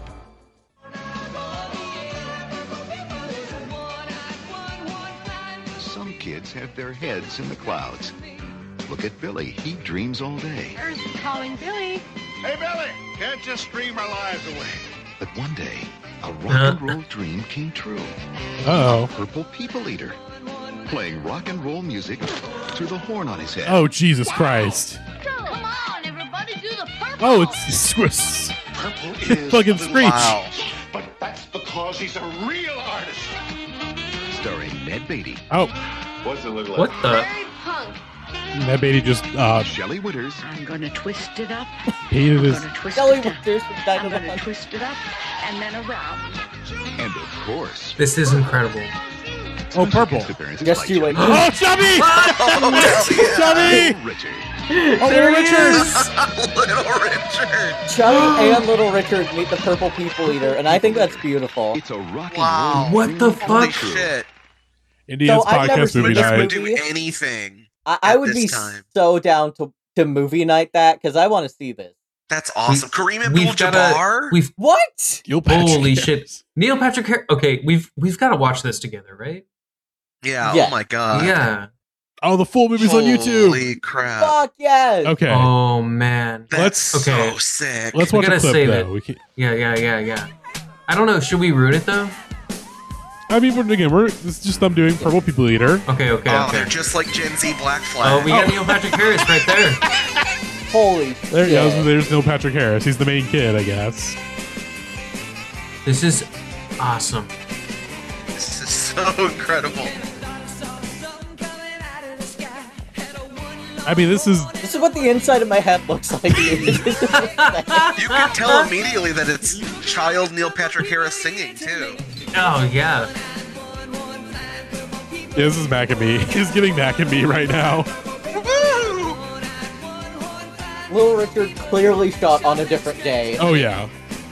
Some kids have their heads in the clouds. Look at Billy. He dreams all day. Earth calling Billy. Hey, Billy, can't just dream our lives away. But one day, a rock and roll dream came true. Uh-oh. A purple people eater, playing rock and roll music through the horn on his head. Oh, Jesus Christ. Come on, everybody, do the purple. Oh, it's Purple is fucking Screech. Wow. But that's because he's a real artist. Starring Ned Beatty. Oh, What's it look like? What the? Very punk. that baby just Shelley Winters. I'm gonna twist it up. hated his. Kelly Winters from Night I'm of the gonna Hunter. twist it up and then around. And of course, This is incredible. Oh, purple. Just you wait. Oh, Chubby! Chubby! Little Richard. Oh, Little Richard! Little Richard. Chubby and Little Richard meet the Purple People Eater, and I think that's beautiful. It's a rock and Wow. roll. What the Holy fuck? shit. Indiana's So, I've never podcast seen movie this I night. would movie. do anything. I at would this be time. so down to movie night that, because I want to see this. That's awesome. Kareem Abdul-Jabbar. What? Holy shit, Neil Patrick Harris. Okay, we've got to watch this together, right? Yeah. Yeah. Oh my god. Yeah. Oh, the full movie's on YouTube. Holy crap. Fuck yes. Okay. Oh man. That's so sick. Let's watch a gotta clip save though. it. Yeah. I don't know. Should we ruin it though? I mean, this is just them doing Purple People Eater. Okay. They're just like Gen Z Black Flag. Oh, we got Neil Patrick Harris right there. Holy There shit. goes. There's Neil Patrick Harris. He's the main kid, I guess. This is awesome. This is so incredible. I mean, this is what the inside of my head looks like. You can tell immediately that it's child Neil Patrick Harris singing too. Oh yeah. Yeah, this is back at me. He's getting back at me right now. Little Richard clearly shot on a different day. Oh yeah.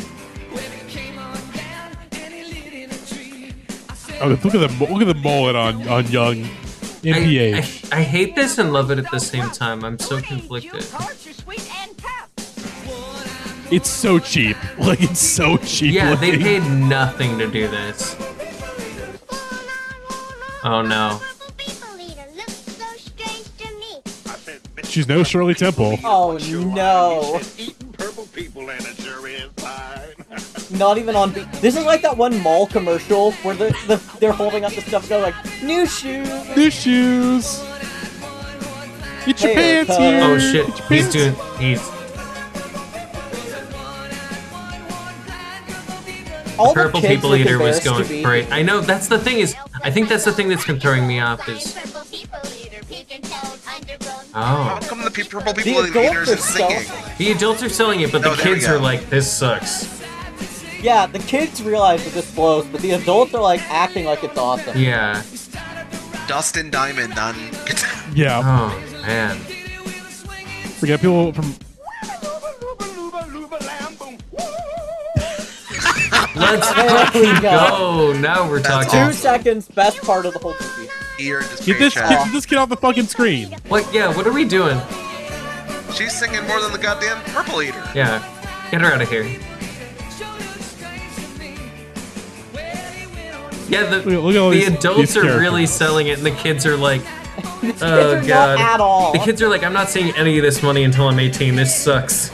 Oh, look at the mullet on young MPH. I hate this and love it at the same time. I'm so conflicted. It's so cheap. Like, it's so cheap. Yeah, they looking. paid nothing to do this. Oh no. She's no Shirley Temple. Oh no. Purple people and it sure is fine. Not even on beat. This is like that one mall commercial where they're holding up the stuff and they're like, new shoes. New shoes. Get your pants here. Oh shit. He's All the Purple kids People look Eater was embarrassed to going be- great. I know, that's the thing is, I think that's the thing that's been throwing me off is... How Oh. come the Purple People Eaters is singing? The adults are selling it, but the Oh, there we kids go. are like, this sucks. Yeah, the kids realize that this blows, but the adults are like acting like it's awesome. Yeah. Dustin Diamond on guitar. Yeah. Oh, man. Forget people from. Let's There fucking we go. go. Now we're That's talking. 2 seconds, best part of the whole movie. Ear and just Get this paycheck. kid off the fucking screen. What? Yeah, what are we doing? She's singing more than the goddamn Purple Eater. Yeah. Get her out of here. Yeah, the Look at all these adults are really characters. selling it, and the kids are like, kids oh are not god. at all. The kids are like, I'm not seeing any of this money until I'm 18. This sucks.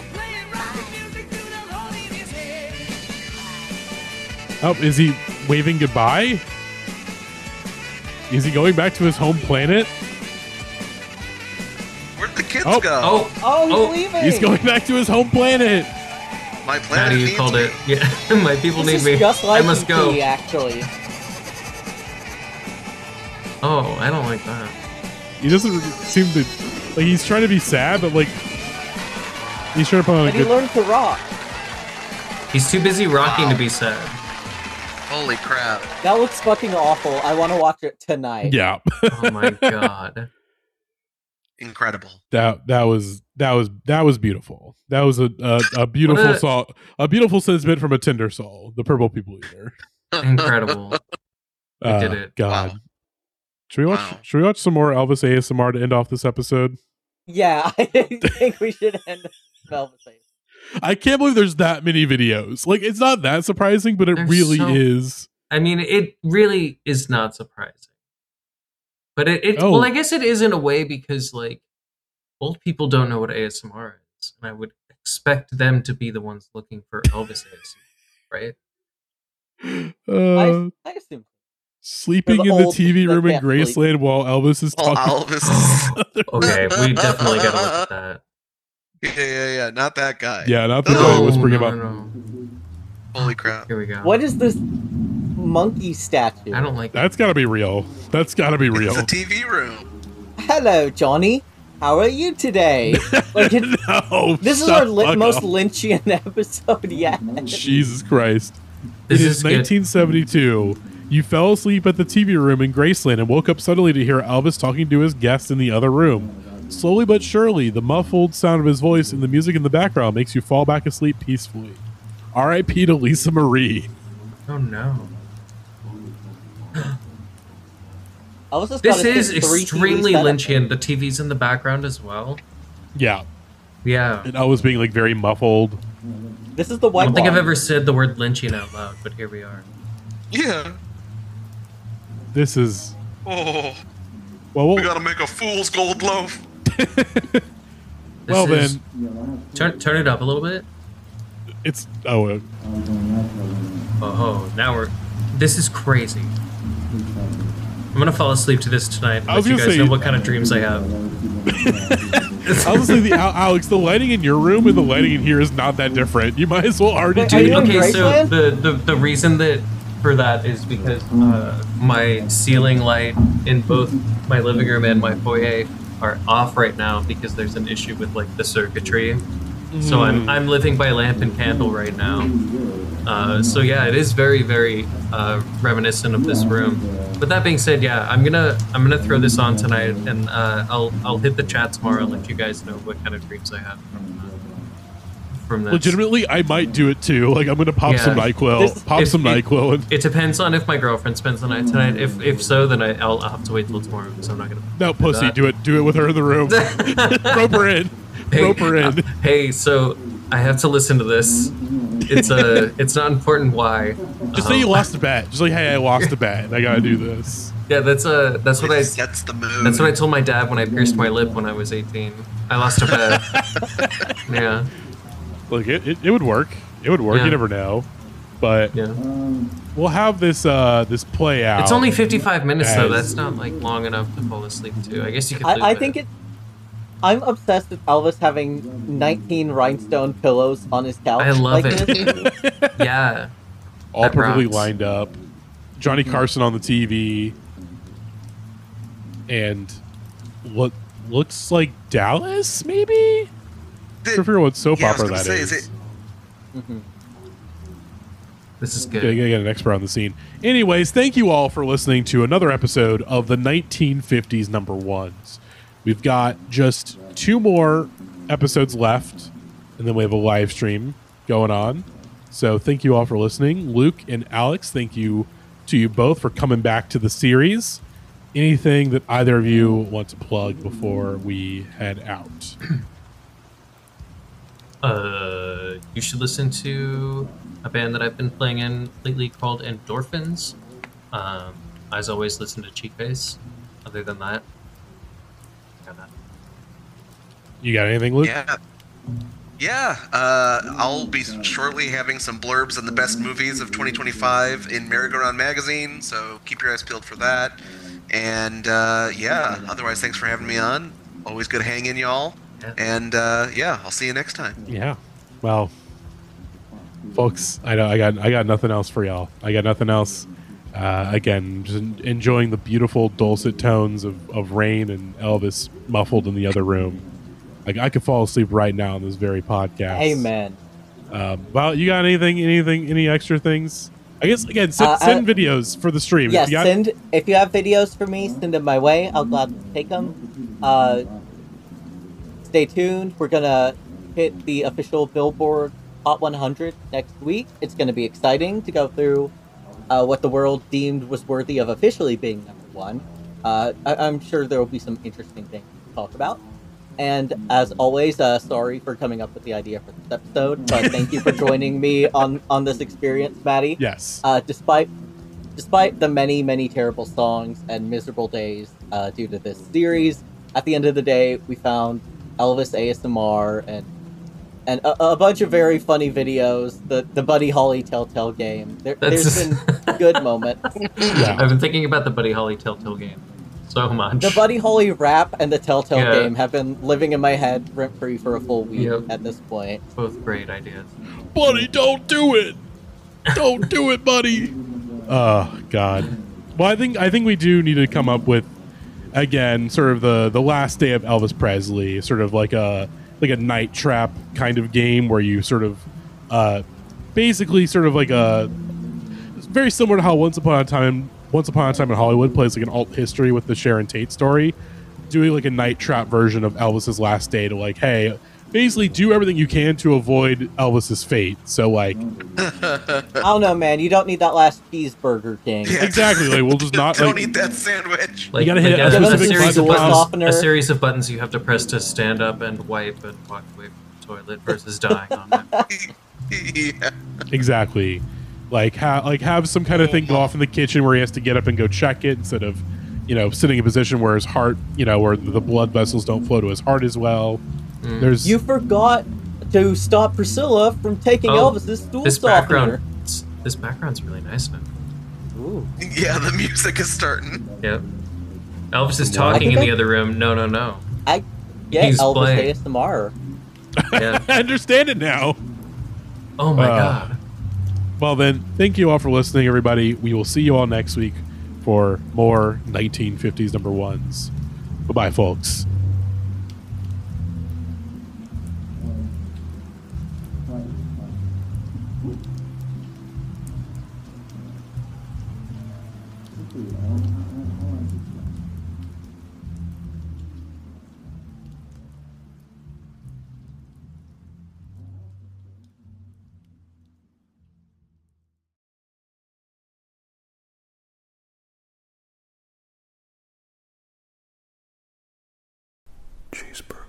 Oh, is he waving goodbye? Is he going back to his home planet? Where'd the kids Oh. go? Oh, he's leaving. He's going back to his home planet. My How planet do you needs called me. it? Yeah, my people This need is me. just like I must go. E.T., actually. Oh, I don't like that. He doesn't seem to like. He's trying to be sad, but like he's trying to put on a And he good. learned to rock. He's too busy rocking Wow. to be sad. Holy crap. That looks fucking awful. I want to watch it tonight. Yeah. Oh my god. Incredible. that was beautiful. That was a beautiful What a- song, a beautiful sentiment from a tender soul. The Purple People Eater. Incredible. We did it. God. Wow. Should we watch some more Elvis ASMR to end off this episode? Yeah, I think we should end Velvet Face. I can't believe there's that many videos. Like, it's not that surprising, but it There's really so- is. I mean, it really is not surprising. But Oh. well, I guess it is in a way because, like, old people don't know what ASMR is. And I would expect them to be the ones looking for Elvis ASMR, right? I assume. Sleeping They're the in the old TV people room that in can't sleep. Graceland while Elvis is Well, talking. Elvis is... Okay, we definitely gotta look at that. Yeah. Not that guy. Yeah, not the guy whispering about. No. Holy crap. Here we go. What is this monkey statue? I don't like That's gotta be real. That's gotta be real. It's a TV room. Hello, Johnny. How are you today? Like, No, this is shut our the fuck most up. Lynchian episode yet. Jesus Christ. This It is is good. 1972. You fell asleep at the TV room in Graceland and woke up suddenly to hear Elvis talking to his guest in the other room. Slowly but surely, the muffled sound of his voice and the music in the background makes you fall back asleep peacefully. R.I.P. to Lisa Marie. Oh no. Elvis has This gotta is take 3 extremely TVs that Lynchian. The TV's in the background as well. Yeah. Yeah. And Elvis being like very muffled. This is the white I don't think one. I've ever said the word lynching out loud, but here we are. Yeah. This is. Oh. Well, we gotta make a fool's gold loaf. Well This then, is- turn it up a little bit. it's Oh, now we're. This is crazy. I'm gonna fall asleep to this tonight. I And was let you gonna guys say- know what kind of dreams I have. Honestly, Alex, the lighting in your room and the lighting in here is not that different. You might as well already do it. Okay, so the reason that for that is because my ceiling light in both my living room and my foyer are off right now because there's an issue with like the circuitry. So I'm living by lamp and candle right now. So yeah, it is very, very reminiscent of this room. But that being said, yeah, I'm gonna throw this on tonight, and I'll hit the chat tomorrow and let you guys know what kind of dreams I have from this. Legitimately, I might do it too. Like I'm gonna pop some NyQuil. And It depends on if my girlfriend spends the night tonight. If so, then I'll have to wait till tomorrow because I'm not gonna. no, pussy, do it with her in the room. Rope her in. Rope her in. Hey, so I have to listen to this. It's not important why. Just say you lost a bet. Just like, hey, I lost a bet, and I gotta do this. Yeah, that's what I. That's the mood. That's what I told my dad when I pierced my lip when I was 18. I lost a bet. Yeah. Look, it would work. It would work. Yeah. You never know. But we'll have this this play out. It's only 55 minutes though. as- That's not like long enough to fall asleep to. I guess you could. I think it. I'm obsessed with Elvis having 19 rhinestone pillows on his couch. I love like it. this. Yeah. all That perfectly rocks. lined up. Johnny Carson on the TV, and looks like Dallas, maybe. I forget what soap Yeah, I was opera gonna that say, is. is it- This is good. Gotta get an expert on the scene. Anyways, thank you all for listening to another episode of the 1950s number ones. We've got just 2 more episodes left, and then we have a live stream going on. So thank you all for listening. Luke and Alex, thank you to you both for coming back to the series. Anything that either of you want to plug before we head out? You should listen to a band that I've been playing in lately called Endorphins. As always, listen to Cheek Face. Other than that, You got anything, Luke? Yeah. I'll be shortly having some blurbs on the best movies of 2025 in Merry-Go-Round magazine, so keep your eyes peeled for that. And otherwise, thanks for having me on. Always good hanging, y'all. And I'll see you next time. Yeah. Well, folks, I know I got nothing else for y'all. I got nothing else. Again, just enjoying the beautiful dulcet tones of Rain and Elvis muffled in the other room. Like I could fall asleep right now on this very podcast. Amen. Well, you got any extra things? I guess again, send videos for the stream. Yes, If you if you have videos for me, send them my way. I'll gladly take them. Stay tuned. We're gonna hit the official Billboard Hot 100 next week. It's gonna be exciting to go through what the world deemed was worthy of officially being number 1. I'm sure there will be some interesting things to talk about. And as always, sorry for coming up with the idea for this episode, but thank you for joining me on this experience, Maddie. Yes. Despite the many, many terrible songs and miserable days due to this series, at the end of the day, we found Elvis ASMR and a bunch of very funny videos. The Buddy Holly Telltale game. There's been good moments. I've been thinking about the Buddy Holly Telltale game so much. The Buddy Holly rap and the Telltale Yeah. game have been living in my head rent free for a full week at this point. Both great ideas. Buddy, don't do it. Don't do it, buddy. Oh God. Well, I think we do need to come up with again sort of the last day of Elvis Presley, sort of like a night trap kind of game where you sort of basically sort of like it's very similar to how Once Upon a Time in Hollywood plays like an alt history with the Sharon Tate story, doing like a night trap version of Elvis's last day to like, hey, basically do everything you can to avoid Elvis's fate. So, like, I don't know, man. You don't need that last cheeseburger, King. Yeah. exactly. Like, we'll just not Don't like, eat that sandwich. you gotta hit a series of buttons. softener. A series of buttons you have to press to stand up and wipe and walk away from the toilet versus dying on it. Yeah. exactly. Like, have some kind of thing go off in the kitchen where he has to get up and go check it instead of, sitting in a position where his heart, where the blood vessels don't flow to his heart as well. You forgot to stop Priscilla from taking Elvis's stool softener. This background's really nice now. Ooh. Yeah, the music is starting. Yep. Elvis is talking in the other room. No. I get He's Elvis playing. ASMR. Yeah. I understand it now. Oh my god. Well then, thank you all for listening, everybody. We will see you all next week for more 1950s number ones. Bye-bye, folks. Cheeseburger.